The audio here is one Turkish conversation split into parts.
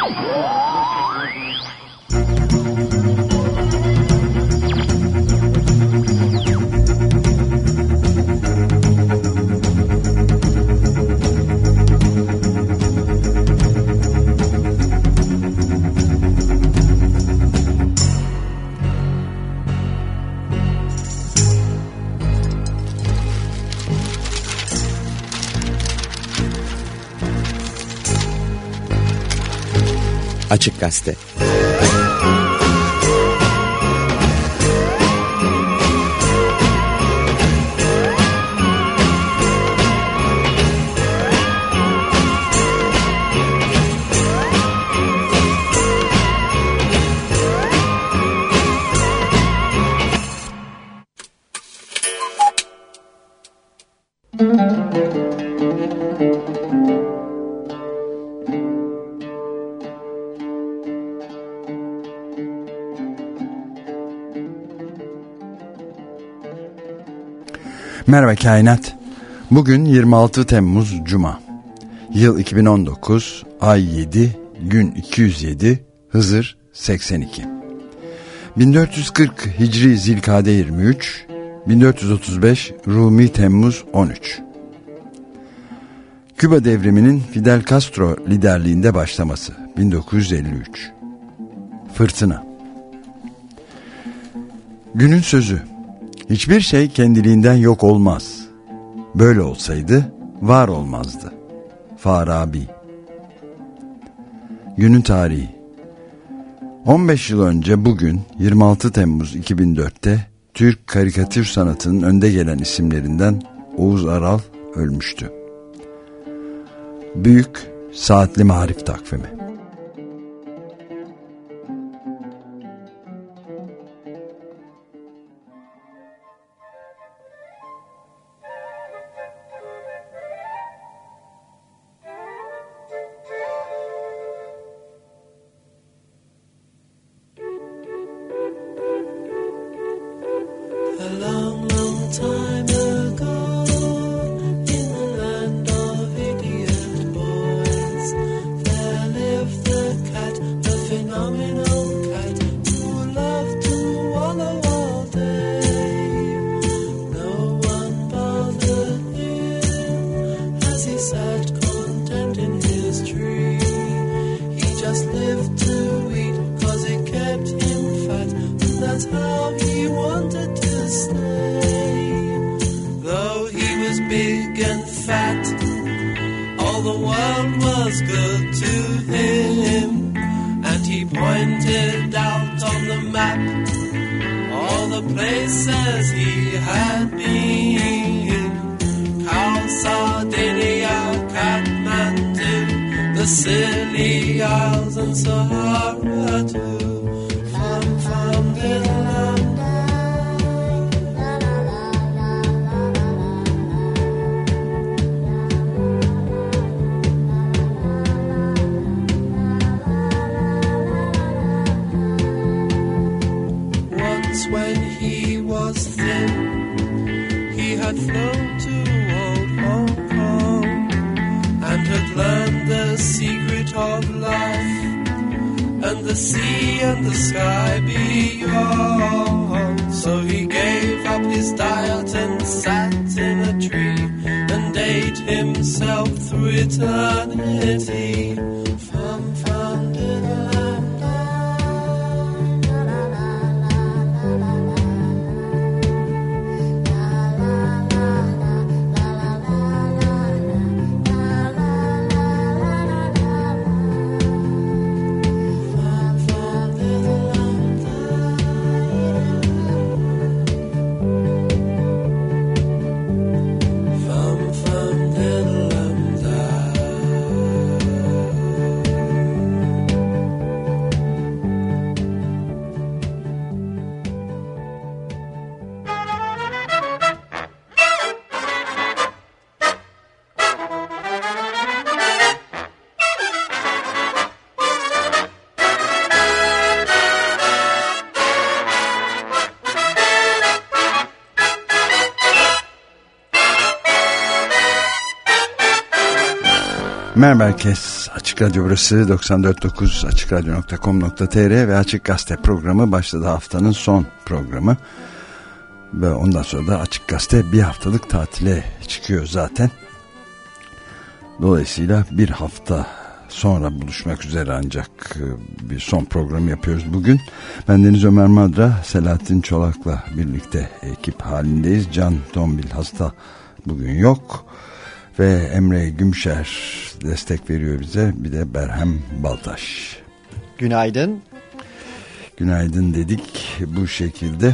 Açık Gazete. Merhaba Kainat. Bugün 26 Temmuz Cuma. Yıl 2019, ay 7, gün 207, Hızır 82. 1440 Hicri Zilkade 23, 1435 Rumi Temmuz 13. Küba devriminin Fidel Castro liderliğinde başlaması 1953. Fırtına. Günün sözü. Hiçbir şey kendiliğinden yok olmaz. Böyle olsaydı var olmazdı. Farabi. Günün tarihi. 15 yıl önce bugün 26 Temmuz 2004'te Türk karikatür sanatının önde gelen isimlerinden Oğuz Aral ölmüştü. Büyük Saatli Marif Takvimi. Merhaba herkes. Açık Radyo burası 94.9 açıkradyo.com.tr ve Açık Gazete programı başladı, haftanın son programı. Ve ondan sonra da Açık Gazete bir haftalık tatile çıkıyor zaten. Dolayısıyla bir hafta sonra buluşmak üzere ancak bir son program yapıyoruz bugün. Ben Deniz Ömer Madra, Selahattin Çolak'la birlikte ekip halindeyiz. Can Tombil hasta, bugün yok. Ve Emre Gümşer destek veriyor bize. Bir de Berhem Baltaş. Günaydın. Günaydın dedik bu şekilde.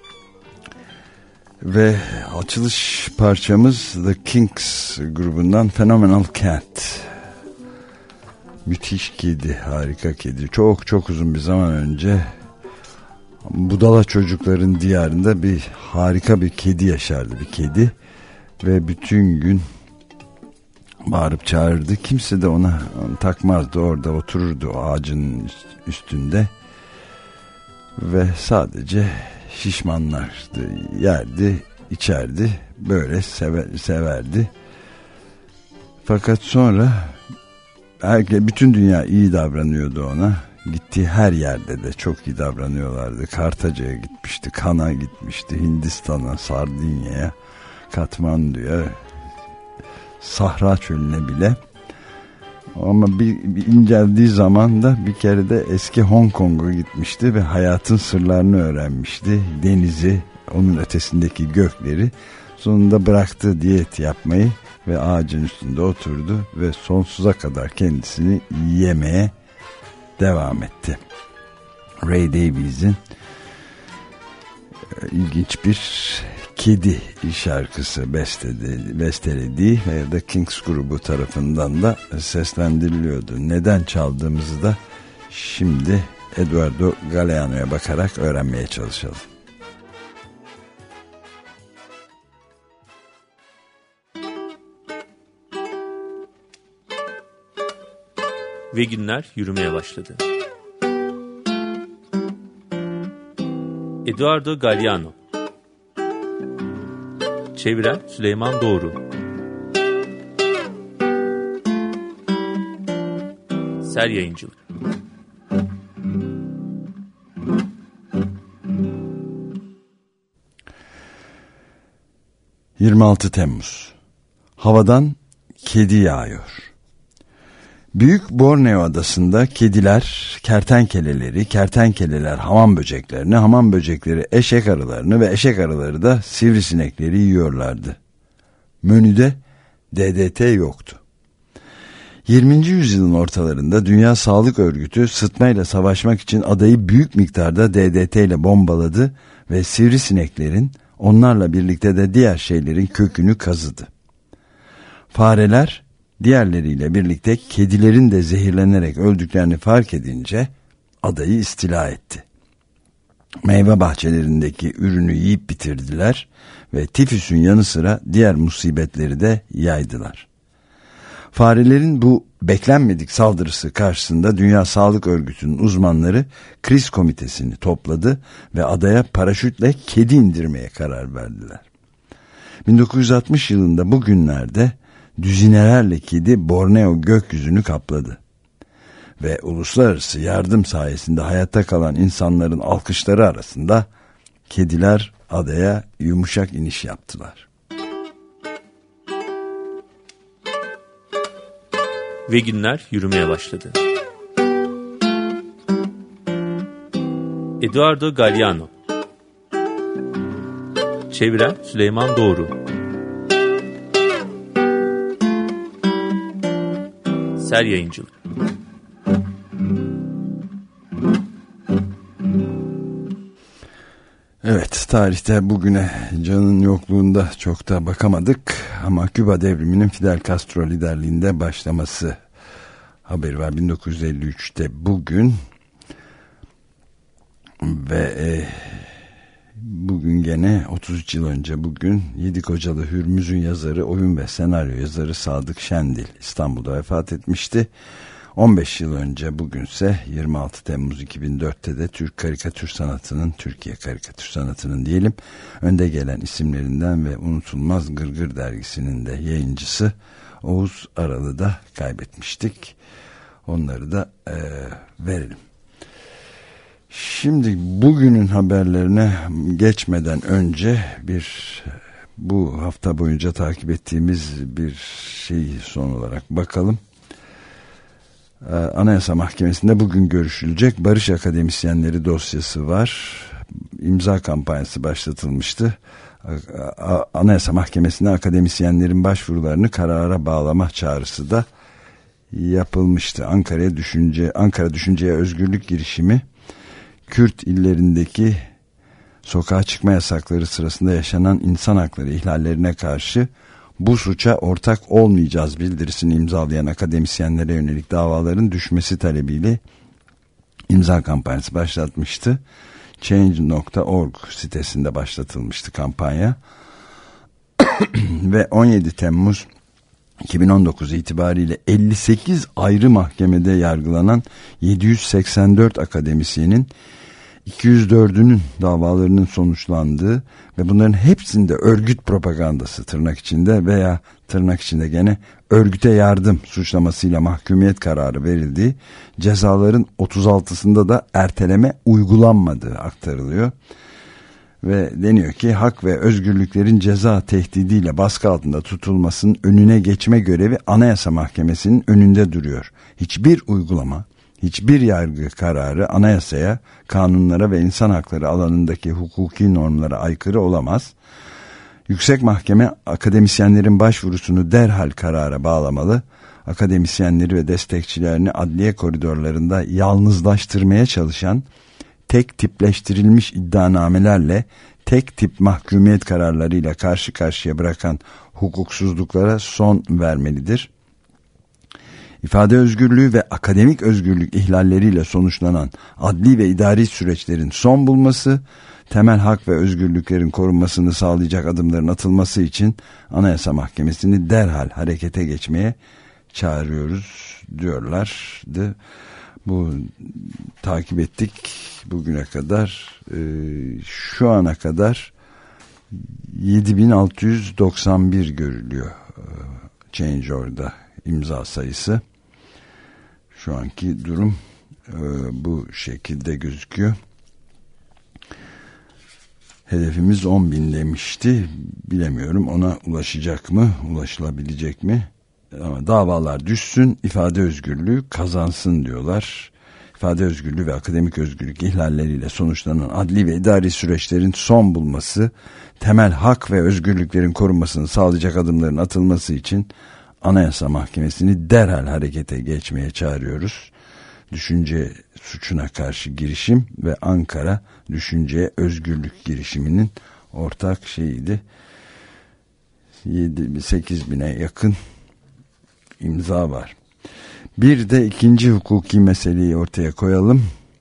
Ve açılış parçamız The Kinks grubundan Phenomenal Cat. Müthiş kedi, harika kedi. Çok çok uzun bir zaman önce budala çocukların diyarında bir harika bir kedi yaşardı, bir kedi. Ve bütün gün bağırıp çağırırdı. Kimse de onu takmazdı. Orada otururdu o ağacın üstünde. Ve sadece şişmanlardı. Yerdi, içerdi. Böyle severdi. Fakat sonra bütün dünya iyi davranıyordu ona. Gittiği her yerde de çok iyi davranıyorlardı. Kartaca'ya gitmişti, Kan'a gitmişti, Hindistan'a, Sardinya'ya, Katmandu'ya, Sahra Çölü'ne bile. Ama bir inceldiği zaman da bir kere de eski Hong Kong'a gitmişti ve hayatın sırlarını öğrenmişti. Denizi, onun ötesindeki gökleri. Sonunda bıraktı diyet yapmayı ve ağacın üstünde oturdu ve sonsuza kadar kendisini yemeye devam etti. Ray Davies'in ilginç bir kedi şarkısı bestelediği ve The Kinks grubu tarafından da seslendiriliyordu. Neden çaldığımızı da şimdi Eduardo Galeano'ya bakarak öğrenmeye çalışalım. Ve günler yürümeye başladı. Eduardo Galeano. Çeviren Süleyman Doğru. Ser Yayıncılık. ...26 Temmuz... ...havadan kedi yağıyor. Büyük Borneo adasında kediler kertenkeleler hamam böceklerini, hamam böcekleri eşek arılarını ve eşek arıları da sivrisinekleri yiyorlardı. Menüde DDT yoktu. 20. yüzyılın ortalarında Dünya Sağlık Örgütü sıtmayla savaşmak için adayı büyük miktarda DDT ile bombaladı ve sivrisineklerin, onlarla birlikte de diğer şeylerin kökünü kazıdı. Fareler diğerleriyle birlikte kedilerin de zehirlenerek öldüklerini fark edince adayı istila etti. Meyve bahçelerindeki ürünü yiyip bitirdiler ve tifüsün yanı sıra diğer musibetleri de yaydılar. Farelerin bu beklenmedik saldırısı karşısında Dünya Sağlık Örgütü'nün uzmanları kriz komitesini topladı ve adaya paraşütle kedi indirmeye karar verdiler. 1960 yılında bugünlerde düzinelerle kedi Borneo gökyüzünü kapladı. Ve uluslararası yardım sayesinde hayatta kalan insanların alkışları arasında kediler adaya yumuşak iniş yaptılar. Ve günler yürümeye başladı. Eduardo Galeano. Çeviren Süleyman Doğru. Ser Yayıncılık. Evet, tarihte bugüne Can'ın yokluğunda çok da bakamadık ama Küba devriminin Fidel Castro liderliğinde başlaması haberi var 1953'te bugün ve bugün gene 33 yıl önce bugün Yedikocalı Hürmüz'ün yazarı, oyun ve senaryo yazarı Sadık Şendil İstanbul'da vefat etmişti. 15 yıl önce bugünse 26 Temmuz 2004'te de Türk karikatür sanatının, Türkiye karikatür sanatının diyelim, önde gelen isimlerinden ve Unutulmaz Gırgır dergisinin de yayıncısı Oğuz Aral'ı da kaybetmiştik. Onları da verelim. Şimdi bugünün haberlerine geçmeden önce bu hafta boyunca takip ettiğimiz bir şeyi son olarak bakalım. Anayasa Mahkemesi'nde bugün görüşülecek Barış Akademisyenleri dosyası var. İmza kampanyası başlatılmıştı. Anayasa Mahkemesi'ne akademisyenlerin başvurularını karara bağlama çağrısı da yapılmıştı. Ankara Düşünceye Özgürlük girişimi Kürt illerindeki sokağa çıkma yasakları sırasında yaşanan insan hakları ihlallerine karşı bu suça ortak olmayacağız bildirisini imzalayan akademisyenlere yönelik davaların düşmesi talebiyle imza kampanyası başlatmıştı. Change.org sitesinde başlatılmıştı kampanya. Ve 17 Temmuz 2019 itibariyle 58 ayrı mahkemede yargılanan 784 akademisyenin 204'ünün davalarının sonuçlandığı ve bunların hepsinde örgüt propagandası tırnak içinde veya tırnak içinde gene örgüte yardım suçlamasıyla mahkumiyet kararı verildiği, cezaların 36'sında da erteleme uygulanmadığı aktarılıyor. Ve deniyor ki hak ve özgürlüklerin ceza tehdidiyle baskı altında tutulmasının önüne geçme görevi Anayasa Mahkemesi'nin önünde duruyor. Hiçbir uygulama, hiçbir yargı kararı anayasaya, kanunlara ve insan hakları alanındaki hukuki normlara aykırı olamaz. Yüksek Mahkeme akademisyenlerin başvurusunu derhal karara bağlamalı. Akademisyenleri ve destekçilerini adliye koridorlarında yalnızlaştırmaya çalışan, tek tipleştirilmiş iddianamelerle, tek tip mahkumiyet kararlarıyla karşı karşıya bırakan hukuksuzluklara son vermelidir. İfade özgürlüğü ve akademik özgürlük ihlalleriyle sonuçlanan adli ve idari süreçlerin son bulması, temel hak ve özgürlüklerin korunmasını sağlayacak adımların atılması için Anayasa Mahkemesi'ni derhal harekete geçmeye çağırıyoruz diyorlardı. Bu takip ettik bugüne kadar. Şu ana kadar 7691 görülüyor Change.org'da imza sayısı. Şu anki durum bu şekilde gözüküyor. Hedefimiz 10.000 demişti. Bilemiyorum ona ulaşacak mı, ulaşılabilecek mi? Ama davalar düşsün, ifade özgürlüğü kazansın diyorlar. İfade özgürlüğü ve akademik özgürlük ihlalleriyle sonuçlanan adli ve idari süreçlerin son bulması, temel hak ve özgürlüklerin korunmasını sağlayacak adımların atılması için Anayasa Mahkemesi'ni derhal harekete geçmeye çağırıyoruz. Düşünce suçuna karşı girişim ve Ankara Düşünceye Özgürlük girişiminin ortak şeyiydi. 8.000'e yakın imza var. Bir de ikinci hukuki meseleyi ortaya koyalım.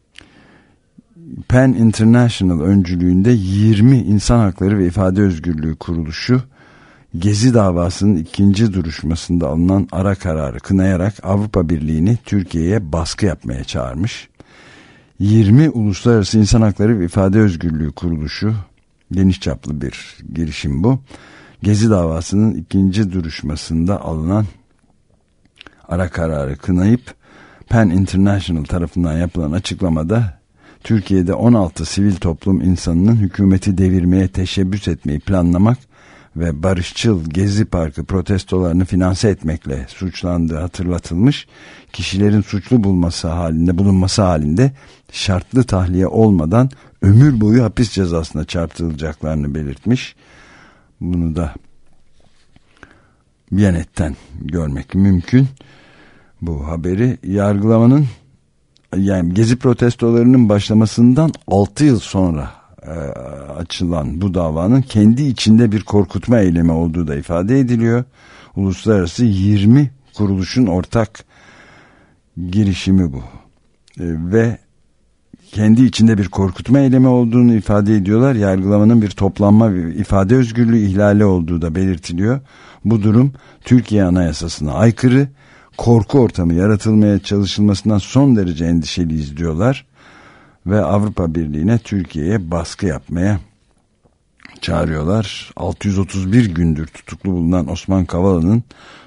PEN International öncülüğünde 20 İnsan Hakları ve İfade Özgürlüğü Kuruluşu Gezi davasının ikinci duruşmasında alınan ara kararı kınayarak Avrupa Birliği'ni Türkiye'ye baskı yapmaya çağırmış. 20 Uluslararası İnsan Hakları ve İfade Özgürlüğü Kuruluşu, geniş çaplı bir girişim bu. Gezi davasının ikinci duruşmasında alınan ara kararı kınayıp PEN International tarafından yapılan açıklamada Türkiye'de 16 sivil toplum insanının hükümeti devirmeye teşebbüs etmeyi planlamak ve barışçıl Gezi Parkı protestolarını finanse etmekle suçlandığı hatırlatılmış. Kişilerin suçlu bulunması halinde şartlı tahliye olmadan ömür boyu hapis cezasına çarptırılacaklarını belirtmiş. Bunu da Biyanet'ten görmek mümkün. Bu haberi yargılamanın, yani Gezi protestolarının başlamasından 6 yıl sonra açılan bu davanın kendi içinde bir korkutma eylemi olduğu da ifade ediliyor. Uluslararası 20 kuruluşun ortak girişimi bu. Ve kendi içinde bir korkutma eylemi olduğunu ifade ediyorlar. Yargılamanın bir toplanma ve ifade özgürlüğü ihlali olduğu da belirtiliyor. Bu durum Türkiye Anayasası'na aykırı, korku ortamı yaratılmaya çalışılmasından son derece endişeliyiz diyorlar. Ve Avrupa Birliği'ne Türkiye'ye baskı yapmaya çağırıyorlar. 631 gündür tutuklu bulunan Osman Kavala'nın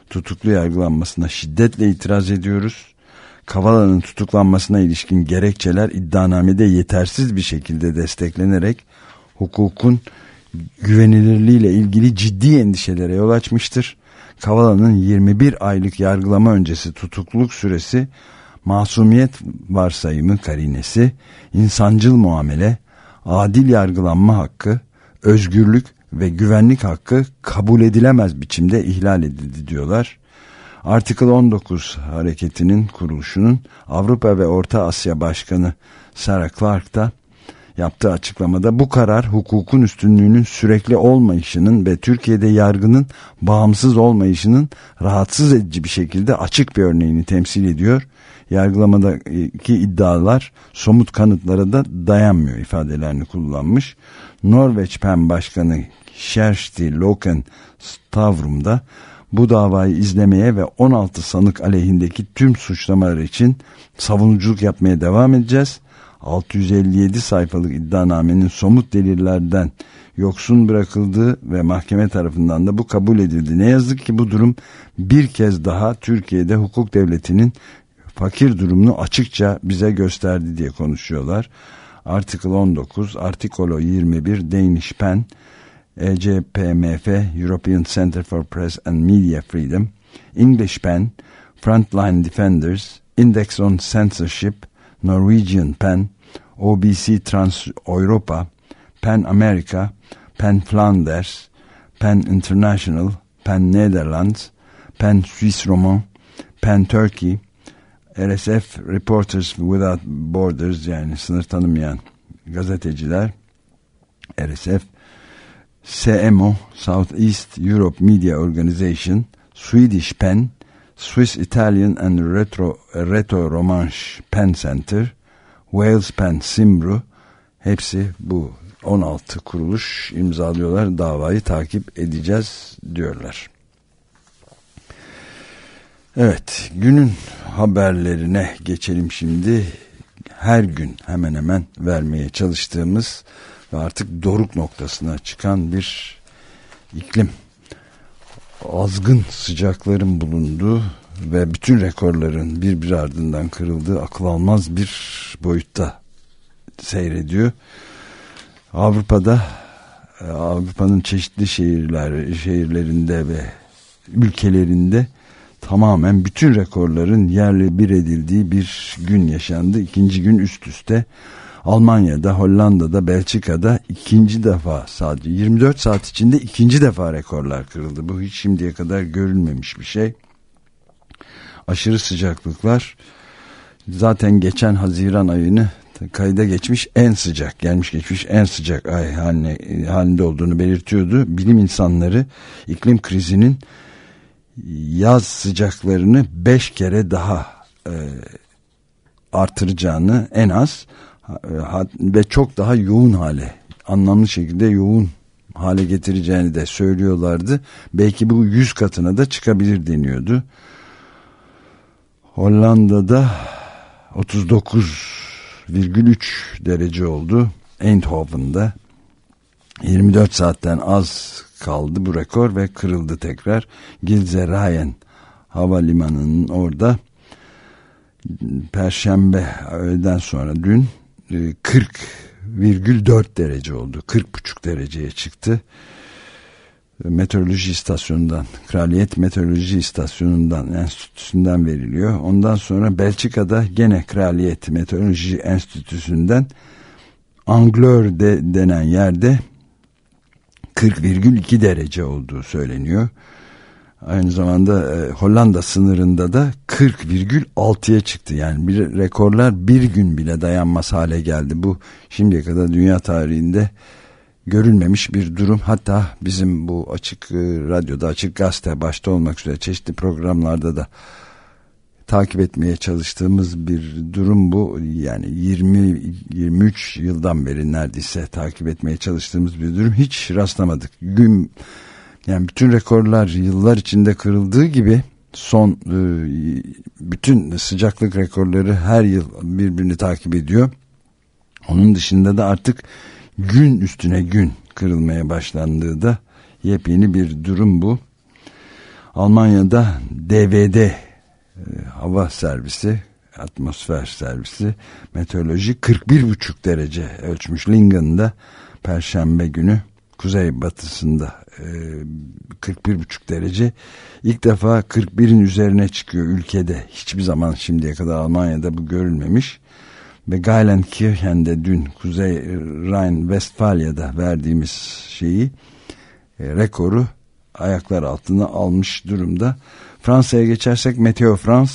tutuklu yargılanmasına şiddetle itiraz ediyoruz. Kavala'nın tutuklanmasına ilişkin gerekçeler iddianamede yetersiz bir şekilde desteklenerek hukukun güvenilirliğiyle ilgili ciddi endişelere yol açmıştır. Kavala'nın 21 aylık yargılama öncesi tutukluluk süresi, masumiyet varsayımı karinesi, insancıl muamele, adil yargılanma hakkı, özgürlük ve güvenlik hakkı kabul edilemez biçimde ihlal edildi diyorlar. Article 19 hareketinin kuruluşunun Avrupa ve Orta Asya Başkanı Sarah Clark da yaptığı açıklamada bu karar hukukun üstünlüğünün sürekli olmayışının ve Türkiye'de yargının bağımsız olmayışının rahatsız edici bir şekilde açık bir örneğini temsil ediyor. Yargılamadaki iddialar somut kanıtlara da dayanmıyor ifadelerini kullanmış. Norveç PEN Başkanı Kjersti Loken Stavrum bu davayı izlemeye ve 16 sanık aleyhindeki tüm suçlamalar için savunuculuk yapmaya devam edeceğiz. 657 sayfalık iddianamenin somut delillerden yoksun bırakıldığı ve mahkeme tarafından da bu kabul edildi. Ne yazık ki bu durum bir kez daha Türkiye'de hukuk devletinin fakir durumunu açıkça bize gösterdi diye konuşuyorlar. Article 19, Artikolo 21, Danish PEN, ECPMF, European Center for Press and Media Freedom, English PEN, Frontline Defenders, Index on Censorship, Norwegian PEN, OBC Trans Europa, PEN America, PEN Flanders, PEN International, PEN Netherlands, PEN Swiss Roman, PEN Turkey, RSF Reporters Without Borders, yani sınır tanımayan gazeteciler, RSF, CMO, Southeast Europe Media Organization, Swedish PEN, Swiss Italian and Retro Romanche PEN Center, Wales PEN Simbru, hepsi bu 16 kuruluş imzalıyorlar, davayı takip edeceğiz diyorlar. Evet, günün haberlerine geçelim şimdi. Her gün hemen hemen vermeye çalıştığımız ve artık doruk noktasına çıkan bir iklim. Azgın sıcakların bulunduğu ve bütün rekorların birbiri ardından kırıldığı akıl almaz bir boyutta seyrediyor. Avrupa'nın çeşitli şehirlerinde ve ülkelerinde tamamen bütün rekorların yerle bir edildiği bir gün yaşandı. İkinci gün üst üste Almanya'da, Hollanda'da, Belçika'da ikinci defa, sadece 24 saat içinde ikinci defa rekorlar kırıldı. Bu hiç şimdiye kadar görülmemiş bir şey. Aşırı sıcaklıklar zaten geçen Haziran ayını kayda geçmiş en sıcak, geçmiş en sıcak ay halinde olduğunu belirtiyordu. Bilim insanları iklim krizinin yaz sıcaklarını 5 kere daha artıracağını, en az ve çok daha yoğun hale, anlamlı şekilde yoğun hale getireceğini de söylüyorlardı. Belki bu 100 katına da çıkabilir deniyordu. Hollanda'da 39,3 derece oldu. Eindhoven'da 24 saatten az kaldı bu rekor ve kırıldı tekrar. Gilserijen havalimanının orada Perşembe öğleden sonra dün 40,4 derece oldu. 40,5 dereceye çıktı. Meteoroloji istasyonundan, Kraliyet Meteoroloji İstasyonu'ndan, enstitüsünden veriliyor. Ondan sonra Belçika'da gene Kraliyet Meteoroloji Enstitüsü'nden Angleur denen yerde 40,2 derece olduğu söyleniyor. Aynı zamanda Hollanda sınırında da 40,6'ya çıktı. Yani rekorlar bir gün bile dayanmaz hale geldi. Bu şimdiye kadar dünya tarihinde görülmemiş bir durum. Hatta bizim bu Açık Radyo'da, Açık Gazete başta olmak üzere çeşitli programlarda da takip etmeye çalıştığımız bir durum bu. Yani 20-23 yıldan beri neredeyse takip etmeye çalıştığımız bir durum. Hiç rastlamadık. Yani bütün rekorlar yıllar içinde kırıldığı gibi son bütün sıcaklık rekorları her yıl birbirini takip ediyor. Onun dışında da artık gün üstüne gün kırılmaya başlandığı da yepyeni bir durum bu. Almanya'da DVD hava servisi, atmosfer servisi meteoroloji 41,5 derece ölçmüş Lingen'da Perşembe günü kuzeybatısında 41,5 derece. İlk defa 41'in üzerine çıkıyor ülkede. Hiçbir zaman şimdiye kadar Almanya'da bu görülmemiş. Ve Geilenkirchen'de dün Kuzey Rhine-Westfalya'da verdiğimiz rekoru ayaklar altına almış durumda. Fransa'ya geçersek Meteo France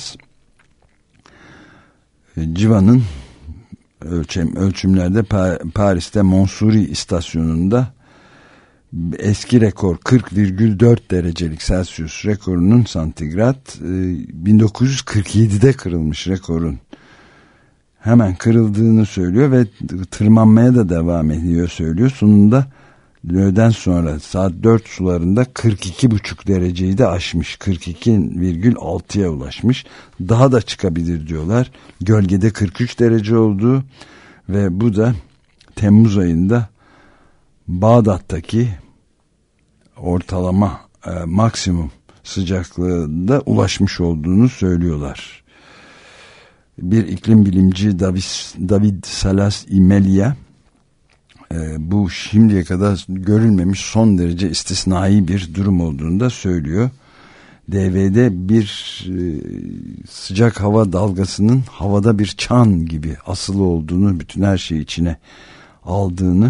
Civan'ın ölçümlerde Paris'te Montsouris istasyonunda eski rekor 40,4 derecelik Celsius rekorunun santigrat 1947'de kırılmış rekorun hemen kırıldığını söylüyor ve tırmanmaya da devam ediyor söylüyor. Sonunda öğleden sonra saat 4 sularında 42,5 dereceyi de aşmış. 42,6'ya ulaşmış. Daha da çıkabilir diyorlar. Gölgede 43 derece olduğu ve bu da Temmuz ayında Bağdat'taki ortalama maksimum sıcaklığında ulaşmış olduğunu söylüyorlar. Bir iklim bilimci David Salas İmelya bu şimdiye kadar görülmemiş son derece istisnai bir durum olduğunu da söylüyor. DV'de bir sıcak hava dalgasının havada bir çan gibi asılı olduğunu, bütün her şeyi içine aldığını,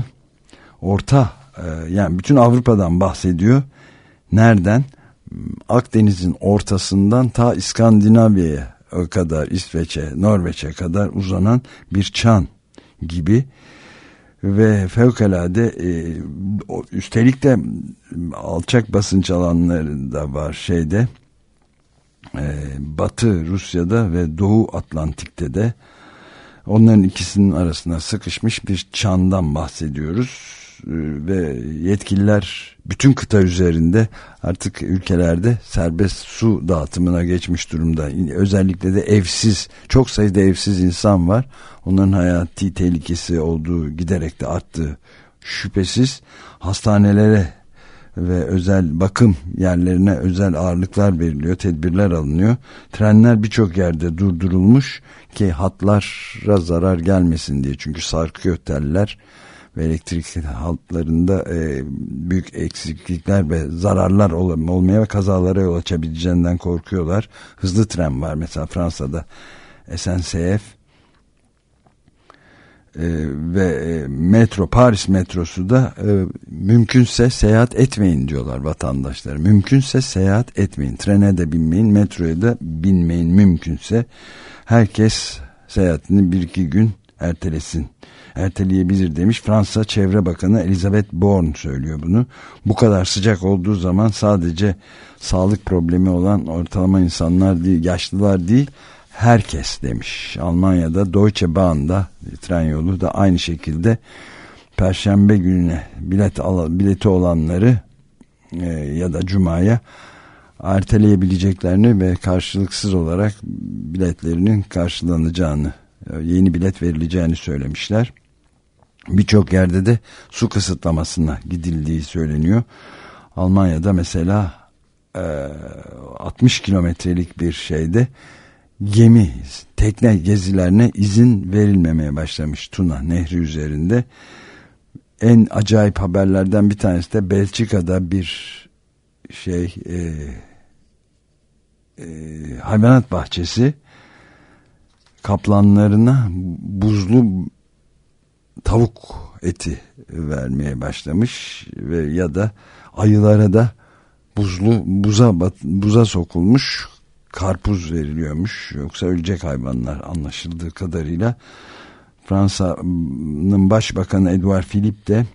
yani bütün Avrupa'dan bahsediyor. Nereden? Akdeniz'in ortasından ta İskandinavya'ya kadar, İsveç'e, Norveç'e kadar uzanan bir çan gibi ve fevkalade üstelik de alçak basınç alanları da var Batı Rusya'da ve Doğu Atlantik'te de onların ikisinin arasına sıkışmış bir çandan bahsediyoruz. Ve yetkililer bütün kıta üzerinde artık ülkelerde serbest su dağıtımına geçmiş durumda. Özellikle de çok sayıda evsiz insan var. Onların hayati tehlikesi olduğu giderek de arttığı şüphesiz. Hastanelere ve özel bakım yerlerine özel ağırlıklar veriliyor, tedbirler alınıyor. Trenler birçok yerde durdurulmuş ki hatlara zarar gelmesin diye. Çünkü sarkıyor teller ve elektrik hatlarında büyük eksiklikler ve zararlar olmaya ve kazalara yol açabileceğinden korkuyorlar. Hızlı tren var mesela Fransa'da SNCF ve Paris metrosu da mümkünse seyahat etmeyin diyorlar vatandaşlar. Mümkünse seyahat etmeyin. Trene de binmeyin, metroya da binmeyin mümkünse. Herkes seyahatini 1-2 gün erteleyebilir demiş. Fransa Çevre Bakanı Elisabeth Borne söylüyor bunu. Bu kadar sıcak olduğu zaman sadece sağlık problemi olan ortalama insanlar değil, yaşlılar değil, herkes demiş. Almanya'da Deutsche Bahn'da tren yolu da aynı şekilde Perşembe gününe bileti olanları ya da Cuma'ya erteleyebileceklerini ve karşılıksız olarak biletlerinin karşılanacağını, yeni bilet verileceğini söylemişler. Birçok yerde de su kısıtlamasına gidildiği söyleniyor. Almanya'da mesela 60 kilometrelik bir tekne gezilerine izin verilmemeye başlamış Tuna Nehri üzerinde. En acayip haberlerden bir tanesi de Belçika'da bir hayvanat bahçesi kaplanlarına buzlu tavuk eti vermeye başlamış ve ya da ayılara da buza sokulmuş karpuz veriliyormuş. Yoksa ölecek hayvanlar anlaşıldığı kadarıyla. Fransa'nın Başbakanı Edouard Philippe de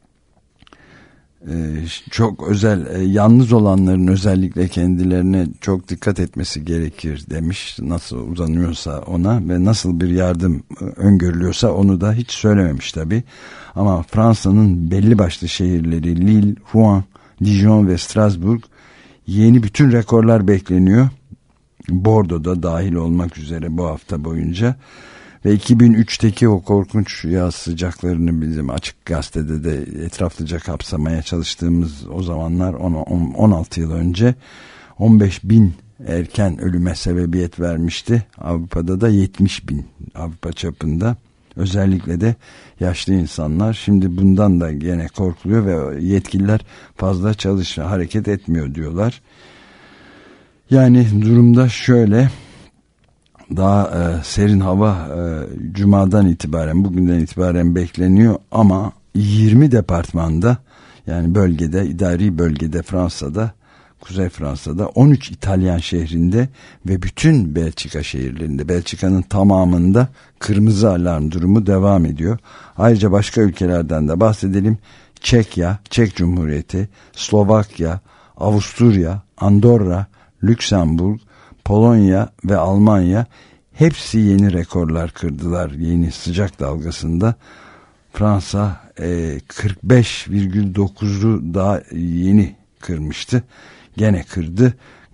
çok özel, yalnız olanların özellikle kendilerine çok dikkat etmesi gerekir demiş. Nasıl uzanıyorsa ona ve nasıl bir yardım öngörülüyorsa onu da hiç söylememiş tabii. Ama Fransa'nın belli başlı şehirleri Lille, Rouen, Dijon ve Strasbourg yeni bütün rekorlar bekleniyor. Bordeaux'da dahil olmak üzere bu hafta boyunca. Ve 2003'teki o korkunç yaz sıcaklarını bizim Açık Gazete'de de etraflıca kapsamaya çalıştığımız o zamanlar 16 yıl önce 15.000 erken ölüme sebebiyet vermişti. Avrupa'da da 70.000, Avrupa çapında. Özellikle de yaşlı insanlar. Şimdi bundan da gene korkuluyor ve yetkililer fazla hareket etmiyor diyorlar. Yani durumda şöyle, daha serin hava Cuma'dan itibaren, bugünden itibaren bekleniyor ama 20 departmanda, yani bölgede, idari bölgede Fransa'da, Kuzey Fransa'da, 13 İtalyan şehrinde ve bütün Belçika şehirlerinde, Belçika'nın tamamında kırmızı alarm durumu devam ediyor. Ayrıca başka ülkelerden de bahsedelim. Çekya, Çek Cumhuriyeti, Slovakya, Avusturya, Andorra, Lüksemburg, Polonya ve Almanya hepsi yeni rekorlar kırdılar yeni sıcak dalgasında. Fransa 45,9'u daha yeni kırmıştı. Gene kırdı.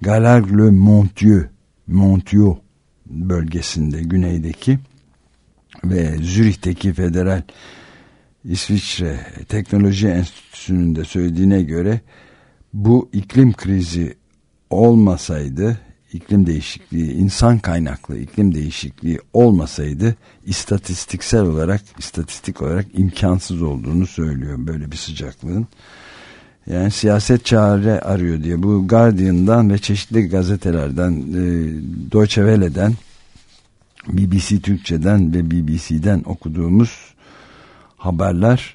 Galargue-Montieu bölgesinde, güneydeki ve Zürih'teki Federal İsviçre Teknoloji Enstitüsü'nün de söylediğine göre bu iklim krizi olmasaydı, iklim değişikliği, insan kaynaklı iklim değişikliği olmasaydı istatistik olarak imkansız olduğunu söylüyor böyle bir sıcaklığın. Yani siyaset çare arıyor diye bu Guardian'dan ve çeşitli gazetelerden, Deutsche Welle'den, BBC Türkçe'den ve BBC'den okuduğumuz haberler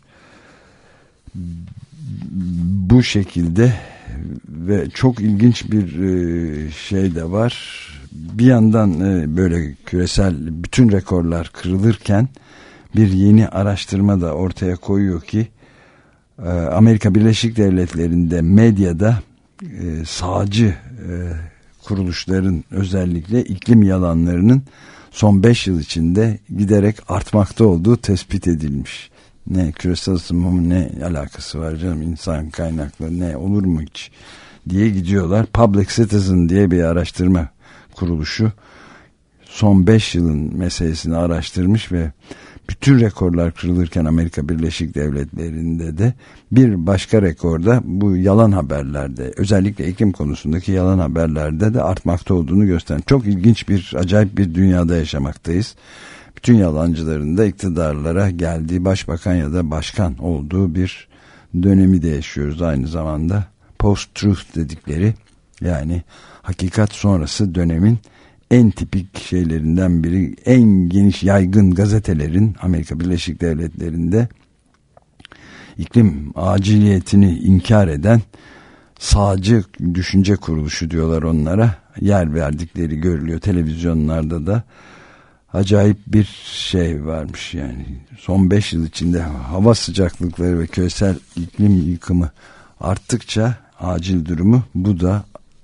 bu şekilde. Ve çok ilginç bir şey de var. Bir yandan böyle küresel bütün rekorlar kırılırken bir yeni araştırma da ortaya koyuyor ki Amerika Birleşik Devletleri'nde medyada sağcı kuruluşların özellikle iklim yalanlarının son 5 yıl içinde giderek artmakta olduğu tespit edilmiş. Ne küresel ısınmanın ne alakası var canım, insan kaynakları ne olur mu hiç diye gidiyorlar. Public Citizen diye bir araştırma kuruluşu son 5 yılın meselesini araştırmış ve bütün rekorlar kırılırken Amerika Birleşik Devletleri'nde de bir başka rekorda bu yalan haberlerde, özellikle iklim konusundaki yalan haberlerde de artmakta olduğunu gösteren çok ilginç bir, acayip bir dünyada yaşamaktayız. Bütün yalancıların da iktidarlara geldiği, başbakan ya da başkan olduğu bir dönemi de yaşıyoruz aynı zamanda. Post-truth dedikleri, yani hakikat sonrası dönemin en tipik şeylerinden biri, en geniş yaygın gazetelerin Amerika Birleşik Devletleri'nde iklim aciliyetini inkar eden sağcı düşünce kuruluşu diyorlar onlara, yer verdikleri görülüyor televizyonlarda da. Acayip bir şey varmış yani. Son 5 yıl içinde hava sıcaklıkları ve küresel iklim yıkımı arttıkça acil durumu, bu da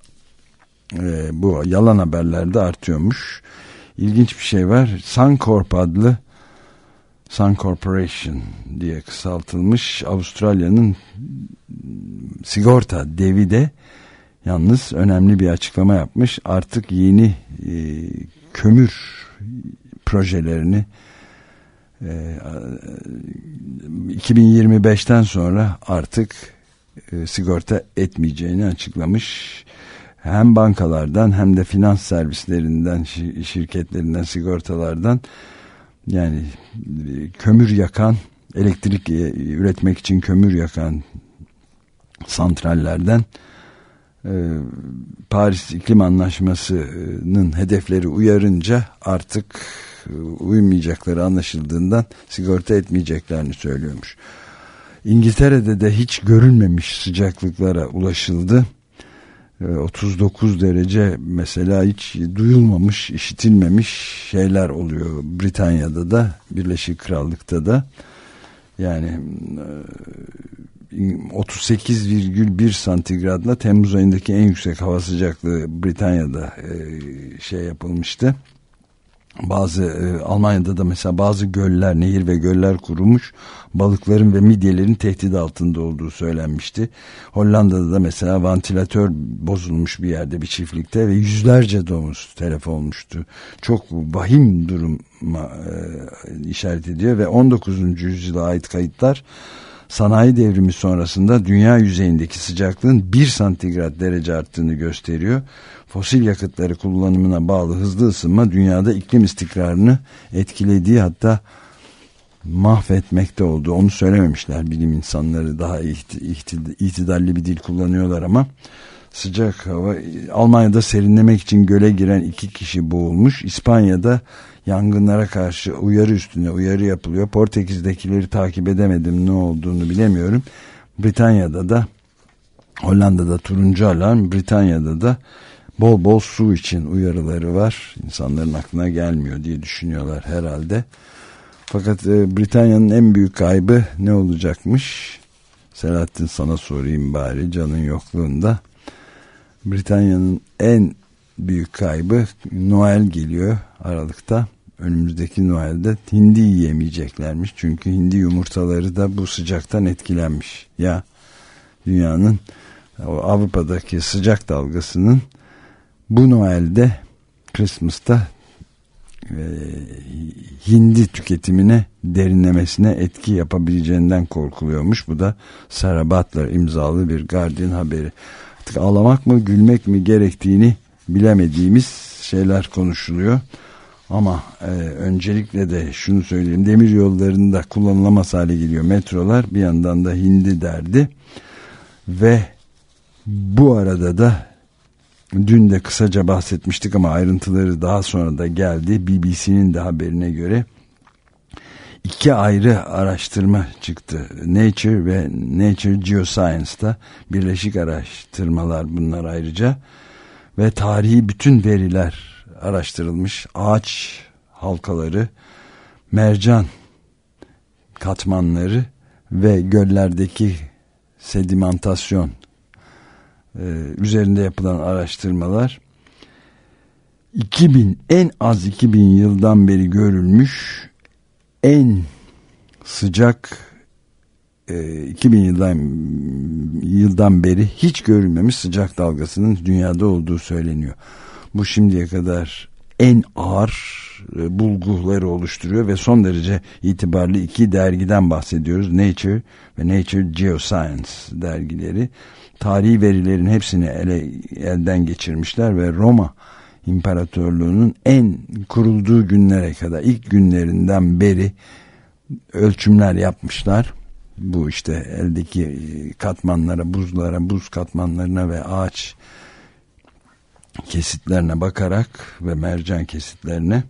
bu yalan haberlerde artıyormuş. İlginç bir şey var. Suncorp adlı, Sun Corporation diye kısaltılmış, Avustralya'nın sigorta devi de yalnız önemli bir açıklama yapmış. Artık yeni kömür projelerini 2025'ten sonra artık sigorta etmeyeceğini açıklamış. Hem bankalardan hem de finans servislerinden, şirketlerinden, sigortalardan, yani kömür yakan, elektrik üretmek için kömür yakan santrallerden Paris İklim Anlaşması'nın hedefleri uyarınca artık uymayacakları anlaşıldığından sigorta etmeyeceklerini söylüyormuş. İngiltere'de de hiç görülmemiş sıcaklıklara ulaşıldı. 39 derece mesela, hiç duyulmamış, işitilmemiş şeyler oluyor Britanya'da da, Birleşik Krallık'ta da. Yani 38,1 santigratla Temmuz ayındaki en yüksek hava sıcaklığı Britanya'da şey yapılmıştı. Almanya'da da mesela bazı göller, nehir ve göller kurumuş, balıkların ve midyelerin tehdit altında olduğu söylenmişti. Hollanda'da da mesela vantilatör bozulmuş bir yerde, bir çiftlikte, ve yüzlerce domuz telef olmuştu. Çok vahim duruma işaret ediyor ve 19. yüzyıla ait kayıtlar sanayi devrimi sonrasında dünya yüzeyindeki sıcaklığın 1 santigrat derece arttığını gösteriyor. Fosil yakıtları kullanımına bağlı hızlı ısınma dünyada iklim istikrarını etkilediği, hatta mahvetmekte olduğu. Onu söylememişler bilim insanları, daha itidalli bir dil kullanıyorlar ama sıcak hava. Almanya'da serinlemek için göle giren 2 kişi boğulmuş. İspanya'da yangınlara karşı uyarı üstüne uyarı yapılıyor. Portekiz'dekileri takip edemedim, ne olduğunu bilemiyorum. Britanya'da da, Hollanda'da turuncu alarm, Britanya'da da bol bol su için uyarıları var. İnsanların aklına gelmiyor diye düşünüyorlar herhalde. Fakat Britanya'nın en büyük kaybı ne olacakmış? Selahattin, sana sorayım bari canın yokluğunda. Britanya'nın en büyük kaybı, Noel geliyor Aralık'ta. Önümüzdeki Noel'de hindi yiyemeyeceklermiş. Çünkü hindi yumurtaları da bu sıcaktan etkilenmiş. Ya dünyanın, Avrupa'daki sıcak dalgasının bu Noel'de, Christmas'ta hindi tüketimine, derinlemesine etki yapabileceğinden korkuluyormuş. Bu da Sarah Butler imzalı bir Guardian haberi. Artık ağlamak mı gülmek mi gerektiğini bilemediğimiz şeyler konuşuluyor. Ama öncelikle de şunu söyleyeyim, demir yollarında kullanılamaz hale geliyor metrolar, bir yandan da hindi derdi. Ve bu arada da dün de kısaca bahsetmiştik ama ayrıntıları daha sonra da geldi. BBC'nin de haberine göre 2 ayrı araştırma çıktı. Nature ve Nature Geoscience'da birleşik araştırmalar bunlar ayrıca. Ve tarihi bütün veriler araştırılmış. Ağaç halkaları, mercan katmanları ve göllerdeki sedimentasyon üzerinde yapılan araştırmalar en az 2000 yıldan beri görülmüş en sıcak 2000 yıldan beri hiç görülmemiş sıcak dalgasının dünyada olduğu söyleniyor. Bu şimdiye kadar en ağır bulguları oluşturuyor ve son derece itibarlı 2 dergiden bahsediyoruz. Nature ve Nature Geoscience dergileri. Tarihi verilerin hepsini elden geçirmişler ve Roma İmparatorluğu'nun en kurulduğu günlere kadar, ilk günlerinden beri ölçümler yapmışlar. Bu işte eldeki katmanlara, buzlara, buz katmanlarına ve ağaç kesitlerine bakarak ve mercan kesitlerine,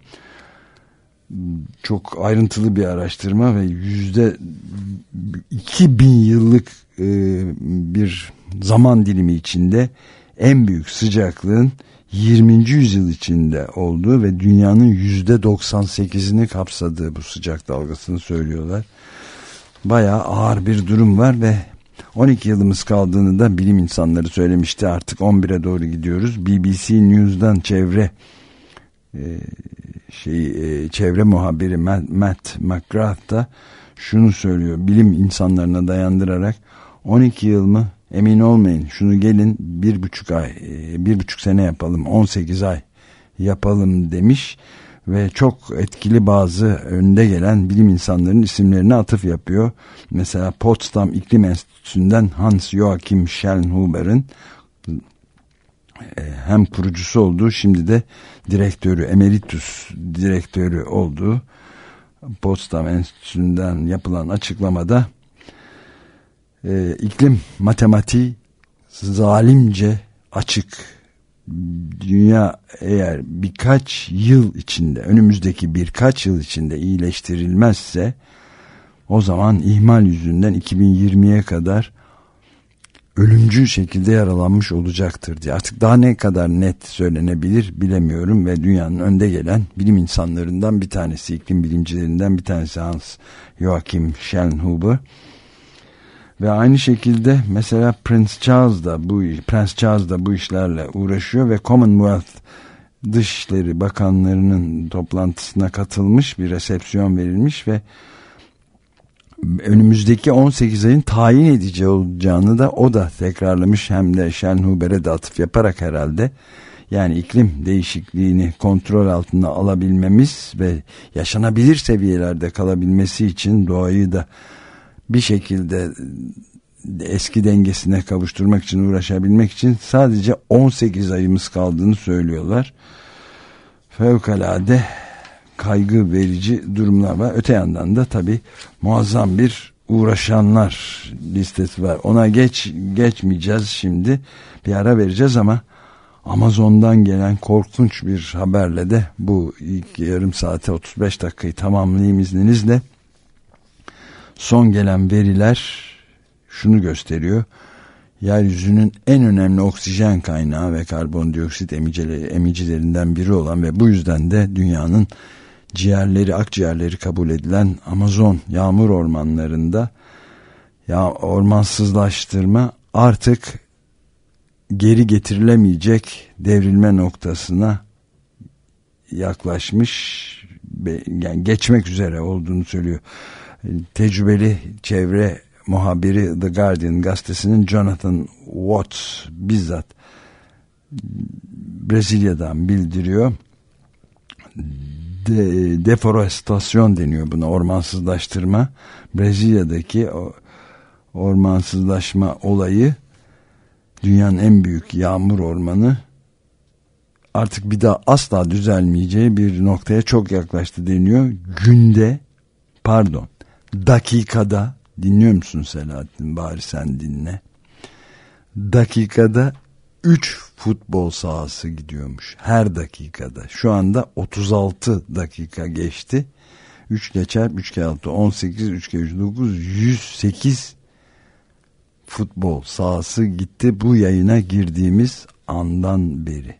çok ayrıntılı bir araştırma ve 2000 yıllık bir zaman dilimi içinde en büyük sıcaklığın 20. yüzyıl içinde olduğu ve dünyanın %98'ini kapsadığı bu sıcak dalgasını söylüyorlar. Bayağı ağır bir durum var ve 12 yılımız kaldığını da bilim insanları söylemişti. Artık 11'e doğru gidiyoruz. BBC News'dan çevre muhabiri Matt McGrath da şunu söylüyor. Bilim insanlarına dayandırarak 12 yıl mı emin olmayın. Şunu gelin 1,5 sene yapalım, 18 ay yapalım demiş. Ve çok etkili bazı önde gelen bilim insanlarının isimlerine atıf yapıyor. Mesela Potsdam İklim Enstitüsü'nden Hans Joachim Schellnhuber'in hem kurucusu olduğu, şimdi de direktörü, emeritus direktörü olduğu Potsdam Enstitüsü'nden yapılan açıklamada iklim matematiği zalimce açık. Dünya eğer birkaç yıl içinde, önümüzdeki birkaç yıl içinde iyileştirilmezse, o zaman ihmal yüzünden 2020'ye kadar ölümcül şekilde yaralanmış olacaktır diye. Artık daha ne kadar net söylenebilir bilemiyorum ve dünyanın önde gelen bilim insanlarından bir tanesi, iklim bilimcilerinden bir tanesi Hans Joachim Schellnhuber. Ve aynı şekilde mesela Prens Charles da bu işlerle uğraşıyor ve Commonwealth Dışişleri Bakanlarının toplantısına katılmış, bir resepsiyon verilmiş ve önümüzdeki 18 ayın tayin edici olacağını da o da tekrarlamış, hem de Schellnhuber'e de atıf yaparak herhalde. Yani iklim değişikliğini kontrol altına alabilmemiz ve yaşanabilir seviyelerde kalabilmesi için doğayı da bir şekilde eski dengesine kavuşturmak için, uğraşabilmek için sadece 18 ayımız kaldığını söylüyorlar. Fevkalade kaygı verici durumlar var. Öte yandan da tabii muazzam bir uğraşanlar listesi var. Ona geçmeyeceğiz şimdi. Bir ara vereceğiz ama Amazon'dan gelen korkunç bir haberle de bu ilk yarım saate 35 dakikayı tamamlayayım izninizle. Son gelen veriler şunu gösteriyor. Yeryüzünün en önemli oksijen kaynağı ve karbondioksit emicilerinden biri olan ve bu yüzden de dünyanın ciğerleri, akciğerleri kabul edilen Amazon yağmur ormanlarında ormansızlaştırma artık geri getirilemeyecek devrilme noktasına yaklaşmış, yani geçmek üzere olduğunu söylüyor. Tecrübeli çevre muhabiri The Guardian gazetesinin Jonathan Watts bizzat Brezilya'dan bildiriyor. Deforestasyon deniyor buna, ormansızlaştırma. Brezilya'daki ormansızlaşma olayı, dünyanın en büyük yağmur ormanı artık bir daha asla düzelmeyeceği bir noktaya çok yaklaştı deniyor. Dakikada, dinliyor musun Selahattin? Bari sen dinle. Dakikada 3 futbol sahası gidiyormuş. Her dakikada. Şu anda 36 dakika geçti. 3 ile çarp 3 kere 6 18, 3 kere 3 9, 108 futbol sahası gitti bu yayına girdiğimiz andan beri.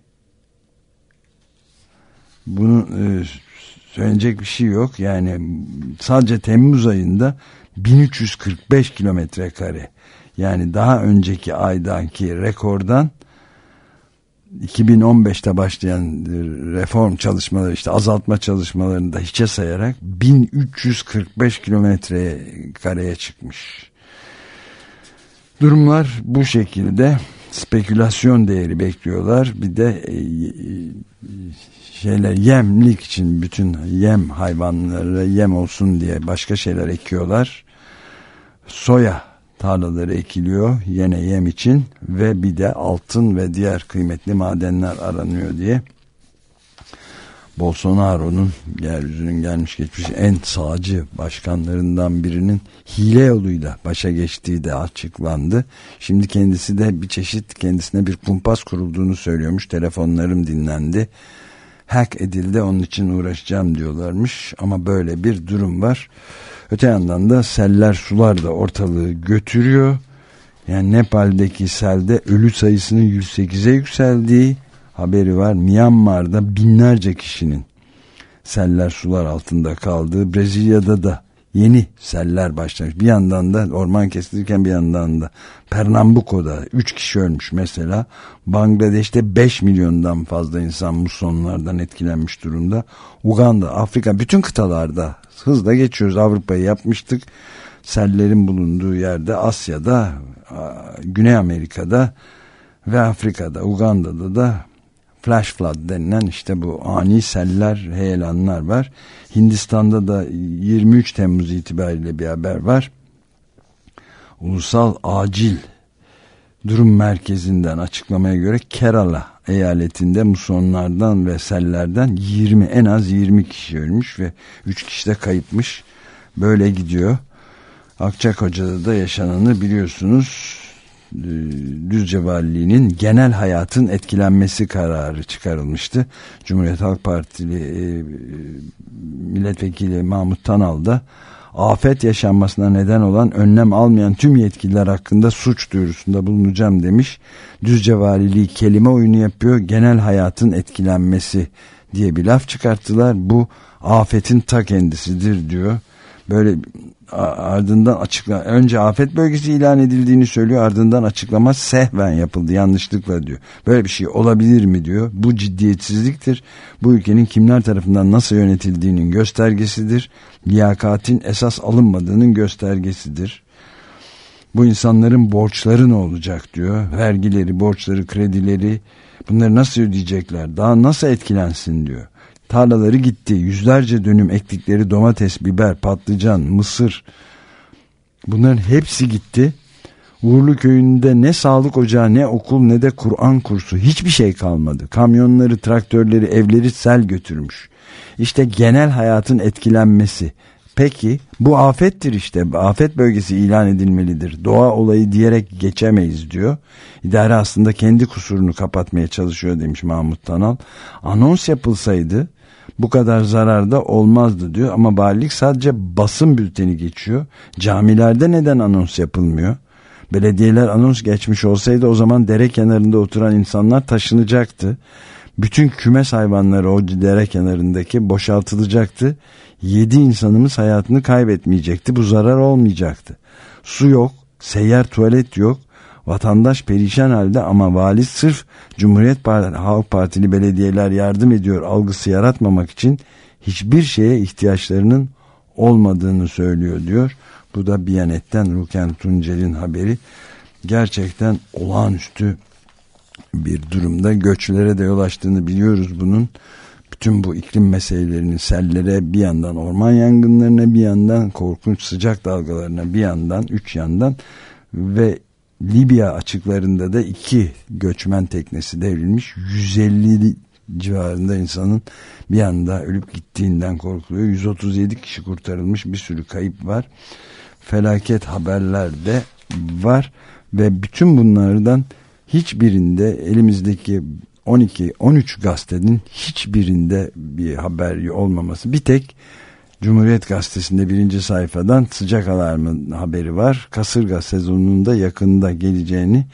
Bunun söyleyecek bir şey yok. Yani sadece Temmuz ayında 1345 kilometre kare. Yani daha önceki aydaki rekordan 2015'te başlayan reform çalışmaları, işte azaltma çalışmalarını da hiçe sayarak 1345 kilometre kareye çıkmış. Durumlar bu şekilde. Spekülasyon değeri bekliyorlar. Bir de yemlik için bütün yem hayvanlara yem olsun diye başka şeyler ekiyorlar. Soya tarlaları ekiliyor yine yem için ve bir de altın ve diğer kıymetli madenler aranıyor diye. Bolsonaro'nun, yeryüzünün gelmiş geçmiş en sağcı başkanlarından birinin hile yoluyla başa geçtiği de açıklandı. Şimdi kendisi de bir çeşit, kendisine bir kumpas kurulduğunu söylüyormuş. Telefonlarım dinlendi, hack edildi, onun için uğraşacağım diyorlarmış ama böyle bir durum var. Öte yandan da seller, sular da ortalığı götürüyor. Yani Nepal'deki selde ölü sayısının 108'e yükseldiği haberi var. Myanmar'da binlerce kişinin seller, sular altında kaldığı, Brezilya'da da yeni seller başlamış. Bir yandan da orman kesilirken bir yandan da Pernambuco'da 3 kişi ölmüş mesela. Bangladeş'te 5 milyondan fazla insan musonlardan etkilenmiş durumda. Uganda, Afrika, bütün kıtalarda hızla geçiyoruz. Avrupa'yı yapmıştık. Sellerin bulunduğu yerde, Asya'da, Güney Amerika'da ve Afrika'da, Uganda'da da flash flood denilen işte bu ani seller, heyelanlar var. Hindistan'da da 23 Temmuz itibariyle bir haber var. Ulusal Acil Durum Merkezi'nden açıklamaya göre Kerala eyaletinde musonlardan ve sellerden en az 20 kişi ölmüş ve 3 kişi de kayıpmış. Böyle gidiyor. Akçakoca'da da yaşananı biliyorsunuz. Düzce Valiliği'nin genel hayatın etkilenmesi kararı çıkarılmıştı. Cumhuriyet Halk Partili milletvekili Mahmut Tanal da afet yaşanmasına neden olan, önlem almayan tüm yetkililer hakkında suç duyurusunda bulunacağım demiş. Düzce Valiliği kelime oyunu yapıyor. Genel hayatın etkilenmesi diye bir laf çıkarttılar. Bu afetin ta kendisidir diyor. Böyle ardından önce afet bölgesi ilan edildiğini söylüyor, ardından açıklama sehven yapıldı, yanlışlıkla diyor. Böyle bir şey olabilir mi diyor. Bu ciddiyetsizliktir. Bu ülkenin kimler tarafından nasıl yönetildiğinin göstergesidir. Liyakatin esas alınmadığının göstergesidir. Bu insanların borçları ne olacak diyor. Vergileri, borçları, kredileri, bunları nasıl ödeyecekler? Daha nasıl etkilensin diyor. Tarlaları gitti. Yüzlerce dönüm ektikleri domates, biber, patlıcan, mısır, Bunların hepsi gitti. Uğurlu Köyü'nde ne sağlık ocağı, ne okul, ne de Kur'an kursu, hiçbir şey kalmadı. Kamyonları, traktörleri, evleri sel götürmüş. İşte genel hayatın etkilenmesi. Peki bu afettir işte. Afet bölgesi ilan edilmelidir. Doğa olayı diyerek geçemeyiz diyor. İdare aslında kendi kusurunu kapatmaya çalışıyor demiş Mahmut Tanal. Anons yapılsaydı bu kadar zararda olmazdı diyor. Ama valilik sadece basın bülteni geçiyor. Camilerde neden anons yapılmıyor? Belediyeler anons geçmiş olsaydı o zaman dere kenarında oturan insanlar taşınacaktı. Bütün kümes hayvanları o dere kenarındaki boşaltılacaktı. 7 insanımız hayatını kaybetmeyecekti. Bu zarar olmayacaktı. Su yok, seyyar tuvalet yok. Vatandaş perişan halde ama vali sırf Cumhuriyet Halk Partili belediyeler yardım ediyor algısı yaratmamak için hiçbir şeye ihtiyaçlarının olmadığını söylüyor diyor. Bu da Biyanet'ten Ruken Tuncel'in haberi. Gerçekten olağanüstü bir durumda. Göçlere de yol açtığını biliyoruz bunun. Bütün bu iklim meselelerinin sellere, bir yandan orman yangınlarına, bir yandan korkunç sıcak dalgalarına, bir yandan, 3 yandan ve Libya açıklarında da 2 göçmen teknesi devrilmiş. 150 civarında insanın bir anda ölüp gittiğinden korkuluyor. 137 kişi kurtarılmış, bir sürü kayıp var. Felaket haberler de var ve bütün bunlardan hiçbirinde elimizdeki 12-13 gazetenin hiçbirinde bir haber olmaması. Bir tek Cumhuriyet Gazetesi'nde 1. sayfadan sıcak alarmı haberi var. Kasırga sezonunun da yakında geleceğini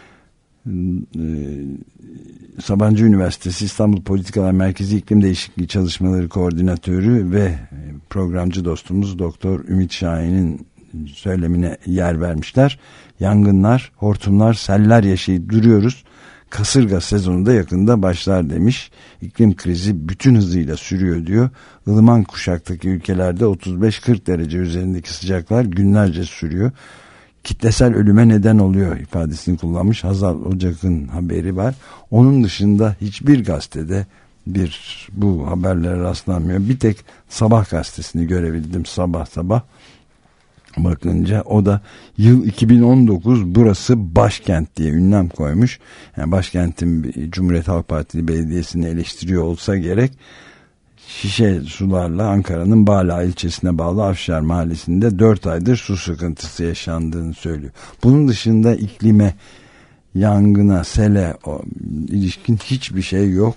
Sabancı Üniversitesi İstanbul Politikalar Merkezi İklim Değişikliği Çalışmaları Koordinatörü ve programcı dostumuz Doktor Ümit Şahin'in söylemine yer vermişler. Yangınlar, hortumlar, seller yaşayıp duruyoruz. Kasırga sezonu da yakında başlar demiş. İklim krizi bütün hızıyla sürüyor diyor. Ilıman kuşaktaki ülkelerde 35-40 derece üzerindeki sıcaklar günlerce sürüyor. Kitlesel ölüme neden oluyor ifadesini kullanmış. Hazal Ocak'ın haberi var. Onun dışında hiçbir gazetede bu haberlere rastlanmıyor. Bir tek Sabah gazetesini görebildim sabah. Bakınca o da yıl 2019 burası başkent diye ünlem koymuş. Yani başkentin Cumhuriyet Halk Partili belediyesini eleştiriyor olsa gerek, şişe sularla Ankara'nın Bağla ilçesine bağlı Afşar mahallesinde 4 aydır su sıkıntısı yaşandığını söylüyor. Bunun dışında iklime, yangına, sele ilişkin hiçbir şey yok.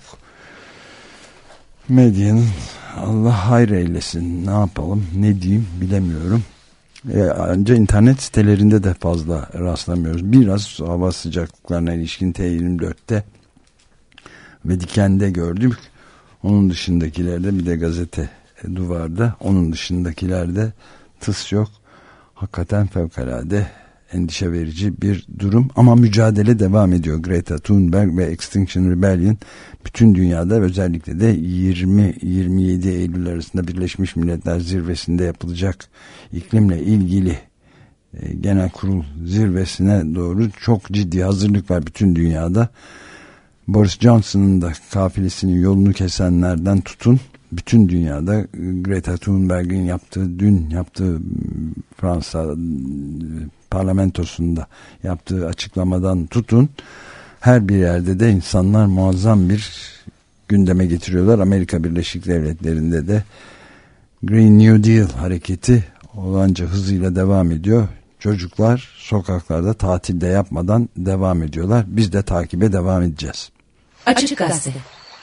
Medyanın Allah hayır eylesin, ne yapalım, ne diyeyim bilemiyorum. Ancak internet sitelerinde de fazla rastlamıyoruz. Biraz hava sıcaklıklarına ilişkin T24'te ve Diken'de gördük. Onun dışındakilerde bir de gazete duvarda. Onun dışındakilerde tıs yok. Hakikaten fevkalade endişe verici bir durum. Ama mücadele devam ediyor. Greta Thunberg ve Extinction Rebellion bütün dünyada, özellikle de 20-27 Eylül arasında Birleşmiş Milletler Zirvesi'nde yapılacak iklimle ilgili genel kurul zirvesine doğru çok ciddi hazırlık var bütün dünyada. Boris Johnson'ın da kafilesinin yolunu kesenlerden tutun, bütün dünyada Greta Thunberg'in dün yaptığı Fransa parlamentosunda yaptığı açıklamadan tutun, her bir yerde de insanlar muazzam bir gündeme getiriyorlar. Amerika Birleşik Devletleri'nde de Green New Deal hareketi olanca hızıyla devam ediyor. Çocuklar sokaklarda tatilde yapmadan devam ediyorlar. Biz de takibe devam edeceğiz. Açık Gazete.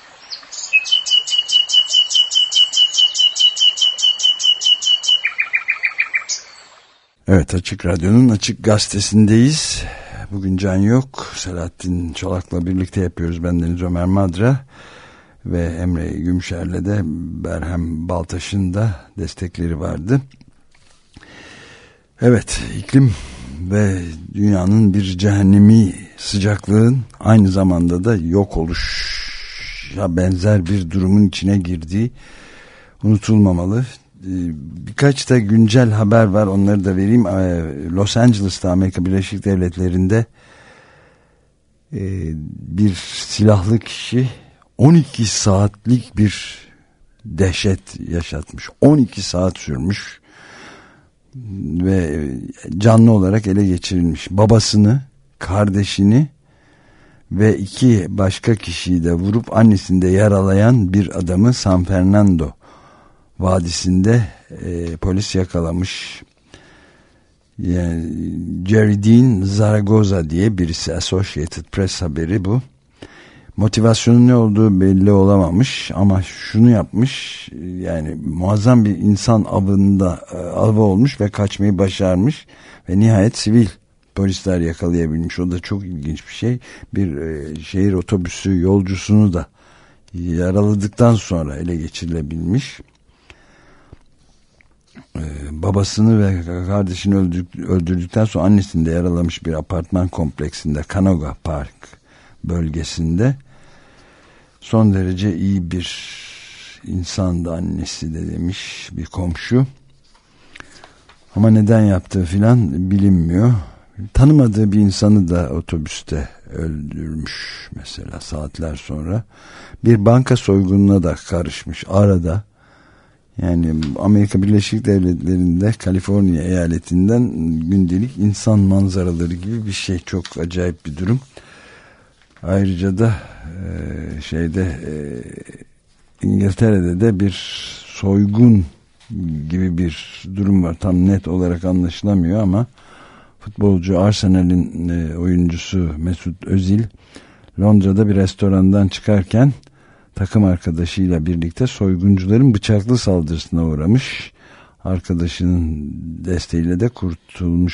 Evet, Açık Radyo'nun Açık Gazetesi'ndeyiz. Bugün Can yok. Selahattin Çolak'la birlikte yapıyoruz. Bendeniz Ömer Madra ve Emre Gümşer'le de Berhem Baltaş'ın da destekleri vardı. Evet, iklim ve dünyanın bir cehennemi sıcaklığın aynı zamanda da yok oluşa benzer bir durumun içine girdiği unutulmamalı. Birkaç da güncel haber var, onları da vereyim. Los Angeles'ta, Amerika Birleşik Devletleri'nde bir silahlı kişi 12 saatlik bir dehşet yaşatmış. 12 saat sürmüş. ve canlı olarak ele geçirilmiş. Babasını, kardeşini ve 2 başka kişiyi de vurup annesini de yaralayan bir adamı San Fernando Vadisi'nde polis yakalamış. Yani Jerry Dean Zaragoza diye birisi, Associated Press haberi bu. Motivasyonun ne olduğu belli olamamış ama şunu yapmış, yani muazzam bir insan avı olmuş ve kaçmayı başarmış ve nihayet sivil polisler yakalayabilmiş. O da çok ilginç bir şey. Bir şehir otobüsü yolcusunu da yaraladıktan sonra ele geçirilebilmiş. Babasını ve kardeşini öldürdükten sonra annesini de yaralamış bir apartman kompleksinde, Canoga Park bölgesinde. Son derece iyi bir insandı annesi de demiş bir komşu. Ama neden yaptığı filan bilinmiyor. Tanımadığı bir insanı da otobüste öldürmüş mesela saatler sonra. Bir banka soygununa da karışmış arada. Yani Amerika Birleşik Devletleri'nde Kaliforniya eyaletinden gündelik insan manzaraları gibi bir şey. Çok acayip bir durum. Ayrıca da İngiltere'de de bir soygun gibi bir durum var. Tam net olarak anlaşılamıyor ama futbolcu Arsenal'in oyuncusu Mesut Özil Londra'da bir restorandan çıkarken takım arkadaşıyla birlikte soyguncuların bıçaklı saldırısına uğramış. Arkadaşının desteğiyle de kurtulmuş,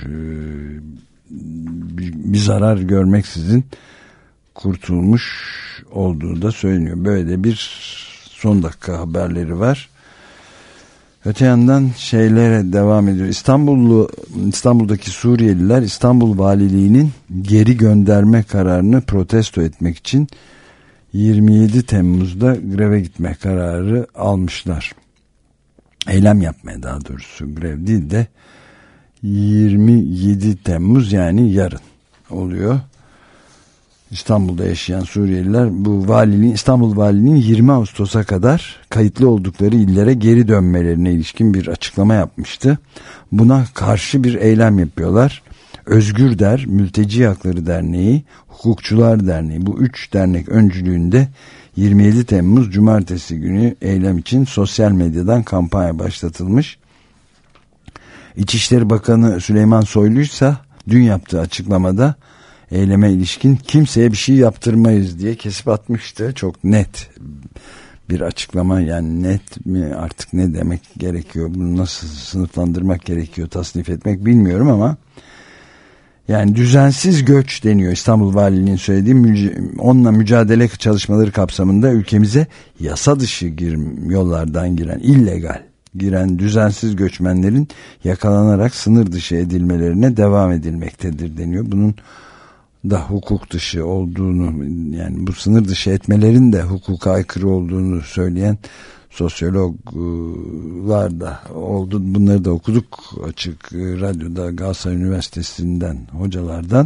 bir zarar görmeksizin kurtulmuş olduğu da söyleniyor. Böyle bir son dakika haberleri var. Öte yandan şeylere devam ediyor. İstanbul'daki Suriyeliler İstanbul Valiliği'nin geri gönderme kararını protesto etmek için 27 Temmuz'da greve gitme kararı almışlar. Eylem yapmaya, daha doğrusu grev değil de 27 Temmuz yani yarın oluyor. İstanbul'da yaşayan Suriyeliler İstanbul Valiliğinin 20 Ağustos'a kadar kayıtlı oldukları illere geri dönmelerine ilişkin bir açıklama yapmıştı. Buna karşı bir eylem yapıyorlar. Özgür Der, Mülteci Hakları Derneği, Hukukçular Derneği, bu 3 dernek öncülüğünde 27 Temmuz Cumartesi günü eylem için sosyal medyadan kampanya başlatılmış. İçişleri Bakanı Süleyman Soylu ise dün yaptığı açıklamada eyleme ilişkin kimseye bir şey yaptırmayız diye kesip atmıştı. Çok net bir açıklama, yani net mi artık, ne demek gerekiyor, bunu nasıl sınıflandırmak gerekiyor, tasnif etmek bilmiyorum ama yani düzensiz göç deniyor İstanbul Valiliği'nin söylediği. Onunla mücadele çalışmaları kapsamında ülkemize yasa dışı yollardan giren, illegal giren düzensiz göçmenlerin yakalanarak sınır dışı edilmelerine devam edilmektedir deniyor. Bunun da hukuk dışı olduğunu, yani bu sınır dışı etmelerin de hukuka aykırı olduğunu söyleyen sosyologlar da oldu. Bunları da okuduk açık radyoda, Galatasaray Üniversitesi'nden hocalardan.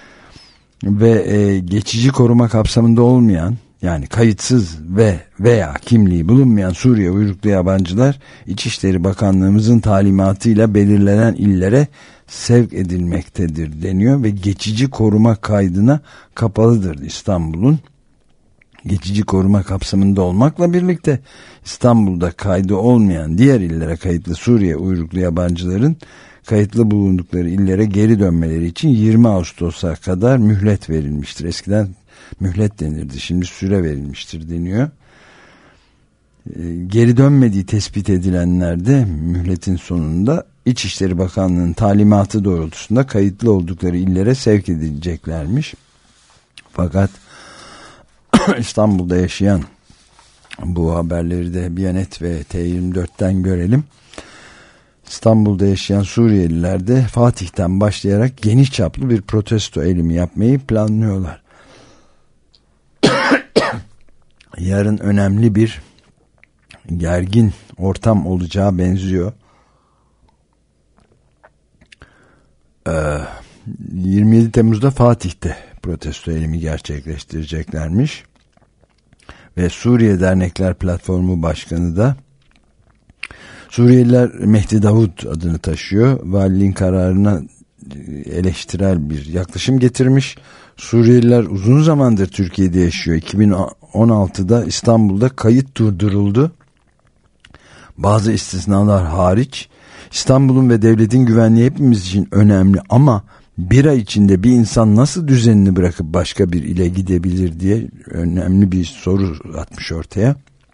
Ve geçici koruma kapsamında olmayan, yani kayıtsız veya kimliği bulunmayan Suriye uyruklu yabancılar İçişleri Bakanlığımızın talimatıyla belirlenen illere sevk edilmektedir deniyor ve geçici koruma kaydına kapalıdır İstanbul'un. Geçici koruma kapsamında olmakla birlikte İstanbul'da kaydı olmayan diğer illere kayıtlı Suriye uyruklu yabancıların kayıtlı bulundukları illere geri dönmeleri için 20 Ağustos'a kadar mühlet verilmiştir. Eskiden mühlet denirdi, şimdi süre verilmiştir deniyor. Geri dönmediği tespit edilenler de mühletin sonunda İçişleri Bakanlığı'nın talimatı doğrultusunda kayıtlı oldukları illere sevk edileceklermiş. Fakat İstanbul'da yaşayan, bu haberleri de Biyanet ve T24'ten görelim. İstanbul'da yaşayan Suriyeliler de Fatih'ten başlayarak geniş çaplı bir protesto eylemi yapmayı planlıyorlar. Yarın önemli bir gergin ortam olacağı benziyor. 27 Temmuz'da Fatih'te protesto eylemi gerçekleştireceklermiş. Ve Suriye Dernekler Platformu Başkanı da Suriyeliler Mehdi Davut adını taşıyor. Valiliğin kararına eleştirel bir yaklaşım getirmiş. Suriyeliler uzun zamandır Türkiye'de yaşıyor. 2016'da İstanbul'da kayıt durduruldu. Bazı istisnalar hariç. İstanbul'un ve devletin güvenliği hepimiz için önemli ama bir ay içinde bir insan nasıl düzenini bırakıp başka bir ile gidebilir diye önemli bir soru atmış ortaya.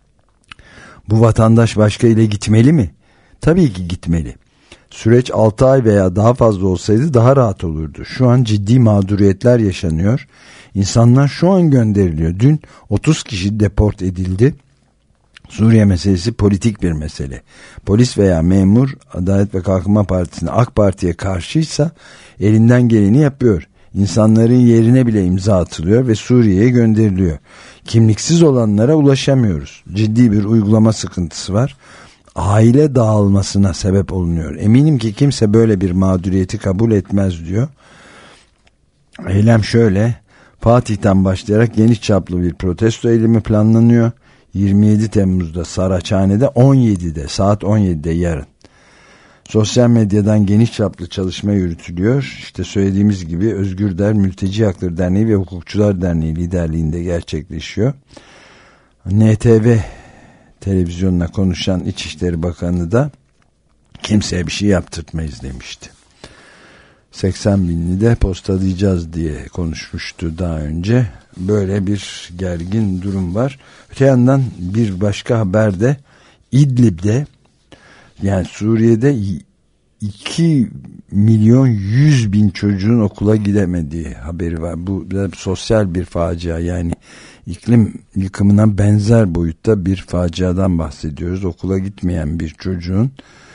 Bu vatandaş başka ile gitmeli mi? Tabii ki gitmeli. Süreç 6 ay veya daha fazla olsaydı daha rahat olurdu. Şu an ciddi mağduriyetler yaşanıyor. İnsanlar şu an gönderiliyor. Dün 30 kişi deport edildi. Suriye meselesi politik bir mesele. Polis veya memur Adalet ve Kalkınma Partisi'ne, AK Parti'ye karşıysa elinden geleni yapıyor. İnsanların yerine bile imza atılıyor ve Suriye'ye gönderiliyor. Kimliksiz olanlara ulaşamıyoruz. Ciddi bir uygulama sıkıntısı var. Aile dağılmasına sebep olunuyor. Eminim ki kimse böyle bir mağduriyeti kabul etmez diyor. Eylem şöyle: Fatih'ten başlayarak geniş çaplı bir protesto eylemi planlanıyor. 27 Temmuz'da Saraçhane'de, 17'de saat 17'de yarın. Sosyal medyadan geniş çaplı çalışma yürütülüyor. İşte söylediğimiz gibi Özgür Der, Mülteci Hakları Derneği ve Hukukçular Derneği liderliğinde gerçekleşiyor. NTV televizyonuna konuşan İçişleri Bakanı da kimseye bir şey yaptırtmayız demişti. 80 binini de postalayacağız diye konuşmuştu daha önce. Böyle bir gergin durum var. Öte yandan bir başka haber de İdlib'de, yani Suriye'de 2 milyon 100 bin çocuğun okula gidemediği haberi var. Bu sosyal bir facia, yani iklim yıkımına benzer boyutta bir faciadan bahsediyoruz. Okula gitmeyen bir çocuğun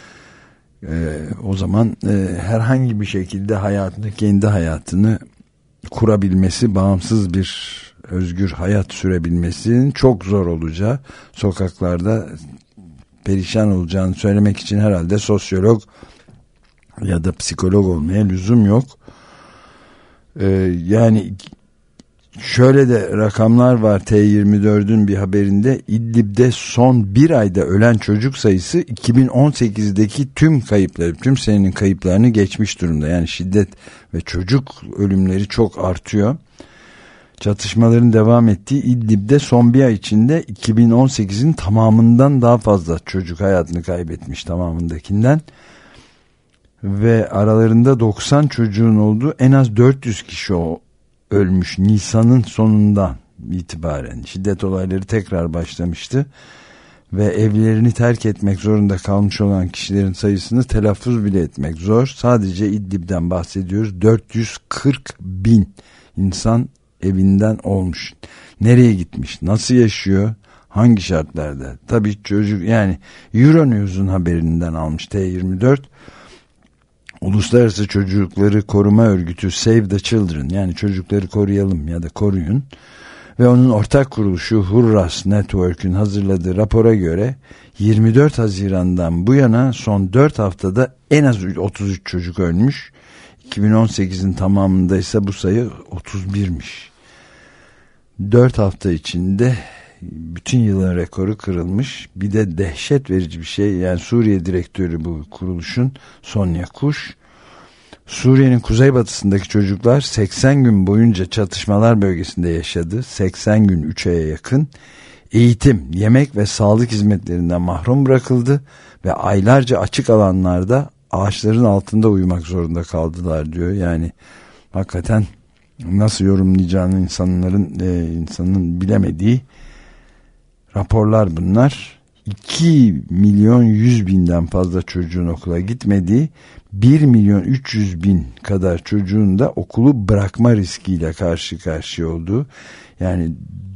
o zaman herhangi bir şekilde kendi hayatını kurabilmesi, bağımsız bir özgür hayat sürebilmesinin çok zor olacağı, sokaklarda perişan olacağını söylemek için herhalde sosyolog ya da psikolog olmaya lüzum yok. Yani şöyle de rakamlar var. T24'ün bir haberinde İdlib'de son bir ayda ölen çocuk sayısı 2018'deki tüm senenin kayıplarını geçmiş durumda. Yani şiddet ve çocuk ölümleri çok artıyor. Çatışmaların devam ettiği İdlib'de son bir ay içinde 2018'in tamamından daha fazla çocuk hayatını kaybetmiş, tamamındakinden. Ve aralarında 90 çocuğun olduğu, en az 400 kişi ölmüş Nisan'ın sonundan itibaren. Şiddet olayları tekrar başlamıştı ve evlerini terk etmek zorunda kalmış olan kişilerin sayısını telaffuz bile etmek zor. Sadece İdlib'den bahsediyoruz. 440 bin insan evinden olmuş. Nereye gitmiş? Nasıl yaşıyor? Hangi şartlarda? Tabii çocuk, yani Euronews'un haberinden almış T24. Uluslararası Çocukları Koruma Örgütü Save the Children, yani çocukları koruyalım ya da koruyun, ve onun ortak kuruluşu Hurras Network'ün hazırladığı rapora göre 24 Haziran'dan bu yana son 4 haftada en az 33 çocuk ölmüş. 2018'in tamamında ise bu sayı 31'miş. 4 hafta içinde bütün yılın rekoru kırılmış. Bir de dehşet verici bir şey, yani Suriye direktörü bu kuruluşun, Sonya Kuş, Suriye'nin kuzeybatısındaki çocuklar 80 gün boyunca çatışmalar bölgesinde yaşadı. 80 gün, 3 aya yakın. Eğitim, yemek ve sağlık hizmetlerinden mahrum bırakıldı ve aylarca açık alanlarda ağaçların altında uyumak zorunda kaldılar diyor. Yani hakikaten nasıl yorumlayacağını insanın bilemediği raporlar bunlar. 2 milyon 100 binden fazla çocuğun okula gitmediği, 1 milyon 300 bin kadar çocuğun da okulu bırakma riskiyle karşı karşıya olduğu, yani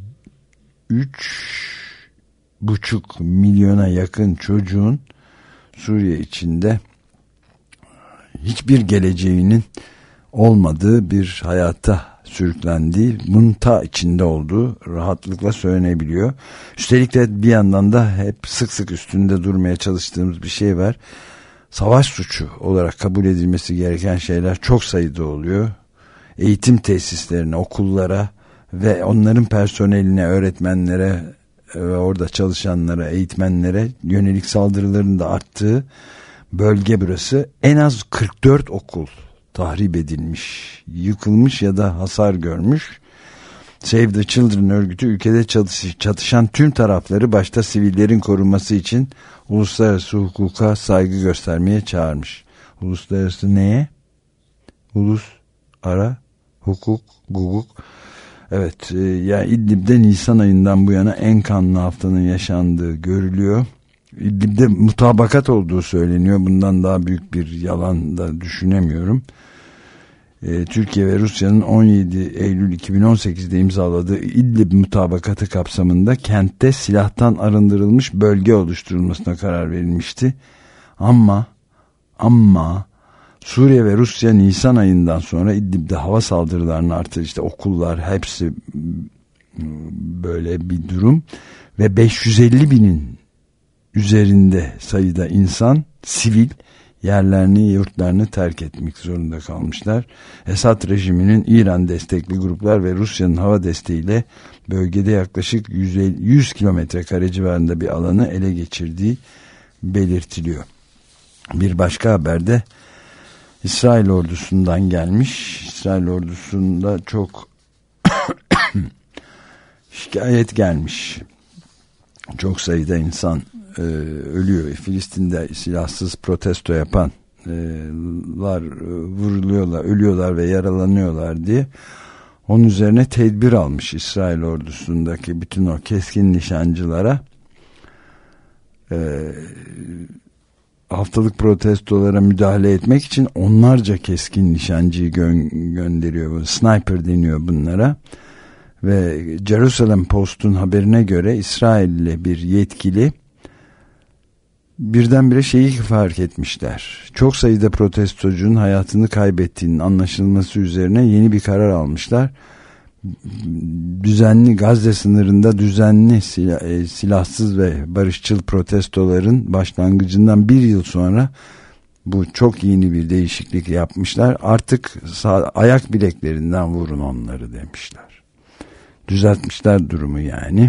3,5 milyona yakın çocuğun Suriye içinde hiçbir geleceğinin olmadığı bir hayata sürüklendiği, bunun ta içinde olduğu rahatlıkla söylenebiliyor. Üstelik de bir yandan da hep sık sık üstünde durmaya çalıştığımız bir şey var. Savaş suçu olarak kabul edilmesi gereken şeyler çok sayıda oluyor. Eğitim tesislerine, okullara ve onların personeline, öğretmenlere, ve orada çalışanlara, eğitmenlere yönelik saldırıların da arttığı bölge burası. En az 44 okul tahrip edilmiş, yıkılmış ya da hasar görmüş. Save the Children örgütü ülkede çatışan tüm tarafları başta sivillerin korunması için uluslararası hukuka saygı göstermeye çağırmış. Uluslararası neye? Hukuk. Evet, yani İdlib'de Nisan ayından bu yana en kanlı haftanın yaşandığı görülüyor. İdlib'de mutabakat olduğu söyleniyor. Bundan daha büyük bir yalan da düşünemiyorum. Türkiye ve Rusya'nın 17 Eylül 2018'de imzaladığı İdlib mutabakatı kapsamında kentte silahtan arındırılmış bölge oluşturulmasına karar verilmişti. Ama Suriye ve Rusya Nisan ayından sonra İdlib'de hava saldırılarını artır, işte okullar, hepsi böyle bir durum ve 550 binin üzerinde sayıda insan, sivil, yerlerini, yurtlarını terk etmek zorunda kalmışlar. Esad rejiminin İran destekli gruplar ve Rusya'nın hava desteğiyle bölgede yaklaşık 100 kilometre kare civarında bir alanı ele geçirdiği belirtiliyor. Bir başka haberde İsrail ordusundan gelmiş. İsrail ordusunda çok şikayet gelmiş. Çok sayıda insan ölüyor. Filistin'de silahsız protesto yapanlar vuruluyorlar, ölüyorlar ve yaralanıyorlar diye. Onun üzerine tedbir almış İsrail ordusundaki bütün o keskin nişancılara. Haftalık protestolara müdahale etmek için onlarca keskin nişancıyı gönderiyor. Sniper deniyor bunlara. Ve Jerusalem Post'un haberine göre İsrailli bir yetkili birdenbire şeyi fark etmişler. Çok sayıda protestocunun hayatını kaybettiğinin anlaşılması üzerine yeni bir karar almışlar. Düzenli Gazze sınırında düzenli silahsız ve barışçıl protestoların başlangıcından bir yıl sonra bu çok yeni bir değişiklik yapmışlar. Artık ayak bileklerinden vurun onları demişler. Düzeltmişler durumu yani.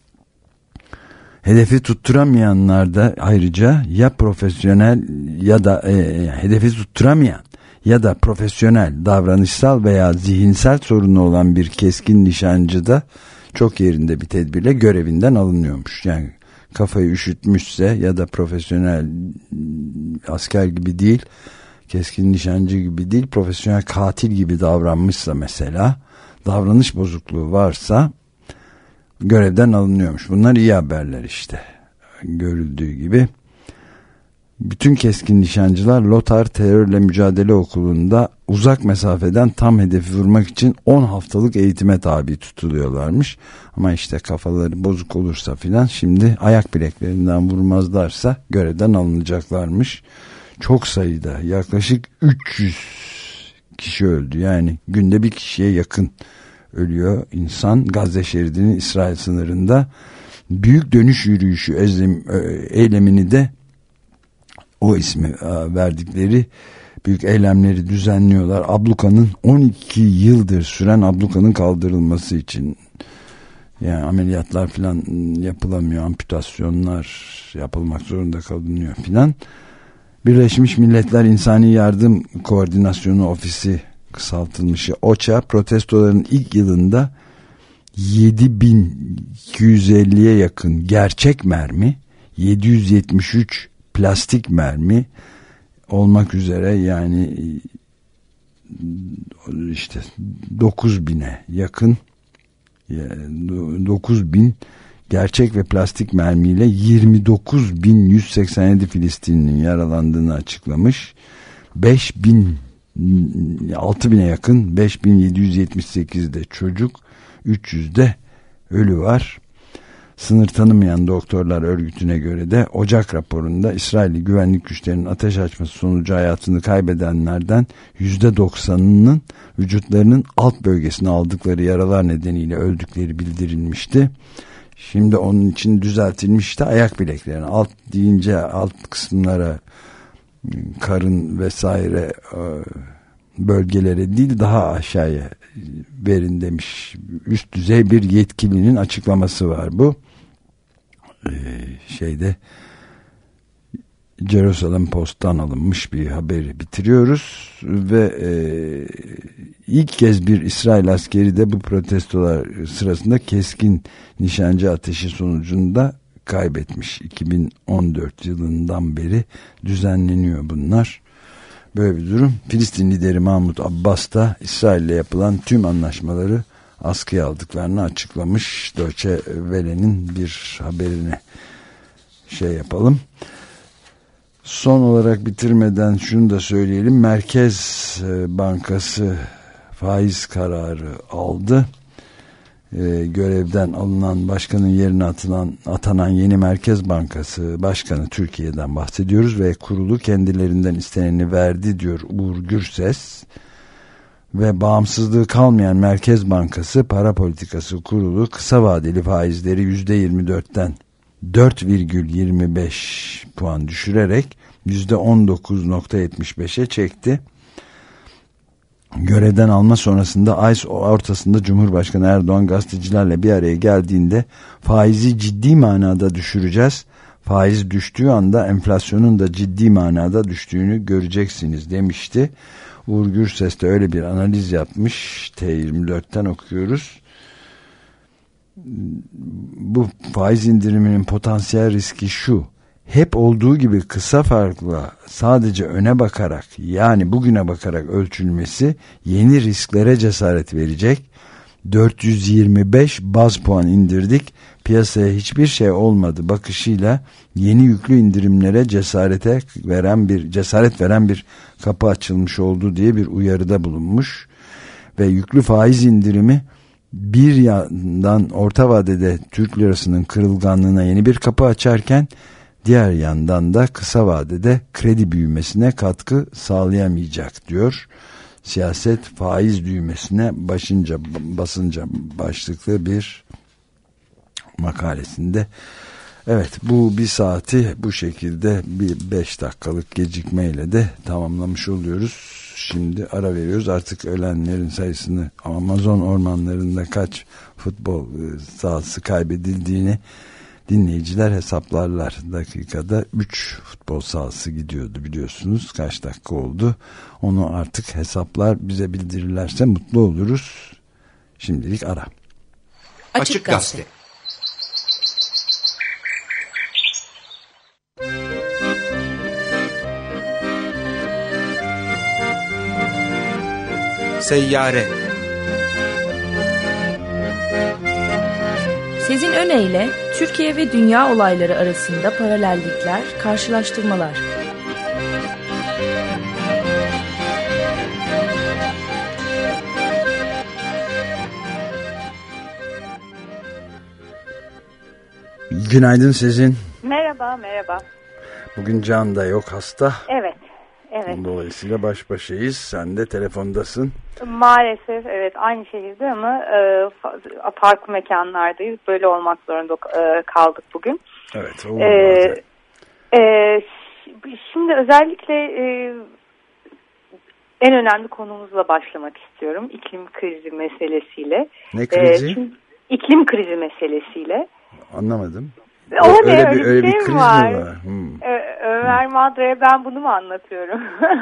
Hedefi tutturamayanlar da ayrıca ya profesyonel ya da hedefi tutturamayan ya da profesyonel, davranışsal veya zihinsel sorunu olan bir keskin nişancı da çok yerinde bir tedbirle görevinden alınıyormuş. Yani kafayı üşütmüşse ya da profesyonel asker gibi değil, keskin nişancı gibi değil, profesyonel katil gibi davranmışsa mesela, davranış bozukluğu varsa görevden alınıyormuş. Bunlar iyi haberler işte. Görüldüğü gibi. Bütün keskin nişancılar Lothar Terörle Mücadele Okulu'nda uzak mesafeden tam hedefi vurmak için 10 haftalık eğitime tabi tutuluyorlarmış. Ama işte kafaları bozuk olursa filan şimdi ayak bileklerinden vurmazlarsa görevden alınacaklarmış. Çok sayıda, yaklaşık 300 kişi öldü. Yani günde bir kişiye yakın ölüyor insan. Gazze şeridinin İsrail sınırında büyük dönüş yürüyüşü eylemini de o ismi verdikleri büyük eylemleri düzenliyorlar. Ablukanın 12 yıldır süren ablukanın kaldırılması için, yani ameliyatlar filan yapılamıyor, amputasyonlar yapılmak zorunda kalınıyor filan. Birleşmiş Milletler İnsani Yardım Koordinasyonu Ofisi, kısaltılmışı OÇA, protestoların ilk yılında 7.250'ye yakın gerçek mermi, 773 plastik mermi olmak üzere, yani işte 9.000'e yakın, 9.000 gerçek ve plastik mermiyle 29.187 Filistinli'nin yaralandığını açıklamış. 6.000'e yakın, 5.778'de çocuk, 300'de ölü var. Sınır tanımayan doktorlar örgütüne göre de Ocak raporunda İsrailli güvenlik güçlerinin ateş açması sonucu hayatını kaybedenlerden %90'ının vücutlarının alt bölgesine aldıkları yaralar nedeniyle öldükleri bildirilmişti. Şimdi onun için düzeltilmişti ayak bileklerine. Alt deyince alt kısımlara, karın vesaire bölgelere değil, daha aşağıya verin demiş. Üst düzey bir yetkilinin açıklaması var bu. şeyde Jerusalem Post'tan alınmış bir haberi bitiriyoruz ve ilk kez bir İsrail askeri de bu protestolar sırasında keskin nişancı ateşi sonucunda kaybetmiş. 2014 yılından beri düzenleniyor bunlar. Böyle bir durum. Filistin lideri Mahmut Abbas da İsrail'le yapılan tüm anlaşmaları askıya aldıklarını açıklamış. Deutsche Welle'nin bir haberini yapalım. Son olarak bitirmeden şunu da söyleyelim. Merkez Bankası faiz kararı aldı. Görevden alınan başkanın yerine atanan yeni Merkez Bankası Başkanı, Türkiye'den bahsediyoruz ve kurulu kendilerinden isteneni verdi diyor Uğur Gürses. Ve bağımsızlığı kalmayan Merkez Bankası Para Politikası Kurulu kısa vadeli faizleri %24'ten 4,25 puan düşürerek %19,75'e çekti. Görevden alma sonrasında ay ortasında Cumhurbaşkanı Erdoğan gazetecilerle bir araya geldiğinde faizi ciddi manada düşüreceğiz. Faiz düştüğü anda enflasyonun da ciddi manada düştüğünü göreceksiniz demişti. Uğur Gürses de öyle bir analiz yapmış. T24'ten okuyoruz. Bu faiz indiriminin potansiyel riski şu: hep olduğu gibi kısa farkla sadece öne bakarak, yani bugüne bakarak ölçülmesi yeni risklere cesaret verecek. 425 baz puan indirdik, piyasaya hiçbir şey olmadı bakışıyla yeni yüklü indirimlere cesaret veren bir kapı açılmış oldu diye bir uyarıda bulunmuş. Ve yüklü faiz indirimi bir yandan orta vadede Türk lirasının kırılganlığına yeni bir kapı açarken diğer yandan da kısa vadede kredi büyümesine katkı sağlayamayacak diyor. Siyaset faiz düğmesine basınca başlıklı bir makalesinde. Evet, bu bir saati bu şekilde bir 5 dakikalık gecikmeyle de tamamlamış oluyoruz. Şimdi ara veriyoruz. Artık ölenlerin sayısını, Amazon ormanlarında kaç futbol sahası kaybedildiğini dinleyiciler hesaplarlar. Dakikada 3 futbol sahası gidiyordu, biliyorsunuz. Kaç dakika oldu? Onu artık hesaplar, bize bildirirlerse mutlu oluruz. Şimdilik ara. Açık Gazete. Seyyare. Sezin Öne Türkiye ve dünya olayları arasında paralellikler, karşılaştırmalar. Günaydın Sezin. Merhaba. Bugün Can da yok, hasta. Evet. Dolayısıyla baş başayız. Sen de telefondasın. Maalesef evet, aynı şehirde ama farklı mekanlardayız. Böyle olmak zorunda kaldık bugün. Evet. Şimdi özellikle en önemli konumuzla başlamak istiyorum. İklim krizi meselesiyle. Ne krizi? İklim krizi meselesiyle. Anlamadım. Öyle bir kriz var. mi var? Ömer Madra'ya ben bunu mu anlatıyorum?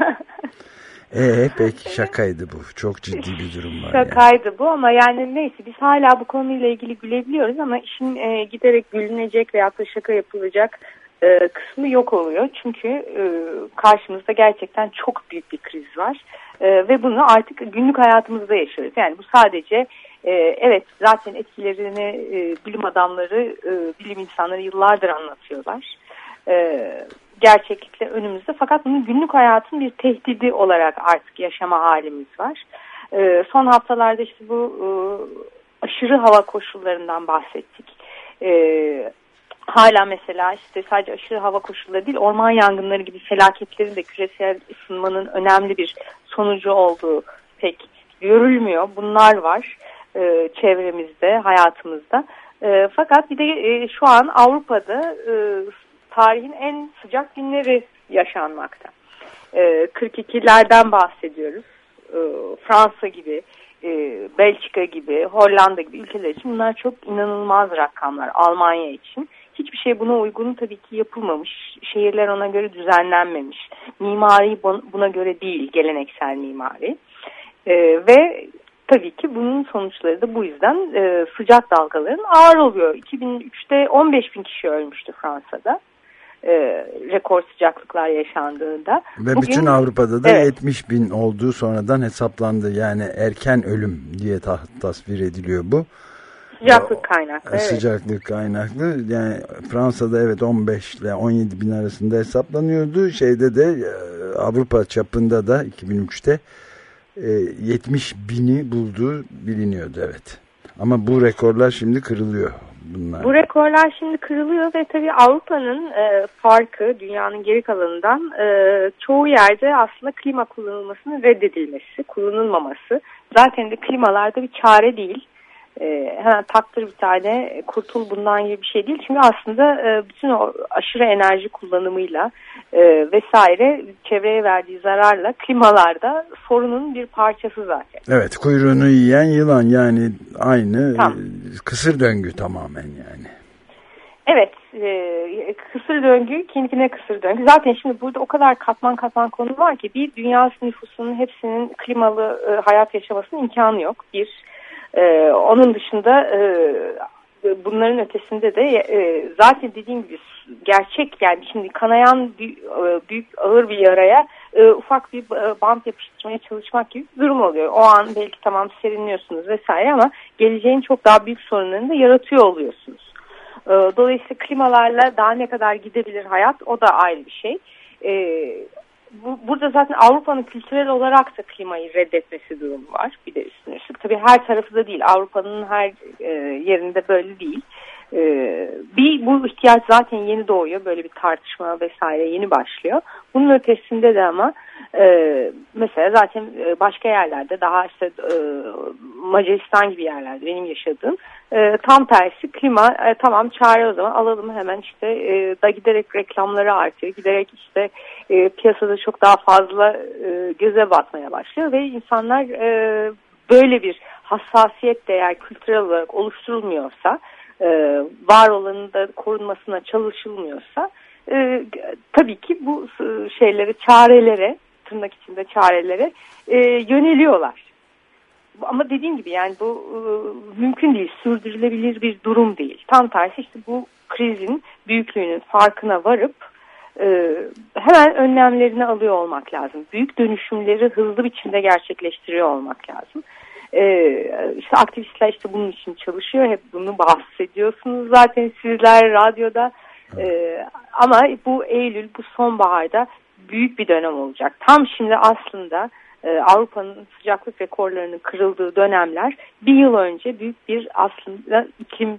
Peki, şakaydı bu. Çok ciddi bir durum var. Şakaydı yani bu, ama yani neyse, biz hala bu konuyla ilgili gülebiliyoruz ama işin giderek gülünecek veyahut da şaka yapılacak kısmı yok oluyor. Çünkü karşımızda gerçekten çok büyük bir kriz var ve bunu artık günlük hayatımızda yaşıyoruz. Yani bu sadece evet, zaten etkilerini bilim adamları, bilim insanları yıllardır anlatıyorlar. Gerçeklikle önümüzde, fakat bunun günlük hayatın bir tehdidi olarak artık yaşama halimiz var. Son haftalarda işte bu aşırı hava koşullarından bahsettik. Hala mesela işte sadece aşırı hava koşulları değil, orman yangınları gibi felaketlerin de küresel ısınmanın önemli bir sonucu olduğu pek görülmüyor. Bunlar var çevremizde, hayatımızda. Fakat bir de şu an Avrupa'da tarihin en sıcak günleri yaşanmakta. 42'lerden bahsediyoruz. Fransa gibi, Belçika gibi, Hollanda gibi ülkeler için bunlar çok inanılmaz rakamlar. Almanya için hiçbir şey buna uygun tabii ki yapılmamış. Şehirler ona göre düzenlenmemiş. Mimari buna göre değil, geleneksel mimari. Ve tabii ki bunun sonuçları da bu yüzden sıcak dalgaların ağır oluyor. 2003'te 15 bin kişi ölmüştü Fransa'da. Rekor sıcaklıklar yaşandığında. Ve bugün, bütün Avrupa'da da 70 bin olduğu sonradan hesaplandı. Yani erken ölüm diye tasvir ediliyor bu. Sıcaklık kaynaklı. Evet. Sıcaklık kaynaklı. Yani Fransa'da evet 15 ile 17 bin arasında hesaplanıyordu. Şeyde de Avrupa çapında da 2003'te 70 bini bulduğu biliniyordu, evet. Ama bu rekorlar şimdi kırılıyor. Bu rekorlar şimdi kırılıyor ve tabii Avrupa'nın farkı dünyanın geri kalanından çoğu yerde aslında klima kullanılmasının reddedilmesi, kullanılmaması. Zaten de klimalarda bir çare değil. Hemen taktır bir tane kurtul bundan gibi bir şey değil. Çünkü aslında bütün o aşırı enerji kullanımıyla vesaire çevreye verdiği zararla klimalarda sorunun bir parçası zaten. Evet, kuyruğunu yiyen yılan, yani aynı kısır döngü tamamen yani. Evet, kısır döngü kendine kısır döngü. Zaten şimdi burada o kadar katman konu var ki bir dünya nüfusunun hepsinin klimalı hayat yaşamasının imkanı yok. Onun dışında bunların ötesinde de zaten dediğim gibi gerçek, yani şimdi kanayan büyük ağır bir yaraya ufak bir bant yapıştırmaya çalışmak gibi bir durum oluyor. O an belki tamam serinliyorsunuz vesaire ama geleceğin çok daha büyük sorunlarını da yaratıyor oluyorsunuz. Dolayısıyla klimalarla daha ne kadar gidebilir hayat, o da ayrı bir şey. Burada zaten Avrupa'nın kültürel olarak da klimayı reddetmesi durumu var. Bir de üstüne üstlük. Tabii her tarafı da değil. Avrupa'nın her yerinde böyle değil. Bu ihtiyaç zaten yeni doğuyor. Böyle bir tartışma vesaire yeni başlıyor. Bunun ötesinde de ama mesela zaten başka yerlerde daha işte Macaristan gibi yerlerde benim yaşadığım tam tersi klima tamam çare o zaman alalım hemen işte da giderek reklamları artıyor. Giderek işte piyasada çok daha fazla göze batmaya başlıyor ve insanlar böyle bir hassasiyet de eğer kültürel olarak oluşturulmuyorsa var olanın da korunmasına çalışılmıyorsa tabii ki bu çarelere tırnak içinde çarelere yöneliyorlar. Ama dediğim gibi yani bu mümkün değil, sürdürülebilir bir durum değil. Tam tersi işte bu krizin büyüklüğünün farkına varıp hemen önlemlerini alıyor olmak lazım. Büyük dönüşümleri hızlı biçimde gerçekleştiriyor olmak lazım. İşte aktivistler işte bunun için çalışıyor. Hep bunu bahsediyorsunuz zaten sizler radyoda. Ama bu Eylül, bu sonbaharda büyük bir dönem olacak. Tam şimdi aslında Avrupa'nın sıcaklık rekorlarının kırıldığı dönemler bir yıl önce büyük bir aslında iklim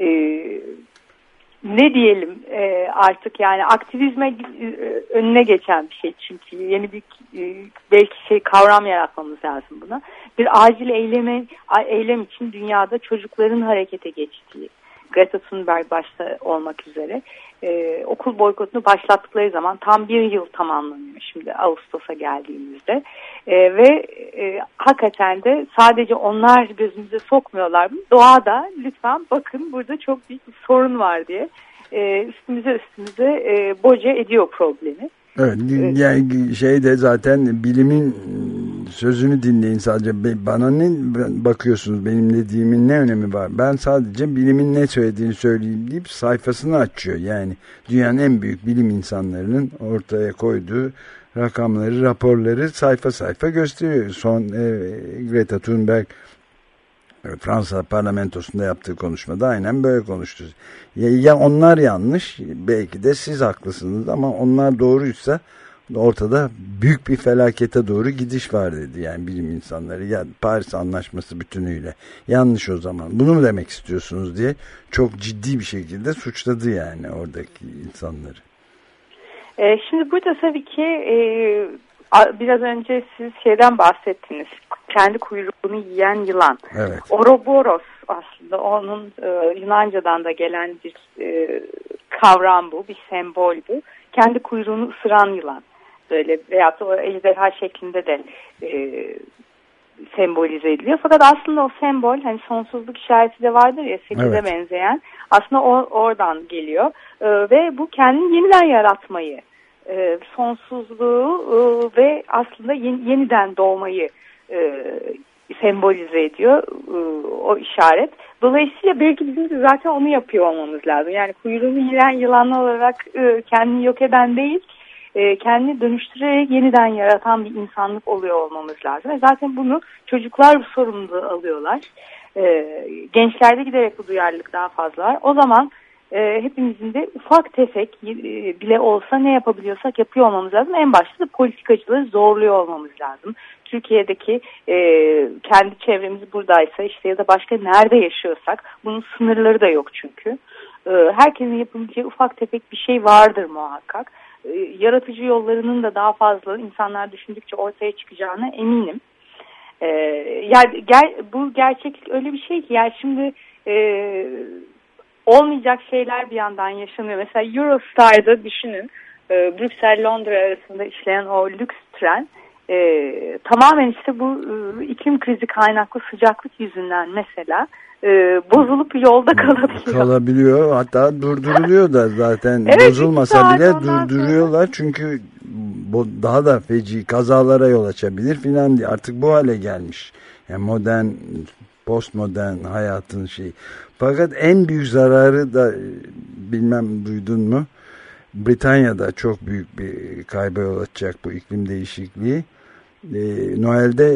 ne diyelim artık yani aktivizme önüne geçen bir şey, çünkü yeni bir belki kavram yaratmamız lazım buna. Bir acil eylem için dünyada çocukların harekete geçtiği, Greta Thunberg başta olmak üzere okul boykotunu başlattıkları zaman tam bir yıl tamamlanıyor şimdi Ağustos'a geldiğimizde ve hakikaten de sadece onlar gözümüze sokmuyorlar mı? Doğada lütfen bakın burada çok büyük bir sorun var diye üstümüze boca ediyor problemi. Evet, yani de zaten bilimin sözünü dinleyin sadece. Bana ne bakıyorsunuz, benim dediğimin ne önemi var? Ben sadece bilimin ne söylediğini söyleyeyim deyip sayfasını açıyor. Yani dünyanın en büyük bilim insanlarının ortaya koyduğu rakamları, raporları sayfa sayfa gösteriyor. Son Greta Thunberg Fransa parlamentosunda yaptığı konuşmada aynen böyle konuştu. Ya onlar yanlış, belki de siz haklısınız ama onlar doğruysa ortada büyük bir felakete doğru gidiş var dedi. Yani bilim insanları, ya Paris Anlaşması bütünüyle yanlış o zaman. Bunu mu demek istiyorsunuz diye çok ciddi bir şekilde suçladı yani oradaki insanları. Şimdi burada tabii ki biraz önce siz şeyden bahsettiniz. Kendi kuyruğunu yiyen yılan. Evet. Ouroboros aslında onun Yunanca'dan da gelen bir kavram bu, bir sembol bu. Kendi kuyruğunu ısıran yılan. Böyle veyahut da o ejderha şeklinde de sembolize ediliyor. Fakat aslında o sembol, hani sonsuzluk işareti de vardır ya, 8'e benzeyen, aslında oradan geliyor. Ve bu kendini yeniden yaratmayı, sonsuzluğu ve aslında yeniden doğmayı sembolize ediyor o işaret. Dolayısıyla belki bizim de zaten onu yapıyor olmamız lazım. Yani kuyruğunu yiyen yılan olarak kendini yok eden değil, kendini dönüştürerek yeniden yaratan bir insanlık oluyor olmamız lazım. Ve zaten bunu çocuklar bu sorumluluğu alıyorlar. Gençlerde giderek bu duyarlılık daha fazla var. O zaman hepimizin de ufak tefek bile olsa ne yapabiliyorsak yapıyor olmamız lazım. En başta da politikacıları zorluyor olmamız lazım. Türkiye'deki kendi çevremiz buradaysa işte, ya da başka nerede yaşıyorsak, bunun sınırları da yok çünkü. Herkesin yapabileceği ufak tefek bir şey vardır muhakkak. Yaratıcı yollarının da daha fazla insanlar düşündükçe ortaya çıkacağına eminim. Yani bu gerçeklik öyle bir şey ki, yani şimdi olmayacak şeyler bir yandan yaşanıyor. Mesela Eurostar'da düşünün, Brüksel-Londra arasında işleyen o lüks tren tamamen işte bu iklim krizi kaynaklı sıcaklık yüzünden mesela bozulup yolda kalabiliyor. Hatta durduruluyor da zaten. Evet, bozulmasa bile durduruyorlar çünkü daha da feci kazalara yol açabilir filan diye. Artık bu hale gelmiş. Yani modern, postmodern hayatın şeyi. Fakat en büyük zararı da, bilmem duydun mu, Britanya'da çok büyük bir kayba yol açacak bu iklim değişikliği. Noel'de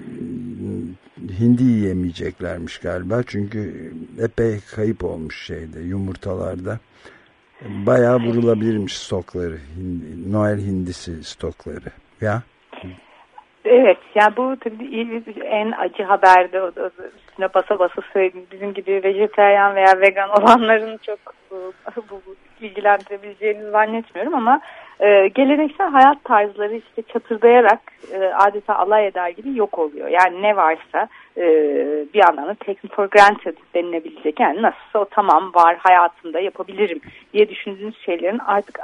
hindi yiyemeyeceklermiş galiba. Çünkü epey kayıp olmuş yumurtalarda. Bayağı vurulabilirmiş stokları. Noel hindisi stokları. Ya. Evet, yani bu tabii en acı haberde, o da üstüne basa basa söylediğim, bizim gibi vejetaryen veya vegan olanların çok bu ilgilendirebileceğini zannetmiyorum ama geleneksel hayat tarzları işte çatırdayarak adeta alay eder gibi yok oluyor. Yani ne varsa bir yandan da taken for granted denilebilecek, yani nasılsa o tamam var hayatımda yapabilirim diye düşündüğünüz şeylerin artık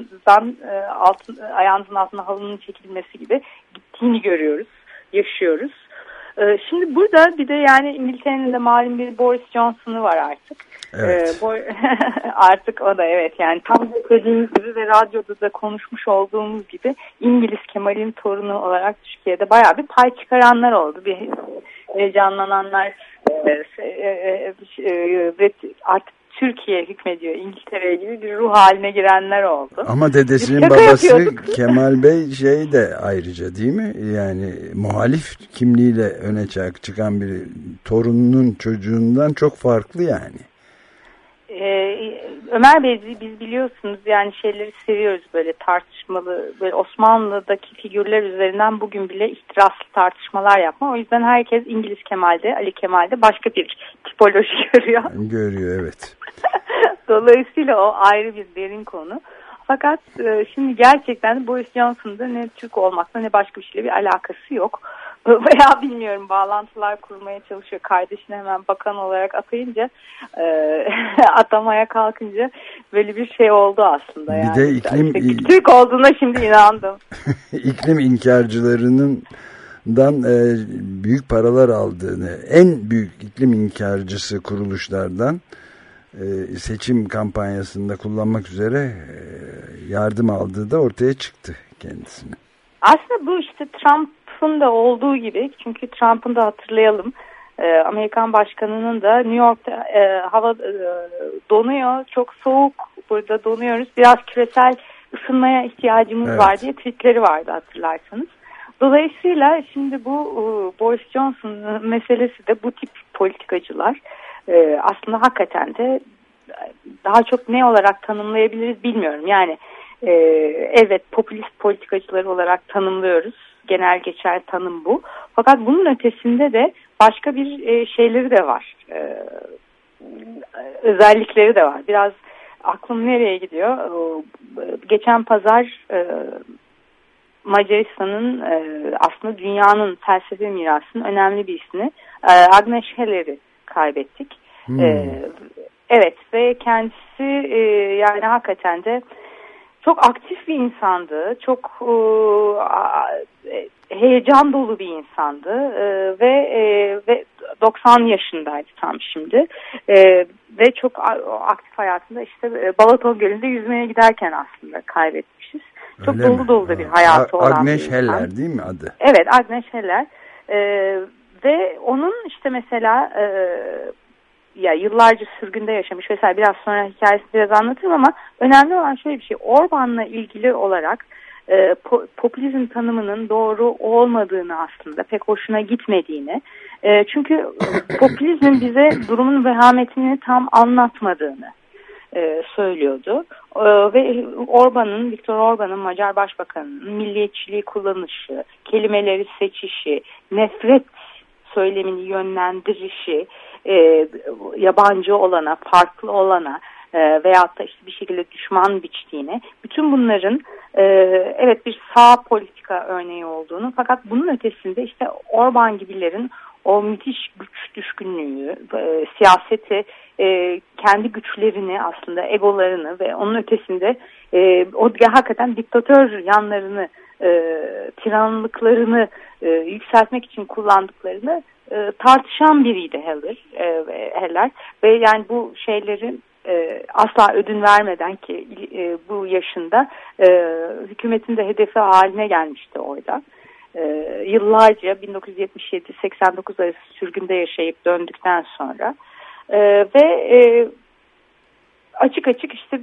ayağınızın altına halının çekilmesi gibi gittiğini görüyoruz, yaşıyoruz. Şimdi burada bir de yani İngiltere'nin de malum bir Boris Johnson'u var artık. Evet. Artık o da evet, yani tam dediğimiz gibi ve radyoda da konuşmuş olduğumuz gibi İngiliz Kemal'in torunu olarak Türkiye'de bayağı bir pay çıkaranlar oldu. Bir heyecanlananlar ve artık Türkiye hükmediyor, İngiltere gibi bir ruh haline girenler oldu. Ama dedesinin babası Kemal Bey de ayrıca değil mi? Yani muhalif kimliğiyle öne çıkan bir torununun çocuğundan çok farklı yani. Ömer Bey, biz biliyorsunuz yani şeyleri seviyoruz, böyle tartışmalı, böyle Osmanlı'daki figürler üzerinden bugün bile ihtiraslı tartışmalar yapma. O yüzden herkes İngiliz Kemal'de, Ali Kemal'de başka bir tipoloji görüyor. Görüyor, evet. Dolayısıyla o ayrı bir derin konu. Fakat şimdi gerçekten de Boris Johnson'da ne Türk olmakla ne başka bir şeyle bir alakası yok. Veya bilmiyorum, bağlantılar kurmaya çalışıyor. Kardeşini hemen bakan olarak atayınca, atamaya kalkınca böyle bir şey oldu aslında. Bir yani. De Türk olduğuna şimdi inandım. İklim inkarcılarından büyük paralar aldığını, en büyük iklim inkarcısı kuruluşlardan seçim kampanyasında kullanmak üzere yardım aldığı da ortaya çıktı kendisine. Aslında bu işte Trump'ın da olduğu gibi, çünkü Trump'ın da hatırlayalım, Amerikan başkanının da New York'ta hava donuyor, çok soğuk, burada donuyoruz, biraz küresel ısınmaya ihtiyacımız var diye tweetleri vardı, hatırlarsanız. Dolayısıyla şimdi bu Boris Johnson meselesi de bu tip politikacılar aslında hakikaten de daha çok ne olarak tanımlayabiliriz bilmiyorum. Yani evet, popülist politikacılar olarak tanımlıyoruz. Genel geçer tanım bu. Fakat bunun ötesinde de başka bir şeyleri de var. Özellikleri de var. Biraz aklım nereye gidiyor? Geçen pazar Macaristan'ın aslında dünyanın felsefe mirasının önemli bir ismi Agnes Heller'i kaybettik. Evet, ve kendisi yani hakikaten de çok aktif bir insandı. Çok heyecan dolu bir insandı ve 90 yaşındaydı tam şimdi ve çok aktif hayatında işte Balaton Gölü'nde yüzmeye giderken aslında kaybetmişiz. Çok Öyle dolu mi? dolu da bir hayatı olan Agnes bir insan. Heller değil mi adı? Evet, Agnes Heller ve onun işte mesela ya yıllarca sürgünde yaşamış vesaire, biraz sonra hikayesini biraz anlatırım ama önemli olan şöyle bir şey, Orban'la ilgili olarak popülizm tanımının doğru olmadığını, aslında pek hoşuna gitmediğini, çünkü popülizmin bize durumun vehametini tam anlatmadığını söylüyordu. Ve Viktor Orban'ın, Macar Başbakanı'nın milliyetçiliği kullanışı, kelimeleri seçişi, nefret söylemini yönlendirişi, yabancı olana, farklı olana veyahut da işte bir şekilde düşman biçtiğini, bütün bunların evet bir sağ politika örneği olduğunu, fakat bunun ötesinde işte Orban gibilerin o müthiş güç düşkünlüğü, siyaseti, kendi güçlerini, aslında egolarını ve onun ötesinde o hakikaten diktatör yanlarını, tiranlıklarını yükseltmek için kullandıklarını tartışan biriydi Heller ve yani bu şeylerin asla ödün vermeden ki bu yaşında hükümetin de hedefi haline gelmişti orada. Yıllarca 1977-89 arası sürgünde yaşayıp döndükten sonra ve açık açık işte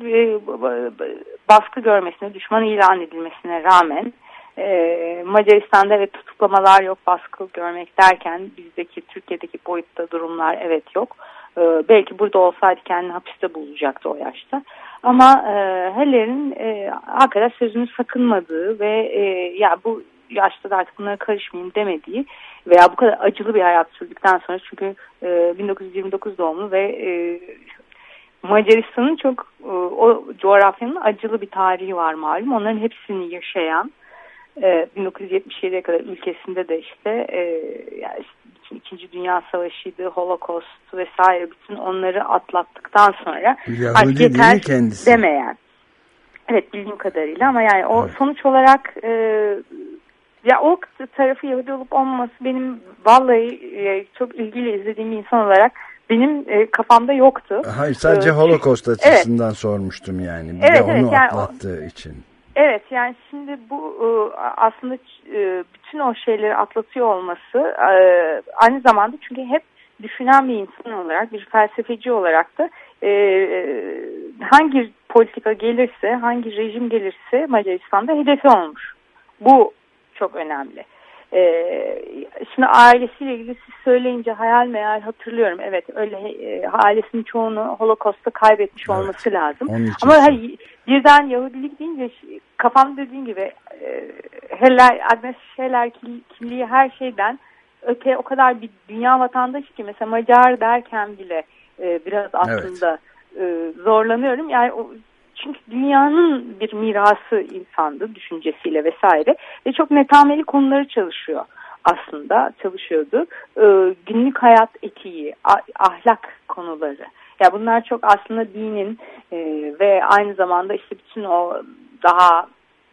baskı görmesine, düşman ilan edilmesine rağmen Macaristan'da evet tutuklamalar yok, baskı görmek derken bizdeki, Türkiye'deki boyutta durumlar evet yok. Belki burada olsaydı kendini hapiste bulacaktı o yaşta. Ama Heller'in hakikaten sözünü sakınmadığı ve ya bu yaşta da artık bunlara karışmayayım demediği veya bu kadar acılı bir hayat sürdükten sonra, çünkü 1929 doğumlu ve Macaristan'ın çok o coğrafyanın acılı bir tarihi var malum. Onların hepsini yaşayan, 1977'ye kadar ülkesinde de işte yani bütün İkinci Dünya Savaşı'ydı, Holocaust vesaire, bütün onları atlattıktan sonra Yahudi değil mi kendisi? Demeyen. Evet, bildiğim kadarıyla, ama yani o sonuç olarak ya o tarafı Yahudi olup olmaması benim vallahi çok ilgili izlediğim bir insan olarak benim kafamda yoktu. Hayır, sadece Holocaust açısından sormuştum yani. Bir de onu yani atlattığı için. Evet, yani şimdi bu aslında bütün o şeyleri atlatıyor olması aynı zamanda, çünkü hep düşünen bir insan olarak, bir felsefeci olarak da hangi politika gelirse, hangi rejim gelirse Macaristan'da hedefi olmuş. Bu çok önemli. Şimdi ailesiyle ilgili siz söyleyince hayal meyal hatırlıyorum. Evet, öyle ailesinin çoğunu Holocaust'ta kaybetmiş olması lazım. Ama birden Yahudilik deyince kafam dediğim gibi Agnes Heller kimliği her şeyden öte o kadar bir dünya vatandaşı ki, mesela Macar derken bile biraz aslında zorlanıyorum. Yani çünkü dünyanın bir mirası insandı, düşüncesiyle vesaire, ve çok netameli konuları çalışıyordu. Günlük hayat etiği, ahlak konuları. Ya bunlar çok aslında dinin ve aynı zamanda işte bütün o daha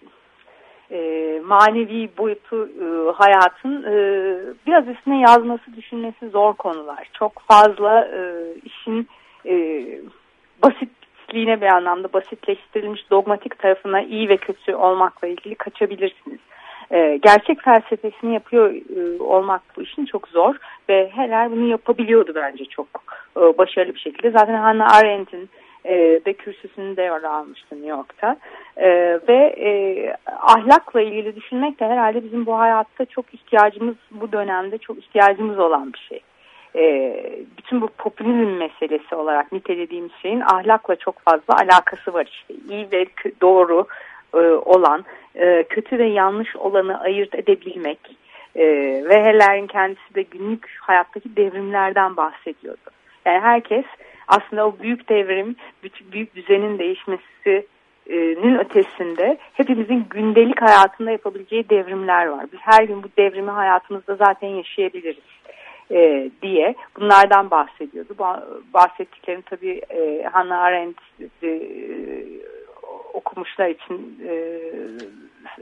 manevi boyutu hayatın biraz üstüne yazması, düşünmesi zor konular. Çok fazla işin basitliğine, bir anlamda basitleştirilmiş dogmatik tarafına, iyi ve kötü olmakla ilgili kaçabilirsiniz. Gerçek felsefesini yapıyor olmak bu işin çok zor ve Heller bunu yapabiliyordu bence çok başarılı bir şekilde. Zaten Hannah Arendt'in de kürsüsünü de orada almıştı New York'ta. Ve ahlakla ilgili düşünmek de herhalde bizim bu hayatta çok ihtiyacımız, bu dönemde çok ihtiyacımız olan bir şey. Bütün bu popülizm meselesi olarak nitelediğimiz şeyin ahlakla çok fazla alakası var işte. İyi ve doğru olan, kötü ve yanlış olanı ayırt edebilmek ve Heller'in kendisi de günlük hayattaki devrimlerden bahsediyordu. Yani herkes aslında o büyük devrim, büyük düzenin değişmesinin ötesinde hepimizin gündelik hayatında yapabileceği devrimler var. Biz her gün bu devrimi hayatımızda zaten yaşayabiliriz diye bunlardan bahsediyordu. Bahsettiklerini tabii Hannah Arendt okumuşlar için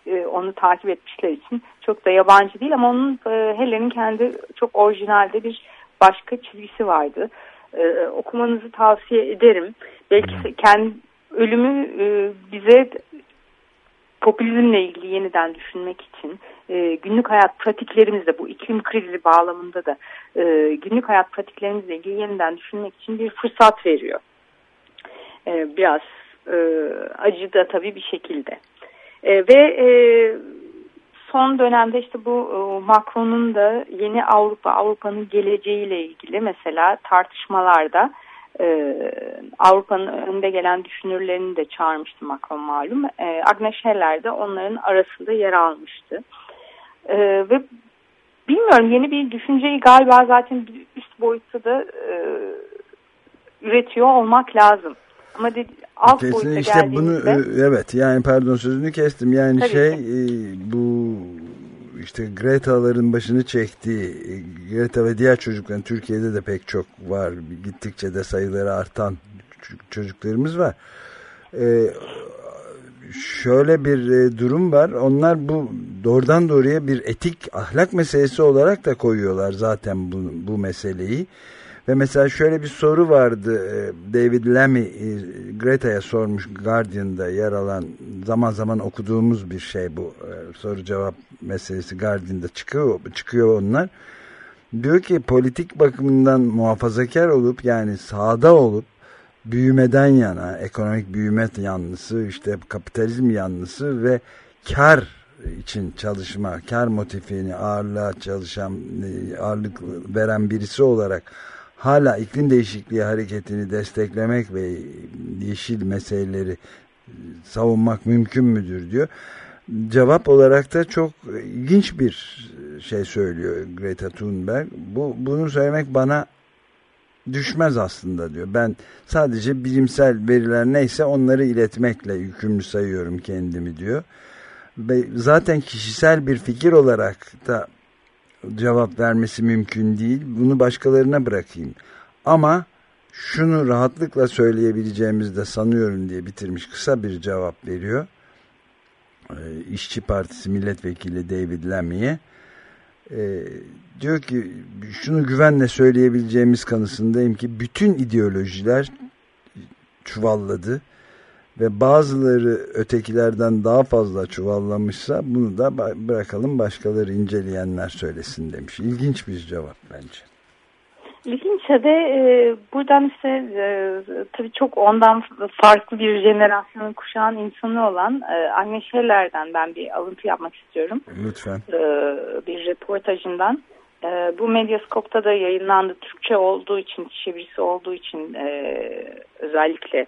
onu takip etmişler için çok da yabancı değil ama onun Heller'in kendi çok orijinalde bir başka çizgisi vardı. Okumanızı tavsiye ederim. Belki kendi ölümü bize popülizmle ilgili yeniden düşünmek için günlük hayat pratiklerimizde, bu iklim krizi bağlamında da günlük hayat pratiklerimizle ilgili yeniden düşünmek için bir fırsat veriyor. Biraz acı da tabii bir şekilde. Ve son dönemde işte bu Macron'un da yeni Avrupa'nın geleceğiyle ilgili mesela tartışmalarda Avrupa'nın önde gelen düşünürlerini de çağırmıştı Macron malum. Agnes Heller de onların arasında yer almıştı. Ve bilmiyorum, yeni bir düşünceyi galiba zaten üst boyutta da üretiyor olmak lazım. Ama alt boyutta işte geldiğimizde... bunu evet, yani pardon sözünü kestim. Yani bu işte Greta'ların başını çektiği, Greta ve diğer çocukların, Türkiye'de de pek çok var. Gittikçe de sayıları artan çocuklarımız var. Şöyle bir durum var. Onlar bu doğrudan doğruya bir etik, ahlak meselesi olarak da koyuyorlar zaten bu meseleyi. Ve mesela şöyle bir soru vardı. David Lammy Greta'ya sormuş, Guardian'da yer alan, zaman zaman okuduğumuz bir şey bu. Soru cevap meselesi Guardian'da çıkıyor onlar. Diyor ki politik bakımından muhafazakar olup, yani sağda olup büyümeden yana, ekonomik büyüme yanlısı, işte kapitalizm yanlısı ve kar için çalışma, kar motifini ağırlık veren birisi olarak hala iklim değişikliği hareketini desteklemek ve yeşil meseleleri savunmak mümkün müdür diyor. Cevap olarak da çok ilginç bir şey söylüyor Greta Thunberg. Bunu söylemek bana düşmez aslında diyor. Ben sadece bilimsel veriler neyse onları iletmekle yükümlü sayıyorum kendimi diyor. Ve zaten kişisel bir fikir olarak da cevap vermesi mümkün değil. Bunu başkalarına bırakayım. Ama şunu rahatlıkla söyleyebileceğimizi de sanıyorum diye bitirmiş, kısa bir cevap veriyor. İşçi Partisi Milletvekili David Lammy'ye. Diyor ki şunu güvenle söyleyebileceğimiz kanısındayım ki bütün ideolojiler çuvalladı ve bazıları ötekilerden daha fazla çuvallamışsa bunu da bırakalım başkaları, inceleyenler söylesin demiş. İlginç bir cevap bence. İlginç de buradan işte tabii çok ondan farklı bir jenerasyonun, kuşağın insanı olan Agnes Heller'den ben bir alıntı yapmak istiyorum. Lütfen. Bir röportajından. Bu Medyascope'da da yayınlandı. Türkçe olduğu için, çevirisi olduğu için özellikle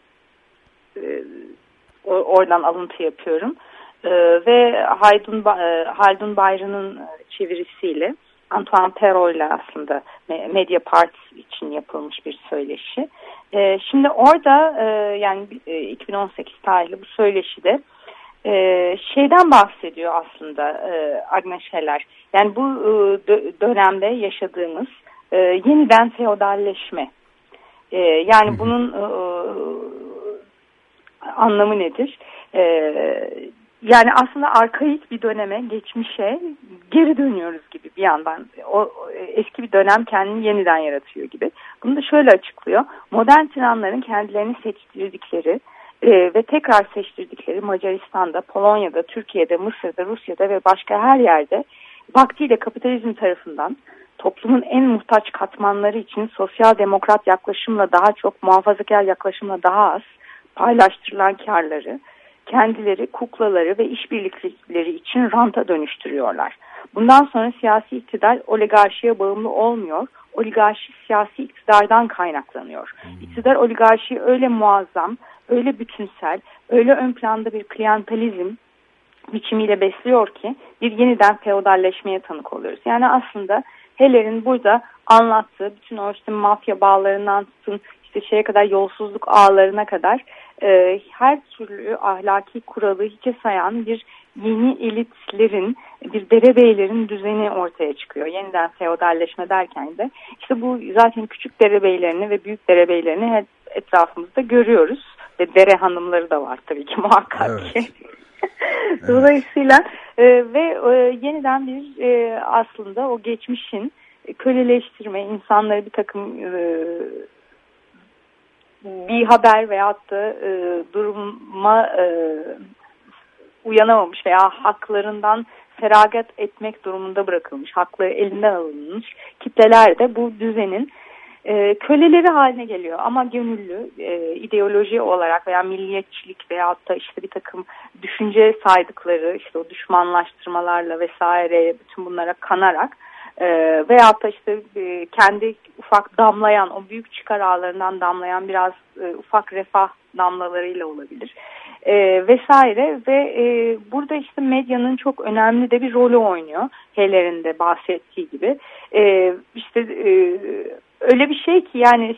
oradan alıntı yapıyorum. Ve Haldun Bayram'ın çevirisiyle Antoine Perrault'la aslında Medya Partisi için yapılmış bir söyleşi. Şimdi orada yani 2018 tarihli bu söyleşide şeyden bahsediyor aslında Agnes Heller. Yani bu dönemde yaşadığımız yeniden feodalleşme. Yani bunun anlamı nedir? Yani aslında arkaik bir döneme, geçmişe geri dönüyoruz gibi bir yandan. O eski bir dönem kendini yeniden yaratıyor gibi. Bunu da şöyle açıklıyor. Modern tiranların kendilerini seçtirdikleri ve tekrar seçtirdikleri Macaristan'da, Polonya'da, Türkiye'de, Mısır'da, Rusya'da ve başka her yerde vaktiyle kapitalizm tarafından toplumun en muhtaç katmanları için sosyal demokrat yaklaşımla daha çok, muhafazakar yaklaşımla daha az paylaştırılan karları kendileri, kuklaları ve işbirlikleri için ranta dönüştürüyorlar. Bundan sonra siyasi iktidar oligarşiye bağımlı olmuyor. Oligarşi siyasi iktidardan kaynaklanıyor. İktidar oligarşiyi öyle muazzam, öyle bütünsel, öyle ön planda bir klientelizm biçimiyle besliyor ki bir yeniden feodalleşmeye tanık oluyoruz. Yani aslında Heller'in burada anlattığı bütün o işte mafya bağlarından tutun işte şeye kadar, yolsuzluk ağlarına kadar her türlü ahlaki kuralı hiçe sayan bir yeni elitlerin, bir derebeylerin düzeni ortaya çıkıyor. Yeniden feodalleşme derken de işte bu zaten küçük derebeylerini ve büyük derebeylerini hep etrafımızda görüyoruz. Ve dere hanımları da var tabii ki muhakkak ki. Dolayısıyla ve yeniden bir aslında o geçmişin köleleştirme, insanları bir takım bir haber veyahut da duruma uyanamamış veya haklarından feragat etmek durumunda bırakılmış, hakları elinden alınmış kitleler de bu düzenin köleleri haline geliyor. Ama gönüllü, ideoloji olarak veya milliyetçilik veyahut da işte bir takım düşünce saydıkları, işte o düşmanlaştırmalarla vesaire bütün bunlara kanarak veyahut da işte kendi ufak damlayan, o büyük çıkar ağlarından damlayan biraz ufak refah damlalarıyla olabilir. Vesaire ve burada işte medyanın çok önemli de bir rolü oynuyor. Heller'in de bahsettiği gibi. İşte öyle bir şey ki yani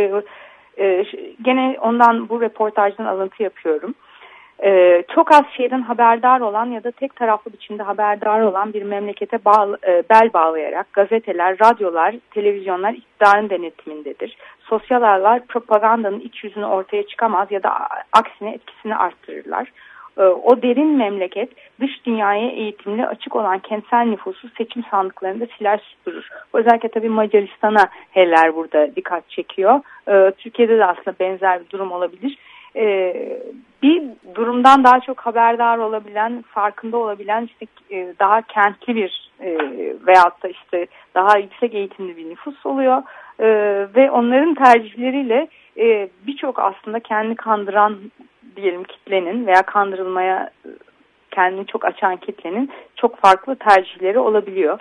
gene ondan bu röportajdan alıntı yapıyorum. Çok az şeyden haberdar olan ya da tek taraflı biçimde haberdar olan bir memlekete bel bağlayarak gazeteler, radyolar, televizyonlar iktidarın denetimindedir. Sosyal ağlar propagandanın iç yüzünü ortaya çıkamaz ya da aksine etkisini arttırırlar. O derin memleket dış dünyaya eğitimli açık olan kentsel nüfusu seçim sandıklarında siler süpürür. Özellikle tabii Macaristan'a Heller burada dikkat çekiyor. Türkiye'de de aslında benzer bir durum olabilir. Bir durumdan daha çok haberdar olabilen, farkında olabilen işte daha kentli bir veyahut da işte daha yüksek eğitimli bir nüfus oluyor. Ve onların tercihleriyle birçok aslında kendini kandıran diyelim kitlenin veya kandırılmaya kendini çok açan kitlenin çok farklı tercihleri olabiliyor.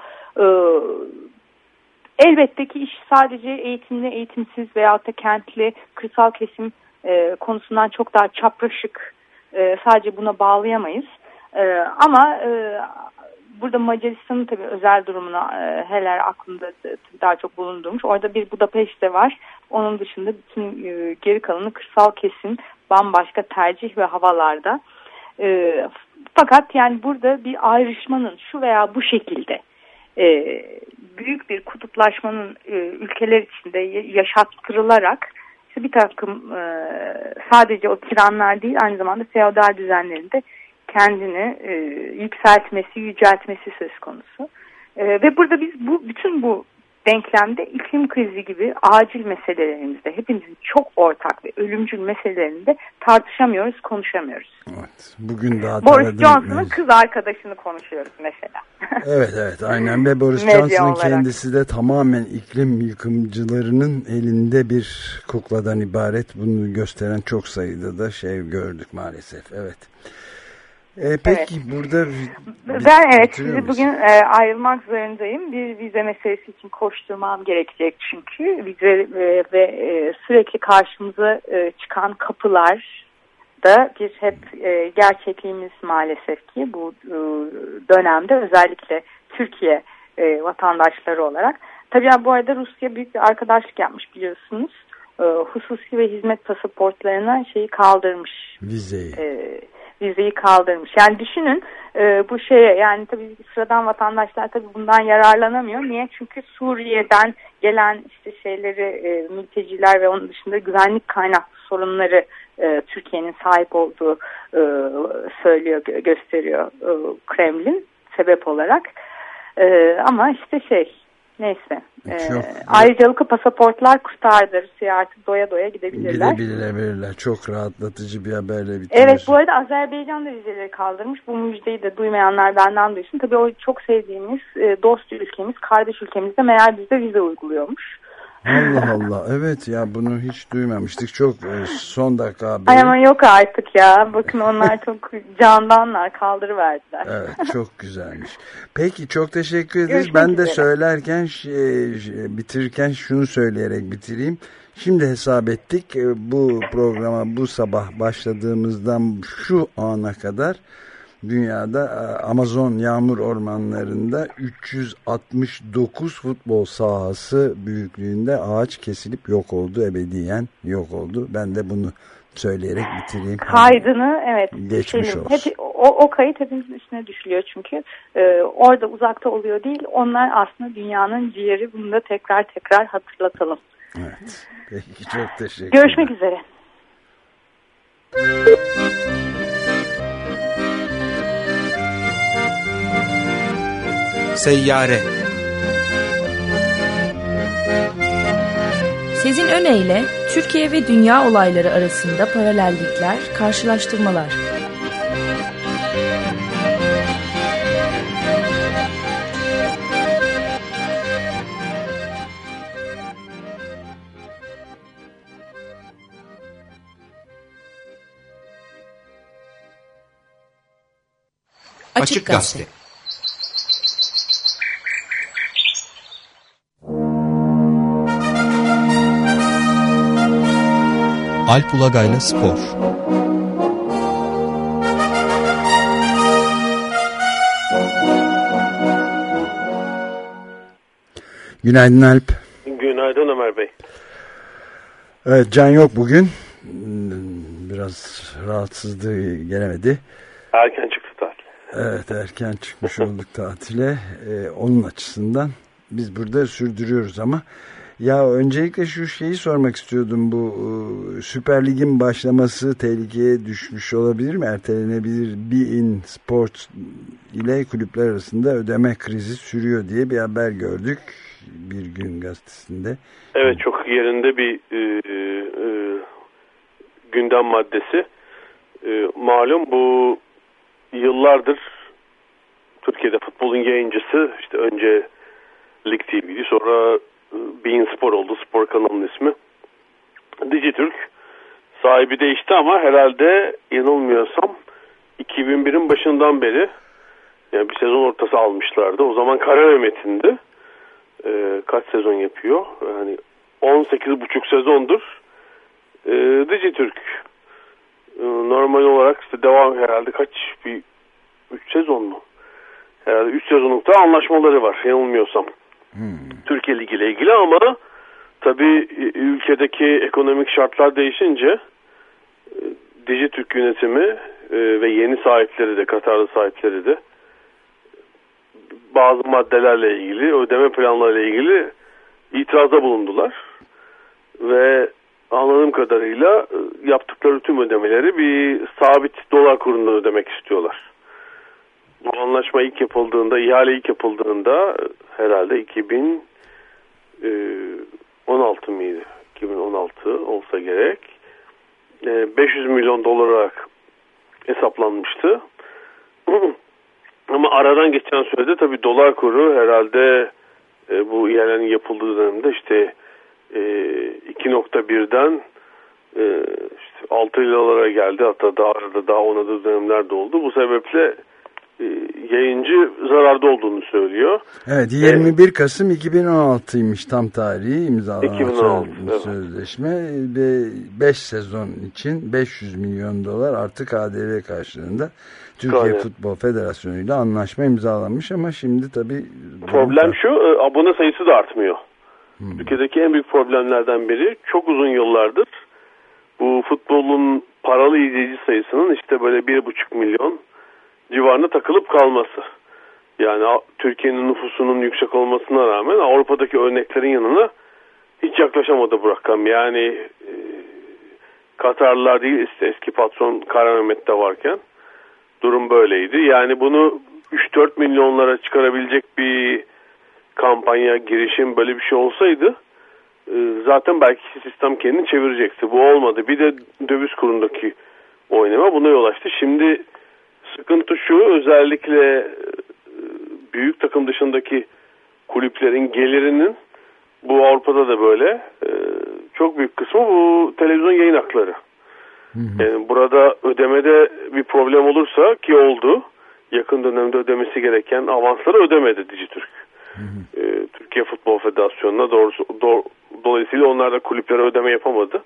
Elbette ki iş sadece eğitimli, eğitimsiz veyahut da kentli, kırsal kesim konusundan çok daha çapraşık, sadece buna bağlayamayız. Ama burada Macaristan'ın tabii özel durumuna Heller aklında daha çok bulundurmuş. Orada bir Budapeşte var. Onun dışında bütün geri kalanı kırsal kesim, bambaşka tercih ve havalarda. Fakat yani burada bir ayrışmanın şu veya bu şekilde büyük bir kutuplaşmanın ülkeler içinde yaşattırılarak işte bir takım sadece o tiranlar değil aynı zamanda feodal düzenlerinde kendini yükseltmesi, yüceltmesi söz konusu. Ve burada biz bütün bu denklemde iklim krizi gibi acil meselelerimizde hepimizin çok ortak ve ölümcül meselelerinde tartışamıyoruz, konuşamıyoruz. Evet. Bugün daha Boris Johnson'ın kız arkadaşını konuşuyoruz mesela. Evet aynen ve Boris Johnson'ın kendisi de tamamen iklim yıkımcılarının elinde bir kukladan ibaret. Bunu gösteren çok sayıda da gördük maalesef. Evet. Peki burada ben sizi bugün ayrılmak zorundayım. Bir vize meselesi için koşturmam gerekecek çünkü vize ve sürekli karşımıza çıkan kapılar da bir hep gerçekliğimiz maalesef ki bu dönemde özellikle Türkiye vatandaşları olarak. Tabii bu arada Rusya büyük bir arkadaşlık yapmış biliyorsunuz. Hususi ve hizmet pasaportlarına kaldırmış. Vizeyi kaldırmış. Yani düşünün bu yani tabii sıradan vatandaşlar tabii bundan yararlanamıyor. Niye? Çünkü Suriye'den gelen mülteciler ve onun dışında güvenlik kaynaklı sorunları Türkiye'nin sahip olduğu gösteriyor Kremlin sebep olarak. Ama neyse. Ayrıcalıklı pasaportlar kurtardı. Rusya'ya artık doya doya gidebilirler. Çok rahatlatıcı bir haberle bitirir. Evet, bu arada Azerbaycan da vizeleri kaldırmış. Bu müjdeyi de duymayanlar benden duysun. Tabii o çok sevdiğimiz dost ülkemiz, kardeş ülkemizde meğer bizde vize uyguluyormuş. Allah Allah. Evet ya, bunu hiç duymamıştık. Çok son dakika haberi. Ay ama yok artık ya. Bakın onlar çok candanlar, kaldırıverdiler. Evet, çok güzelmiş. Peki, çok teşekkür ederiz. Ben de söylerken bitirirken şunu söyleyerek bitireyim. Şimdi hesap ettik. Bu programa bu sabah başladığımızdan şu ana kadar dünyada Amazon yağmur ormanlarında 369 futbol sahası büyüklüğünde ağaç kesilip yok oldu, ebediyen yok oldu. Ben de bunu söyleyerek bitireyim. Kaydını geçmiş olsun. O kayıt hepimizin üstüne düşülüyor çünkü orada uzakta oluyor değil. Onlar aslında dünyanın ciğeri. Bunu da tekrar hatırlatalım. Evet. Peki, çok teşekkür ederim. Görüşmek üzere. Seyyare. Sezin Öne Türkiye ve dünya olayları arasında paralellikler, karşılaştırmalar. Açık Gazete. Alp Ulagay'la Spor. Günaydın Alp. Günaydın Ömer Bey. Evet, Can yok bugün. Biraz rahatsızdı, gelemedi. Erken çıktı tatil. Evet, erken çıkmış olduk tatile. Onun açısından biz burada sürdürüyoruz ama ya öncelikle şu şeyi sormak istiyordum. Bu Süper Lig'in başlaması tehlikeye düşmüş olabilir mi? Ertelenebilir. beIN Sports ile kulüpler arasında ödeme krizi sürüyor diye bir haber gördük Bir Gün gazetesinde. Evet, çok yerinde bir gündem maddesi. Malum bu yıllardır Türkiye'de futbolun yayıncısı, işte önce Lig TV'di, sonra beIN Spor oldu, spor kanalının ismi. Dijitürk sahibi değişti ama herhalde yanılmıyorsam 2001'in başından beri, yani bir sezon ortası almışlardı. O zaman Kara Mehmet'indi. Kaç sezon yapıyor? Yani 18,5 sezondur Dijitürk. Normal olarak işte devam herhalde bir 3 sezon mu? Herhalde 3 sezonlukta anlaşmaları var yanılmıyorsam. Türkiye Ligi ile ilgili ama tabii ülkedeki ekonomik şartlar değişince Dijitürk yönetimi ve yeni sahipleri de, Katarlı sahipleri de bazı maddelerle ilgili, ödeme planlarıyla ilgili itirazda bulundular. Ve anladığım kadarıyla yaptıkları tüm ödemeleri bir sabit dolar kurundan ödemek istiyorlar. Bu anlaşma ilk yapıldığında, ihale ilk yapıldığında herhalde 2016 mıydı? 2016 olsa gerek. 500 milyon dolar olarak hesaplanmıştı. Ama aradan geçen sürede tabii dolar kuru herhalde bu ihalenin yapıldığı dönemde işte 2.1'den işte 6 liralara geldi. Hatta daha oynadığı dönemler de oldu. Bu sebeple yayıncı zararda olduğunu söylüyor. Evet, 21 Kasım 2016'ymış tam tarihi imzalanan sözleşme ve 5 sezon için 500 milyon dolar artı KDV karşılığında Türkiye Futbol Federasyonu ile anlaşma imzalanmış ama şimdi tabii problem şu, abone sayısı da artmıyor. Türkiye'deki en büyük problemlerden biri çok uzun yıllardır bu futbolun paralı izleyici sayısının işte böyle 1,5 milyon civarına takılıp kalması. Yani Türkiye'nin nüfusunun yüksek olmasına rağmen Avrupa'daki örneklerin yanına hiç yaklaşamadı bu rakam. Yani Katarlılar değil, eski patron Kara Mehmet de varken durum böyleydi. Yani bunu 3-4 milyonlara çıkarabilecek bir kampanya, girişim, böyle bir şey olsaydı zaten belki sistem kendini çevirecekti. Bu olmadı. Bir de döviz kurundaki oynama buna yol açtı. Şimdi sıkıntı şu, özellikle büyük takım dışındaki kulüplerin gelirinin, bu Avrupa'da da böyle, çok büyük kısmı bu televizyon yayın hakları. Yani burada ödemede bir problem olursa, ki oldu, yakın dönemde ödemesi gereken avansları ödemedi Dijitürk. Türkiye Futbol Federasyonu'na dolayısıyla onlar da kulüplere ödeme yapamadı.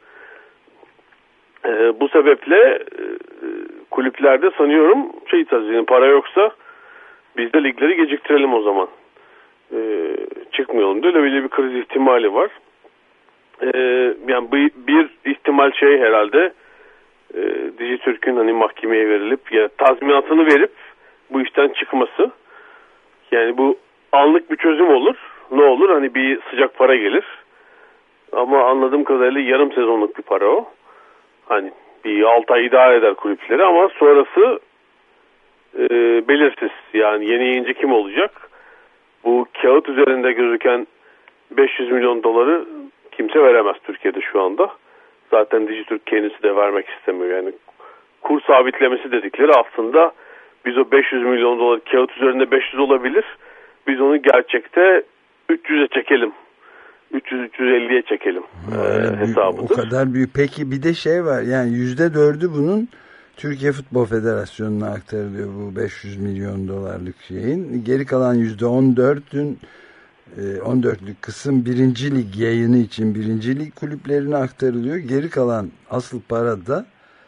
Bu sebeple kulüplerde sanıyorum para yoksa biz de ligleri geciktirelim o zaman. Çıkmayalım diye öyle bir kriz ihtimali var. Yani bir ihtimal herhalde Dijitürk'ün hani mahkemeye verilip ya tazminatını verip bu işten çıkması. Yani bu anlık bir çözüm olur. Ne olur? Hani bir sıcak para gelir. Ama anladığım kadarıyla yarım sezonluk bir para o. Hani bir 6 ay idare eder kulüpleri ama sonrası belirsiz. Yani yeni yayıncı kim olacak? bu kağıt üzerinde gözüken 500 milyon doları kimse veremez Türkiye'de şu anda. Zaten Dijitürk kendisi de vermek istemiyor. Yani kur sabitlemesi dedikleri aslında biz o 500 milyon dolar kağıt üzerinde 500 olabilir. Biz onu gerçekte 300'e çekelim. 300-350'ye çekelim hesabıdır. O kadar büyük. Peki bir de şey var. Yani %4'ü bunun Türkiye Futbol Federasyonu'na aktarılıyor bu 500 milyon dolarlık şeyin. Geri kalan %14'ün 14'lük kısım 1. Lig yayını için 1. Lig kulüplerine aktarılıyor. Geri kalan asıl para da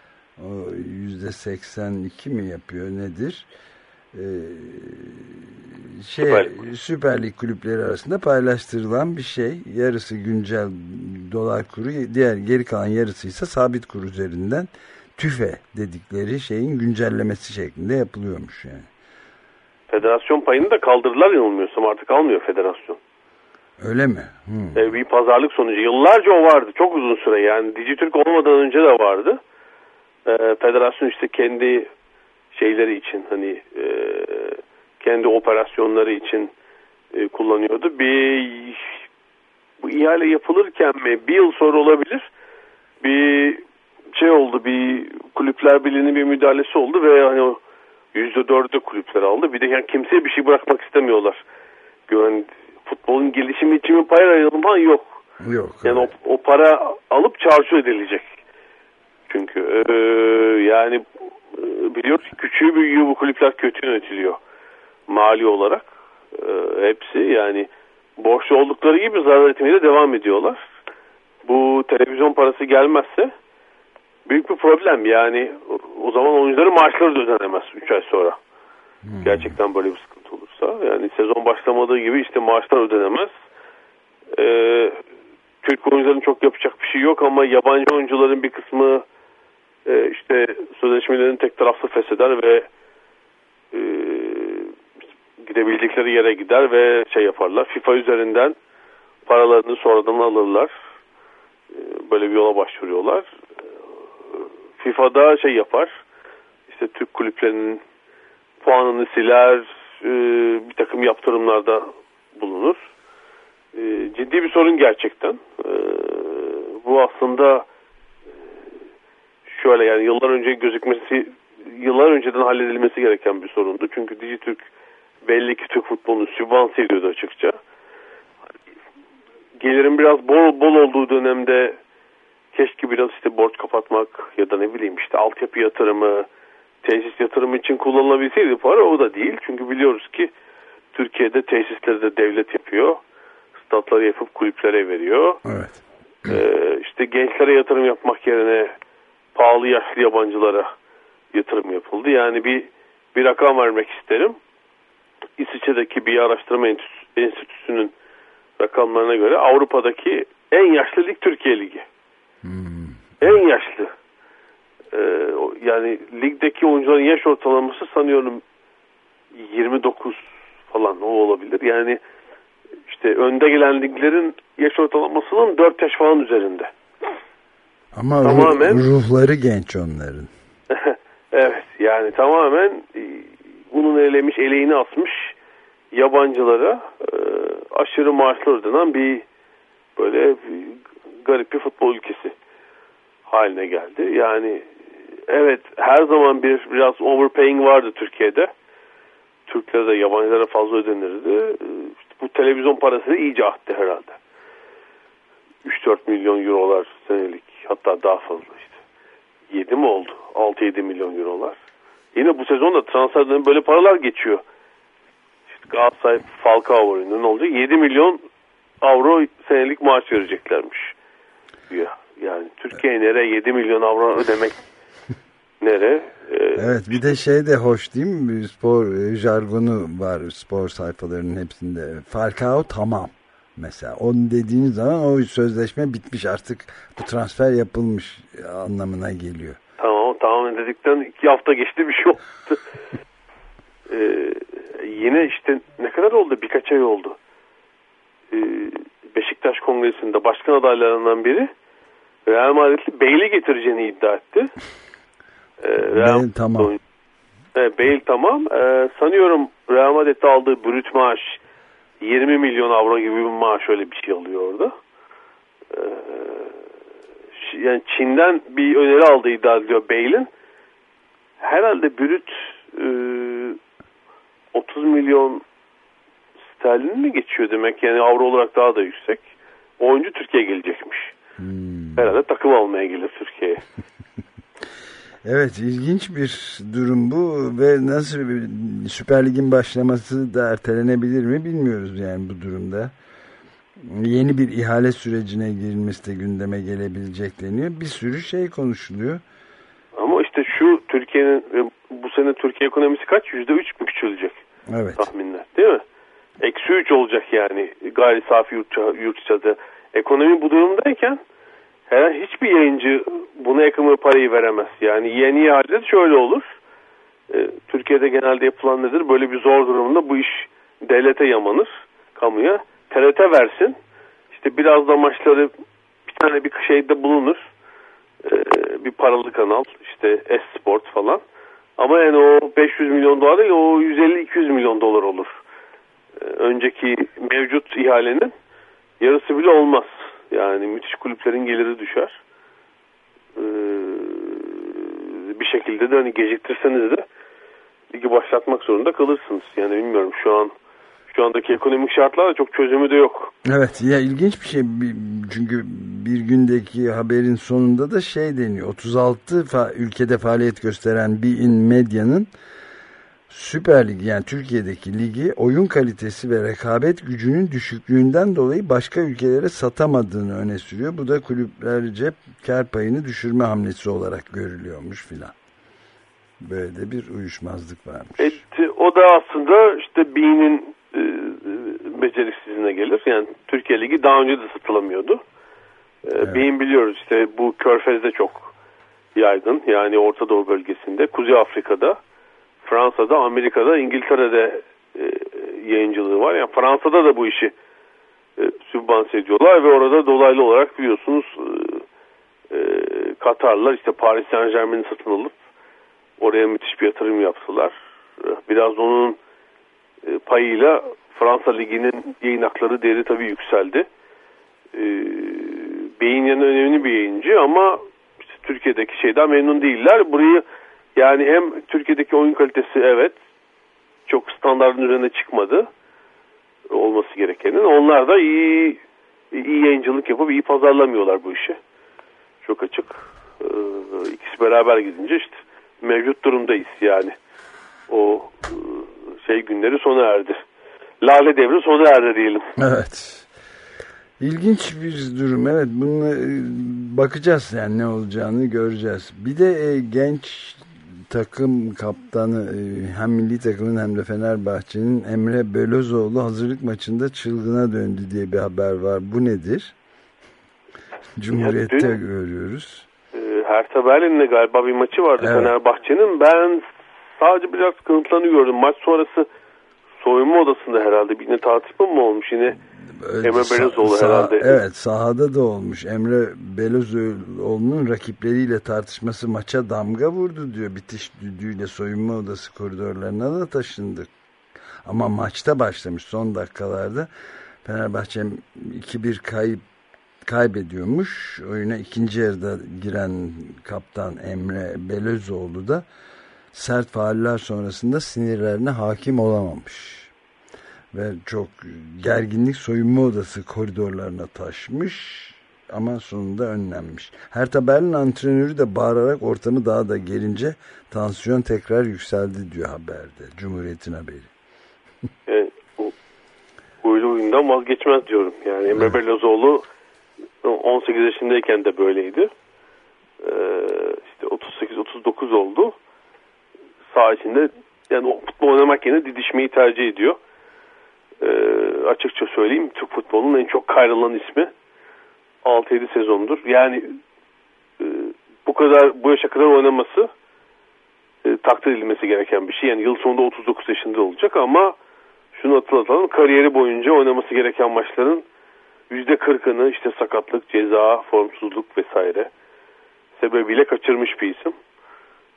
%82 mi yapıyor nedir? Süper Lig kulüpleri arasında paylaştırılan bir şey. Yarısı güncel dolar kuru, diğer geri kalan yarısı ise sabit kur üzerinden TÜFE dedikleri şeyin güncellemesi şeklinde yapılıyormuş yani. Federasyon payını da kaldırdılar yanılmıyorsam, artık almıyor federasyon. Öyle mi? Bir pazarlık sonucu. Yıllarca o vardı. Çok uzun süre. Yani Dijitürk olmadan önce de vardı. Federasyon işte kendi şeyleri için hani kendi operasyonları için kullanıyordu. Bu ihale yapılırken mi? Bir yıl sonra olabilir. Bir şey oldu. Bir Kulüpler Birliği'nin bir müdahalesi oldu ve hani o %4'ü kulüpler aldı. Bir de yani kimseye bir şey bırakmak istemiyorlar. Yani futbolun gelişimi için bir pay ayrılma yok. Yani o para alıp çarçur edilecek. Çünkü yani biliyoruz küçüğü büyüğü bu kulüpler kötü yönetiliyor. Mali olarak. Hepsi yani borçlu oldukları gibi zarar etmeye de devam ediyorlar. Bu televizyon parası gelmezse büyük bir problem. Yani o zaman oyuncuların maaşları da ödenemez 3 ay sonra. Gerçekten böyle bir sıkıntı olursa. Yani sezon başlamadığı gibi işte maaşlar ödenemez. Türk oyuncuların çok yapacak bir şey yok ama yabancı oyuncuların bir kısmı işte sözleşmelerini tek taraflı fesheder ve gidebildikleri yere gider ve şey yaparlar. FIFA üzerinden paralarını sonradan alırlar. Böyle bir yola başvuruyorlar. FIFA'da şey yapar. İşte Türk kulüplerinin puanını siler, bir takım yaptırımlarda bulunur. Ciddi bir sorun gerçekten. Bu aslında şöyle yani yıllar önceden halledilmesi gereken bir sorundu. Çünkü Dijitürk belli ki Türk futbolunu sübvanse ediyordu açıkça. Gelirin biraz bol olduğu dönemde keşke biraz işte borç kapatmak ya da ne bileyim işte altyapı yatırımı, tesis yatırımı için kullanılabilseydi para, o da değil. Çünkü biliyoruz ki Türkiye'de tesisleri de devlet yapıyor. Statları yapıp kulüplere veriyor. Evet. İşte gençlere yatırım yapmak yerine pahalı yaşlı yabancılara yatırım yapıldı. Yani bir rakam vermek isterim. İsviçre'deki bir araştırma enstitüsünün rakamlarına göre Avrupa'daki en yaşlı lig Türkiye Ligi. En yaşlı. Yani ligdeki oyuncuların yaş ortalaması sanıyorum 29 falan o olabilir. Yani işte önde gelen liglerin yaş ortalamasının 4 yaş falan üzerinde. Ama tamamen ruhları genç onların. Evet yani tamamen bunun eleğini asmış yabancılara aşırı maaşlar ödenen bir böyle garip bir futbol ülkesi haline geldi. Yani evet her zaman biraz overpaying vardı Türkiye'de. Türklere de yabancılara fazla ödenirdi. İşte bu televizyon parası da iyice arttı herhalde. 3-4 milyon eurolar senelik, hatta daha fazla işte. 7 mi oldu? 6-7 milyon eurolar. Yine bu sezonda transferden böyle paralar geçiyor. İşte Galatasaray Falcao oyunu ne olacak? 7 milyon avro senelik maaş vereceklermiş. Yani Türkiye'ye nereye 7 milyon avro ödemek nereye? Evet, bir de şey de hoş değil mi? Spor jargonu var spor sayfalarının hepsinde. Falcao tamam. Mesela onu dediğiniz zaman o sözleşme bitmiş, artık bu transfer yapılmış anlamına geliyor. Tamam dedikten 2 hafta geçti, bir şey oldu. Yine işte ne kadar oldu? Birkaç ay oldu. Beşiktaş Kongresi'nde başkan adaylarından biri Real Madrid'li Bale'i getireceğini iddia etti. Bale tamam. Bale tamam. Sanıyorum Real Madrid'de aldığı brüt maaş 20 milyon avro gibi bir maaş, öyle bir şey alıyor orada. Yani Çin'den bir öneri aldığı iddia ediliyor Bale'in. Herhalde brüt 30 milyon sterlin mi geçiyor demek, yani avro olarak daha da yüksek. Oyuncu Türkiye'ye gelecekmiş. Herhalde takım almaya gelir Türkiye'ye. Evet, ilginç bir durum bu ve nasıl Süper Lig'in başlaması da ertelenebilir mi bilmiyoruz yani bu durumda. Yeni bir ihale sürecine girilmesi de gündeme gelebilecek deniyor. Bir sürü şey konuşuluyor. Ama işte şu Türkiye'nin bu sene Türkiye ekonomisi kaç? %3 mü küçülecek? Evet. Tahminler değil mi? -3 olacak yani gayri safi yurtçada. Ekonomi bu durumdayken herhangi hiçbir yayıncı buna yakın parayı veremez. Yani yeni ihale şöyle olur. Türkiye'de genelde yapılan nedir? Böyle bir zor durumda bu iş devlete yamanır, kamuya. TRT versin. İşte biraz da maçları bir tane bir şeyde bulunur. Bir paralı kanal. İşte S-Sport falan. Ama yani o 500 milyon dolar değil, o 150-200 milyon dolar olur. Önceki mevcut ihalenin yarısı bile olmaz. Yani müthiş kulüplerin geliri düşer. Bir şekilde de hani geciktirseniz de ligi başlatmak zorunda kalırsınız. Yani bilmiyorum, şu andaki ekonomik şartlarda çok çözümü de yok. Evet ya, ilginç bir şey çünkü bir gündeki haberin sonunda da şey deniyor. 36 ülkede faaliyet gösteren beIN Medya'nın Süper Lig, yani Türkiye'deki ligi oyun kalitesi ve rekabet gücünün düşüklüğünden dolayı başka ülkelere satamadığını öne sürüyor. Bu da kulüplerce kar payını düşürme hamlesi olarak görülüyormuş filan. Böyle de bir uyuşmazlık varmış. O da aslında işte beIN'in beceriksizliğine gelir. Yani Türkiye Ligi daha önce de satılamıyordu. Evet. beIN biliyoruz işte bu Körfez'de çok yaygın. Yani Orta Doğu bölgesinde, Kuzey Afrika'da, Fransa'da, Amerika'da, İngiltere'de yayıncılığı var. Yani Fransa'da da bu işi sübvanse ediyorlar ve orada dolaylı olarak biliyorsunuz Katarlılar işte Paris Saint-Germain'i satın alıp oraya müthiş bir yatırım yaptılar. Biraz onun payıyla Fransa Ligi'nin yayın hakları değeri tabii yükseldi. beIN yani önemli bir yayıncı ama işte Türkiye'deki şeyden memnun değiller. Burayı yani hem Türkiye'deki oyun kalitesi evet çok standartın üzerine çıkmadı olması gerekenin. Onlar da iyi yayıncılık yapıp iyi pazarlamıyorlar bu işi. Çok açık. İkisi beraber gidince işte mevcut durumdayız yani. O günleri sona erdi. Lale devri sona erdi diyelim. Evet. İlginç bir durum. Evet, bununla bakacağız yani ne olacağını göreceğiz. Bir de genç takım kaptanı hem milli takımın hem de Fenerbahçe'nin Emre Belözoğlu hazırlık maçında çılgına döndü diye bir haber var. Bu nedir? Cumhuriyet'te görüyoruz. Hertha Berlin'le galiba bir maçı vardı, evet. Fenerbahçe'nin. Ben sadece biraz sıkıntılarını gördüm. Maç sonrası soyunma odasında herhalde bir tartışma mı olmuş yine? Emre Belözoğlu herhalde. Evet, sahada da olmuş. Emre Belözoğlu'nun rakipleriyle tartışması maça damga vurdu diyor. Bitiş düdüğüyle soyunma odası koridorlarına da taşındı. Ama maçta başlamış son dakikalarda. Fenerbahçe 2-1 kaybediyormuş. Oyuna ikinci yarıda giren kaptan Emre Belözoğlu da sert fauller sonrasında sinirlerine hakim olamamış. Ve çok gerginlik soyunma odası koridorlarına taşmış ama sonunda önlenmiş. Hertha Berlin antrenörü de bağırarak ortamı daha da gerince tansiyon tekrar yükseldi diyor haberde. Cumhuriyet'in haberi. Huylu huyundan vazgeçmez diyorum. Yani Emre Belözoğlu 18 yaşındayken de böyleydi. İşte 38-39 oldu. Saha içinde yani futbol oynamak yerine didişmeyi tercih ediyor. Açıkça söyleyeyim, Türk futbolunun en çok kayrılan ismi. 6-7 sezondur. Yani bu yaşa kadar oynaması takdir edilmesi gereken bir şey. Yani yıl sonunda 39 yaşında olacak ama şunu hatırlatalım, kariyeri boyunca oynaması gereken maçların %40'ını işte sakatlık, ceza, formsuzluk vesaire sebebiyle kaçırmış bir isim.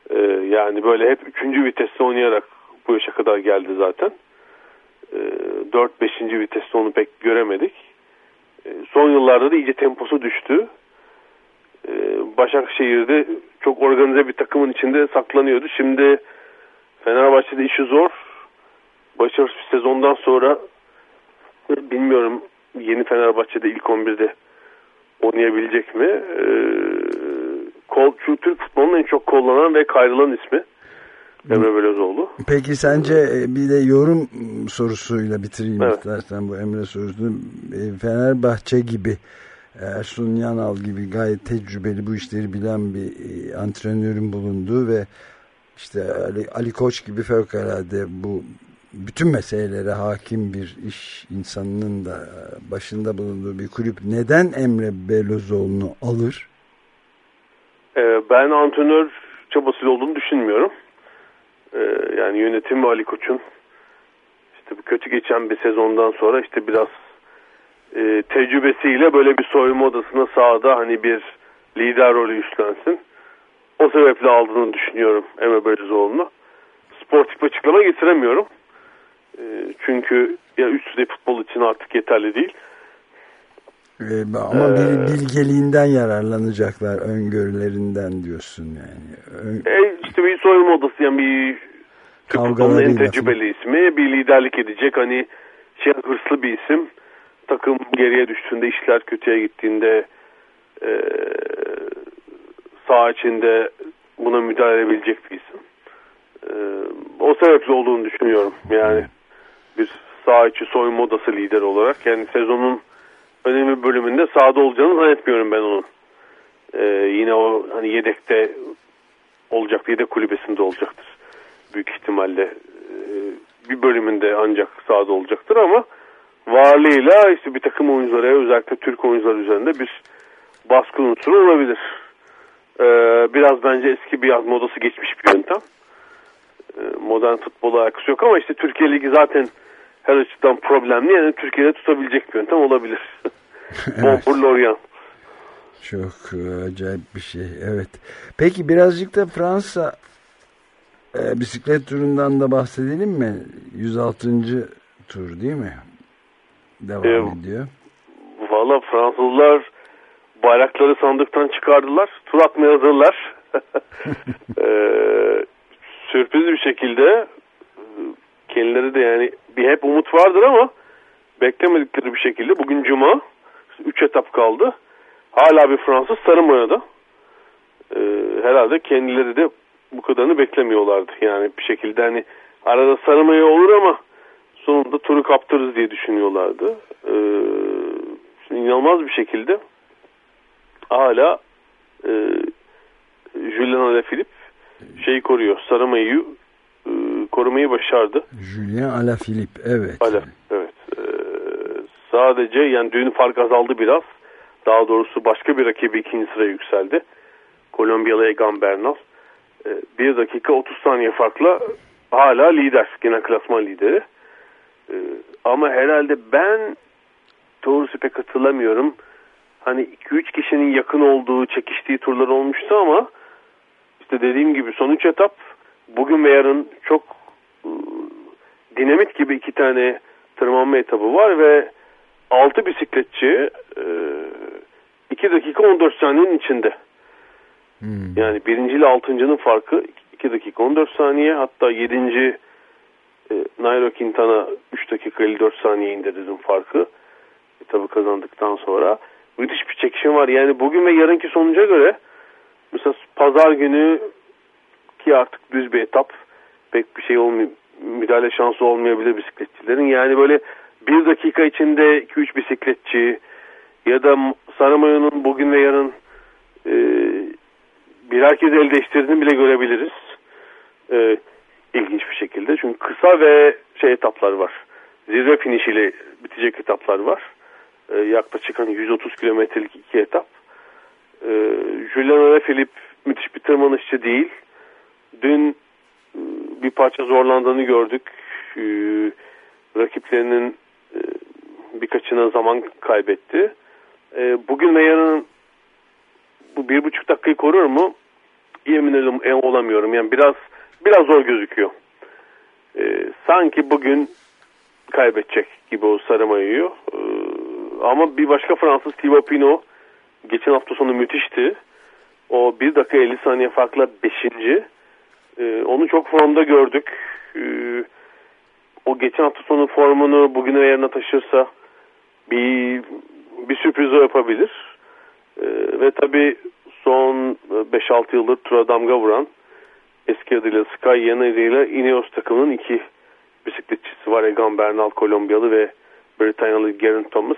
Yani böyle hep 3. viteste oynayarak bu yaşa kadar geldi zaten. 4-5. viteste onu pek göremedik. Son yıllarda da iyice temposu düştü. Başakşehir'de çok organize bir takımın içinde saklanıyordu. Şimdi Fenerbahçe'de işi zor. Başarısız bir sezondan sonra bilmiyorum yeni Fenerbahçe'de ilk 11'de oynayabilecek mi? Türk futbolunun en çok kollanan ve kayrılan ismi Emre Belözoğlu. Peki sence bir de yorum sorusuyla bitireyim istersen bu Emre sorusunu. Fenerbahçe gibi Ersun Yanal gibi gayet tecrübeli bu işleri bilen bir antrenörün bulunduğu ve işte Ali Koç gibi fevkalade bu bütün meselelere hakim bir iş insanının da başında bulunduğu bir kulüp neden Emre Belözoğlu'nu alır? Ben antrenör çabasıyla olduğunu düşünmüyorum. Yani yönetim ve Ali Koç'un işte kötü geçen bir sezondan sonra işte biraz tecrübesiyle böyle bir soyunma odasına sahada hani bir lider rolü üstlensin. O sebeple aldığını düşünüyorum Emre Belözoğlu'nu. Sportif açıklama getiremiyorum. Çünkü ya üst düzey futbol için artık yeterli değil. Ama bir bilgeliğinden yararlanacaklar, öngörülerinden diyorsun yani. İşte bir soyunma odası yani bir futbolun en tecrübeli ismi, bir liderlik edecek hani hırslı bir isim. Takım geriye düştüğünde, işler kötüye gittiğinde saha içinde buna müdahale edebilecek bir isim. O sebeple olduğunu düşünüyorum. Yani bir saha içi soyunma odası lideri olarak yani sezonun önemli bölümünde sahada olacağını zannetmiyorum ben onun. Yine o hani yedekte olacak, yedek kulübesinde olacaktır. Büyük ihtimalle bir bölümünde ancak sahada olacaktır ama varlığıyla işte bir takım oyunculara özellikle Türk oyuncular üzerinde bir baskı unsuru olabilir. Biraz bence eski bir yaz modası geçmiş bir yöntem. Modern futbola alakası yok ama işte Türkiye Ligi zaten her açıdan problemli. Yani Türkiye'de tutabilecek bir yöntem olabilir. Evet. Bonjour Lorient. Çok acayip bir şey. Evet. Peki birazcık da Fransa bisiklet turundan da bahsedelim mi? 106. tur değil mi? Devam ediyor. Valla Fransızlar bayrakları sandıktan çıkardılar. Tur atmaya hazırlar. Sürpriz bir şekilde kendileri de yani bir hep umut vardır ama beklemedikleri bir şekilde bugün Cuma 3 etap kaldı. Hala bir Fransız sarı mayoda. Herhalde kendileri de bu kadarını beklemiyorlardı. Yani bir şekilde hani arada sarı mayo olur ama sonunda turu kaptırırız diye düşünüyorlardı. İnanılmaz bir şekilde hala Julien Alaphilippe koruyor. Sarı mayoyu korumayı başardı. Julien Alaphilippe, evet. Evet. Sadece yani dün fark azaldı biraz. Daha doğrusu başka bir rakibi ikinci sıraya yükseldi. Kolombiyalı Egan Bernal. 1 dakika 30 saniye farkla hala lider. Genel klasman lideri. Ama herhalde ben doğrusu pek hatırlamıyorum. Hani 2-3 kişinin yakın olduğu, çekiştiği turlar olmuştu ama işte dediğim gibi son 3 etap bugün ve yarın çok dinamit gibi 2 tane tırmanma etabı var ve 6 bisikletçi 2 dakika 14 saniyenin içinde. Yani 1. ile 6.'nın farkı 2 dakika 14 saniye. Hatta 7. Nairo Quintana 3 dakika 54 saniye indirdi farkı. Etabı kazandıktan sonra. Müthiş bir çekişim var. Yani bugün ve yarınki sonuca göre mesela pazar günü ki artık düz bir etap pek bir şey olmuyor. Müdahale şansı olmayabilir bisikletçilerin. Yani böyle 1 dakika içinde 2-3 bisikletçi ya da sarı mayonun bugün ve yarın birer kez el değiştirdiğini bile görebiliriz. İlginç bir şekilde. Çünkü kısa ve etaplar var. Zirve finişiyle bitecek etaplar var. Yaklaşık 130 kilometrelik 2 etap. Julien Alaphilippe müthiş bir tırmanışçı değil. Dün bir parça zorlandığını gördük. Rakiplerinin birkaçına zaman kaybetti. Bugün ve yarın bu 1,5 dakikayı korur mu? Yemin olamıyorum. Yani biraz zor gözüküyor. Sanki bugün kaybedecek gibi o sarı mayoyu. Ama bir başka Fransız Thibaut Pinot geçen hafta sonu müthişti. O 1 dakika 50 saniye farkla 5. Onu çok formda gördük. O geçen hafta sonu formunu bugüne yarına taşırsa bir sürpriz o yapabilir. Ve tabii son 5-6 yıldır tura damga vuran eski adıyla Sky, yeni adıyla Ineos takımının 2 bisikletçisi var. Egan Bernal Kolombiyalı ve Britanyalı Geraint Thomas.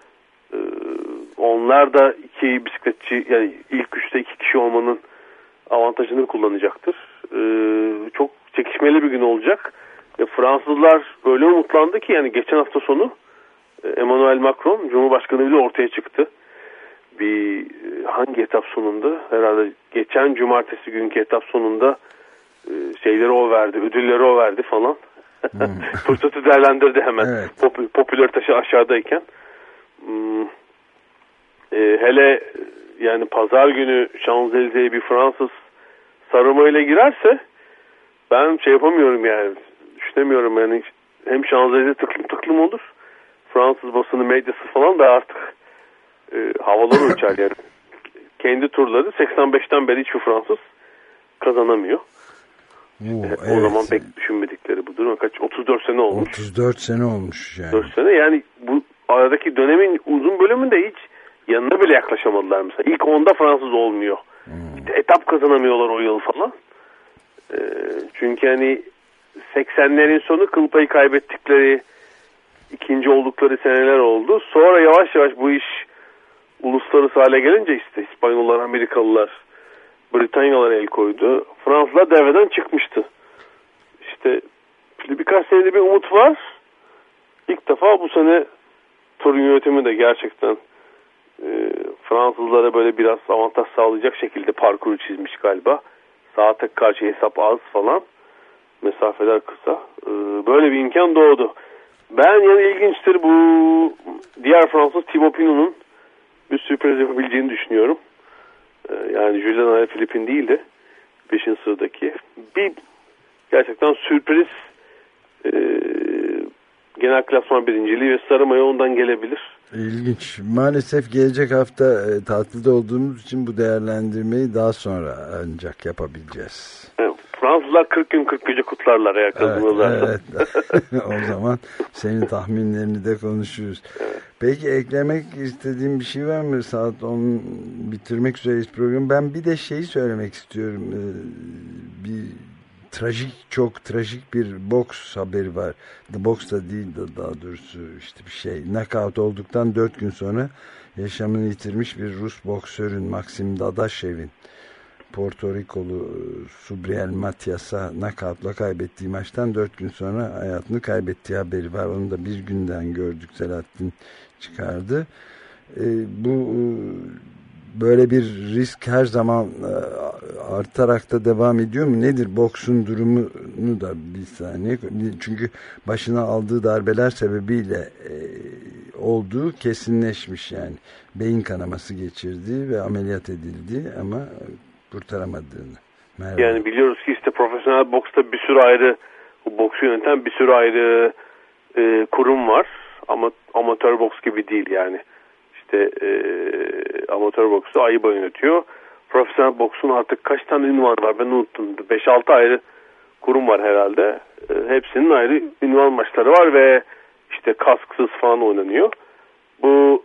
Onlar da 2 bisikletçi, yani ilk 3'te 2 kişi olmanın avantajını kullanacaktır. Çok çekişmeli bir gün olacak. Fransızlar öyle umutlandı ki yani geçen hafta sonu Emmanuel Macron Cumhurbaşkanı bile ortaya çıktı. Hangi etap sonunda? Herhalde geçen cumartesi günkü etap sonunda şeyleri o verdi, ödülleri o verdi falan. Fırsatı değerlendirdi hemen. Evet. Popülaritesi aşağıdayken. Hele yani pazar günü Şanzelize'ye bir Fransız sarımayla girerse ben şey yapamıyorum yani. Düşünemiyorum yani. Hem Şanzelize tıklım olur. Fransız basını, medyası falan da artık havaları uçar yani. Kendi turları 85'ten beri hiçbir Fransız kazanamıyor. Evet. O zaman pek düşünmedikleri bu durum. 34 sene olmuş. 34 sene olmuş yani. 34 sene yani bu aradaki dönemin uzun bölümünde hiç yanına bile yaklaşamadılar mesela. İlk 10'da Fransız olmuyor. İşte etap kazanamıyorlar o yıl falan. Çünkü hani 80'lerin sonu kıl payı kaybettikleri, ikinci oldukları seneler oldu. Sonra yavaş yavaş bu iş uluslararası hale gelince işte İspanyollar, Amerikalılar, Britanyalılar el koydu. Fransızlar devreden çıkmıştı. İşte birkaç senede bir umut var. İlk defa bu sene turun yönetimi de gerçekten Fransızlara böyle biraz avantaj sağlayacak şekilde parkuru çizmiş galiba. Saate karşı hesap az falan. Mesafeler kısa. Böyle bir imkan doğdu. Ben yani ilginçtir bu diğer Fransız Thibaut Pinot'un bir sürpriz yapabileceğini düşünüyorum. Yani Julian Alaphilippe değil de 5. sıradaki bir gerçekten sürpriz genel klasman birinciliği ve sarı mayo ondan gelebilir. İlginç. Maalesef gelecek hafta tatilde olduğumuz için bu değerlendirmeyi daha sonra ancak yapabileceğiz. Evet, Fransızlar 40 gün 40 gece kutlarlar eğer kazanırlarsa. Evet. O zaman senin tahminlerini de konuşuruz. Evet. Peki eklemek istediğim bir şey var mı? Saat 10 bitirmek üzereyiz programı. Ben bir de şeyi söylemek istiyorum. Bir çok trajik bir boks haberi var. Boks da değil de daha doğrusu işte bir şey. Knockout olduktan 4 gün sonra yaşamını yitirmiş bir Rus boksörün, Maxim Dadashev'in Porto Rikolu Subriel Matias'a knockout'la kaybettiği maçtan 4 gün sonra hayatını kaybettiği haberi var. Onu da bir günden gördük. Selahattin çıkardı. Bu böyle bir risk her zaman artarak da devam ediyor mu? Nedir boksun durumunu da bir saniye. Çünkü başına aldığı darbeler sebebiyle olduğu kesinleşmiş yani. Beyin kanaması geçirdiği ve ameliyat edildiği ama kurtaramadığını. Merhaba. Yani biliyoruz ki işte profesyonel boksta bir sürü ayrı boksu yöneten bir sürü ayrı kurum var. Ama amatör boks gibi değil yani. İşte amatör boksu AIBA yönetiyor. Profesyonel boksun artık kaç tane ünvan var ben unuttum. 5-6 ayrı kurum var herhalde. Hepsinin ayrı ünvan maçları var ve işte kasksız falan oynanıyor. Bu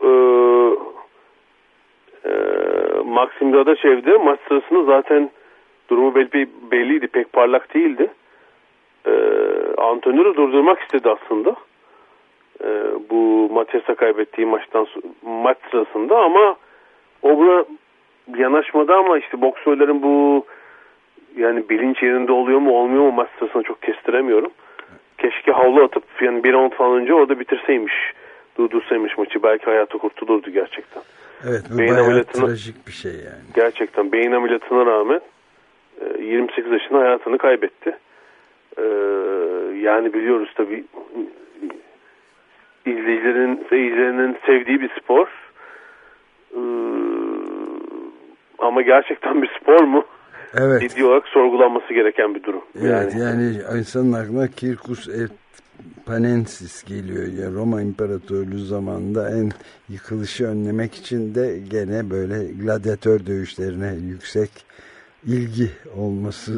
Maxim Dadashev'de maç sırasında zaten durumu belliydi. Pek parlak değildi. Antrenörü durdurmak istedi aslında. Bu Matias'a kaybettiği maç sırasında ama o buna yanaşmadı ama işte boksörlerin bu yani bilinç yerinde oluyor mu olmuyor mu maç sırasında çok kestiremiyorum. Keşke havlu atıp yani bir round falan önce orada bitirseymiş. Durdursaymış maçı. Belki hayatı kurtulurdu gerçekten. Evet bu bayağı trajik bir şey yani. Gerçekten beyin ameliyatına rağmen 28 yaşında hayatını kaybetti. Yani biliyoruz tabii izleyicilerinin sevdiği bir spor. Ama gerçekten bir spor mu? Evet. Ciddi olarak sorgulanması gereken bir durum. Evet yani insanın aklına Kirkus Panensis geliyor ya, Roma İmparatorluğu zamanında en yıkılışı önlemek için de gene böyle gladyatör dövüşlerine yüksek ilgi olması,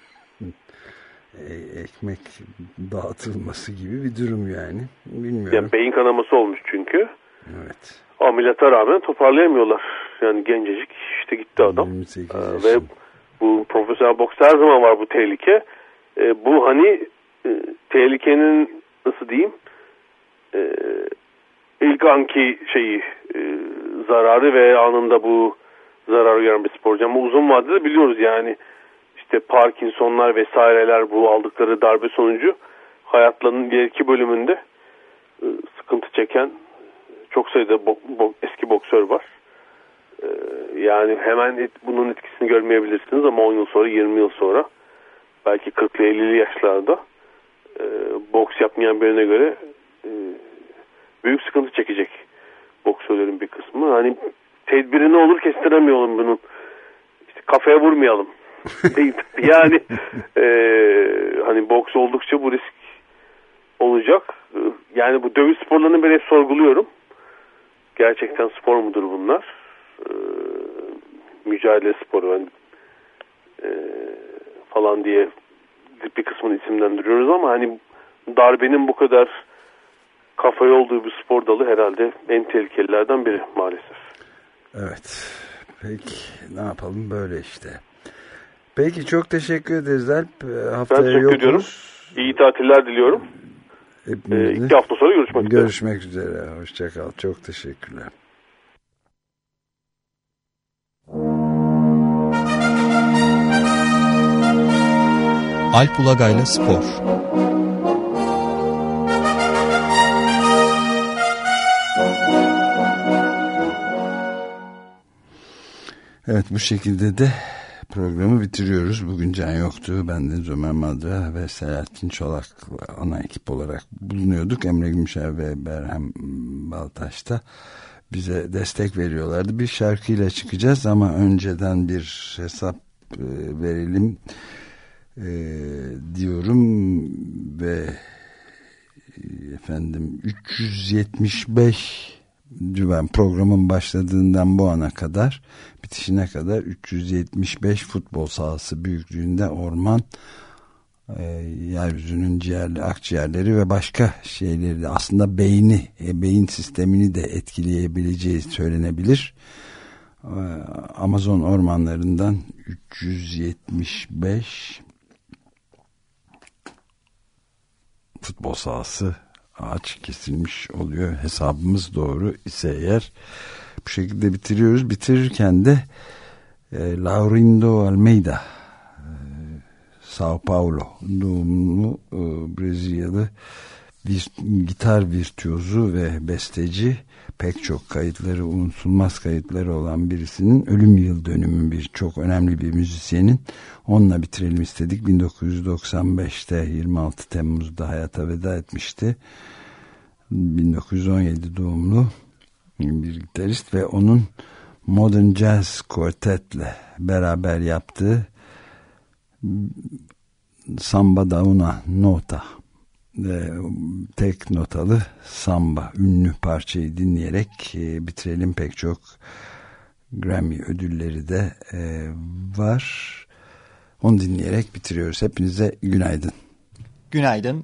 ekmek dağıtılması gibi bir durum yani. Bilmiyorum. Yani beyin kanaması olmuş çünkü. Evet. Ameliyata rağmen toparlayamıyorlar. Yani gencecik işte gitti adam. Ve bu profesyonel boksta her zaman var bu tehlike. Bu hani tehlikenin nasıl diyeyim ilk anki şeyi zararı ve anında bu zararı gören bir sporcu. Ama uzun vadede biliyoruz yani işte Parkinsonlar vesaireler bu aldıkları darbe sonucu hayatlarının ileriki bölümünde sıkıntı çeken çok sayıda eski boksör var. Yani hemen bunun etkisini görmeyebilirsiniz ama 10 yıl sonra 20 yıl sonra belki 40'lı 50'li yaşlarda boks yapmayan birine göre büyük sıkıntı çekecek boksörlerin bir kısmı. Hani tedbiri ne olur kestiremiyorum bunun. İşte kafaya vurmayalım. Yani hani boks oldukça bu risk olacak. Yani bu dövüş sporlarını ben hep sorguluyorum. Gerçekten spor mudur bunlar? Mücadele sporu yani, falan diye bir kısmını isimlendiriyoruz ama hani darbenin bu kadar kafaya olduğu bir spor dalı herhalde en tehlikelilerden biri maalesef. Evet. Peki ne yapalım, böyle işte. Peki çok teşekkür ederiz Alp. Haftaya ben teşekkür ediyorum. İyi tatiller diliyorum. 2 hafta sonra görüşmek üzere. Hoşçakal. Çok teşekkürler. Alp Ulagay'la Spor. Evet, bu şekilde de programı bitiriyoruz. Bugün Can yoktu. Ben de Ömer Madra ve Selahattin Çolak ana ekip olarak bulunuyorduk. Emre Gümüşer ve Berhem Baltaş da bize destek veriyorlardı. Bir şarkıyla çıkacağız ama önceden bir hesap verelim diyorum ve efendim 375 ben programın başladığından bu ana kadar bitişine kadar 375 futbol sahası büyüklüğünde orman, yeryüzünün akciğerleri ve başka şeyleri de aslında beyin sistemini de etkileyebileceği söylenebilir. Amazon ormanlarından 375 futbol sahası ağaç kesilmiş oluyor. Hesabımız doğru ise eğer bu şekilde bitiriyoruz. Bitirirken de Laurindo Almeida, Sao Paulo doğumlu Brezilyalı gitar virtüozu ve besteci, pek çok kayıtları, unutulmaz kayıtları olan birisinin ölüm yıl dönümü, bir çok önemli bir müzisyenin, onunla bitirelim istedik. 1995'te 26 Temmuz'da hayata veda etmişti. 1917 doğumlu bir gitarist ve onun Modern Jazz Quartet'le beraber yaptığı Samba da una nota, tek notalı samba ünlü parçayı dinleyerek bitirelim. Pek çok Grammy ödülleri de var. Onu dinleyerek bitiriyoruz. Hepinize günaydın. Günaydın.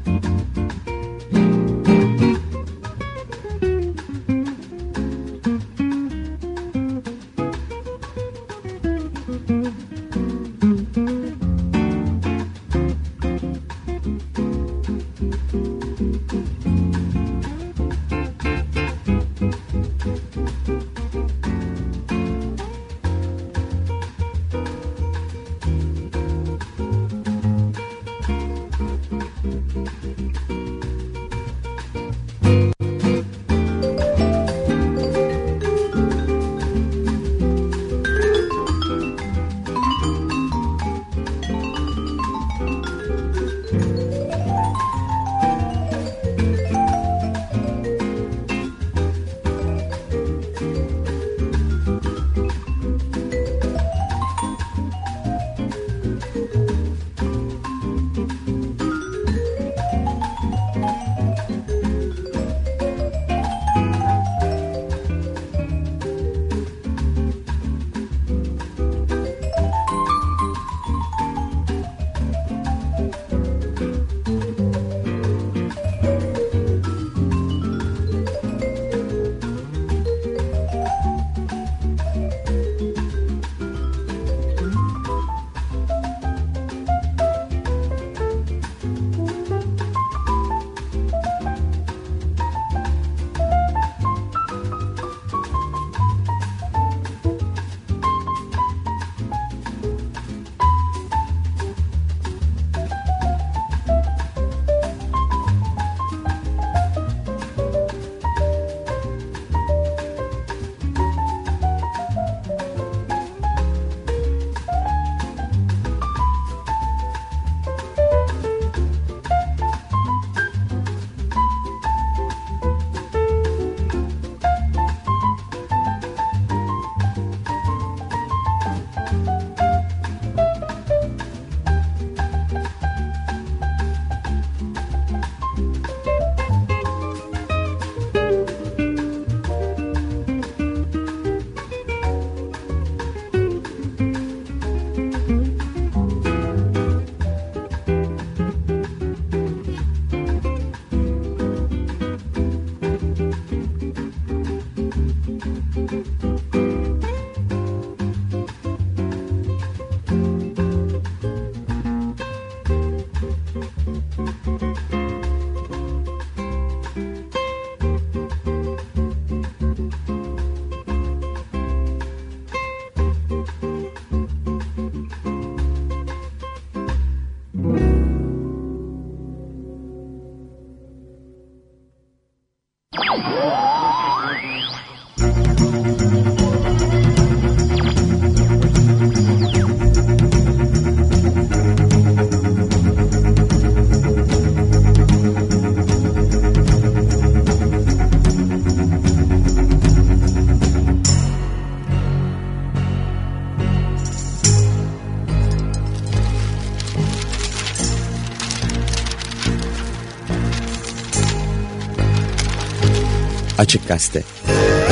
Açık Gazete.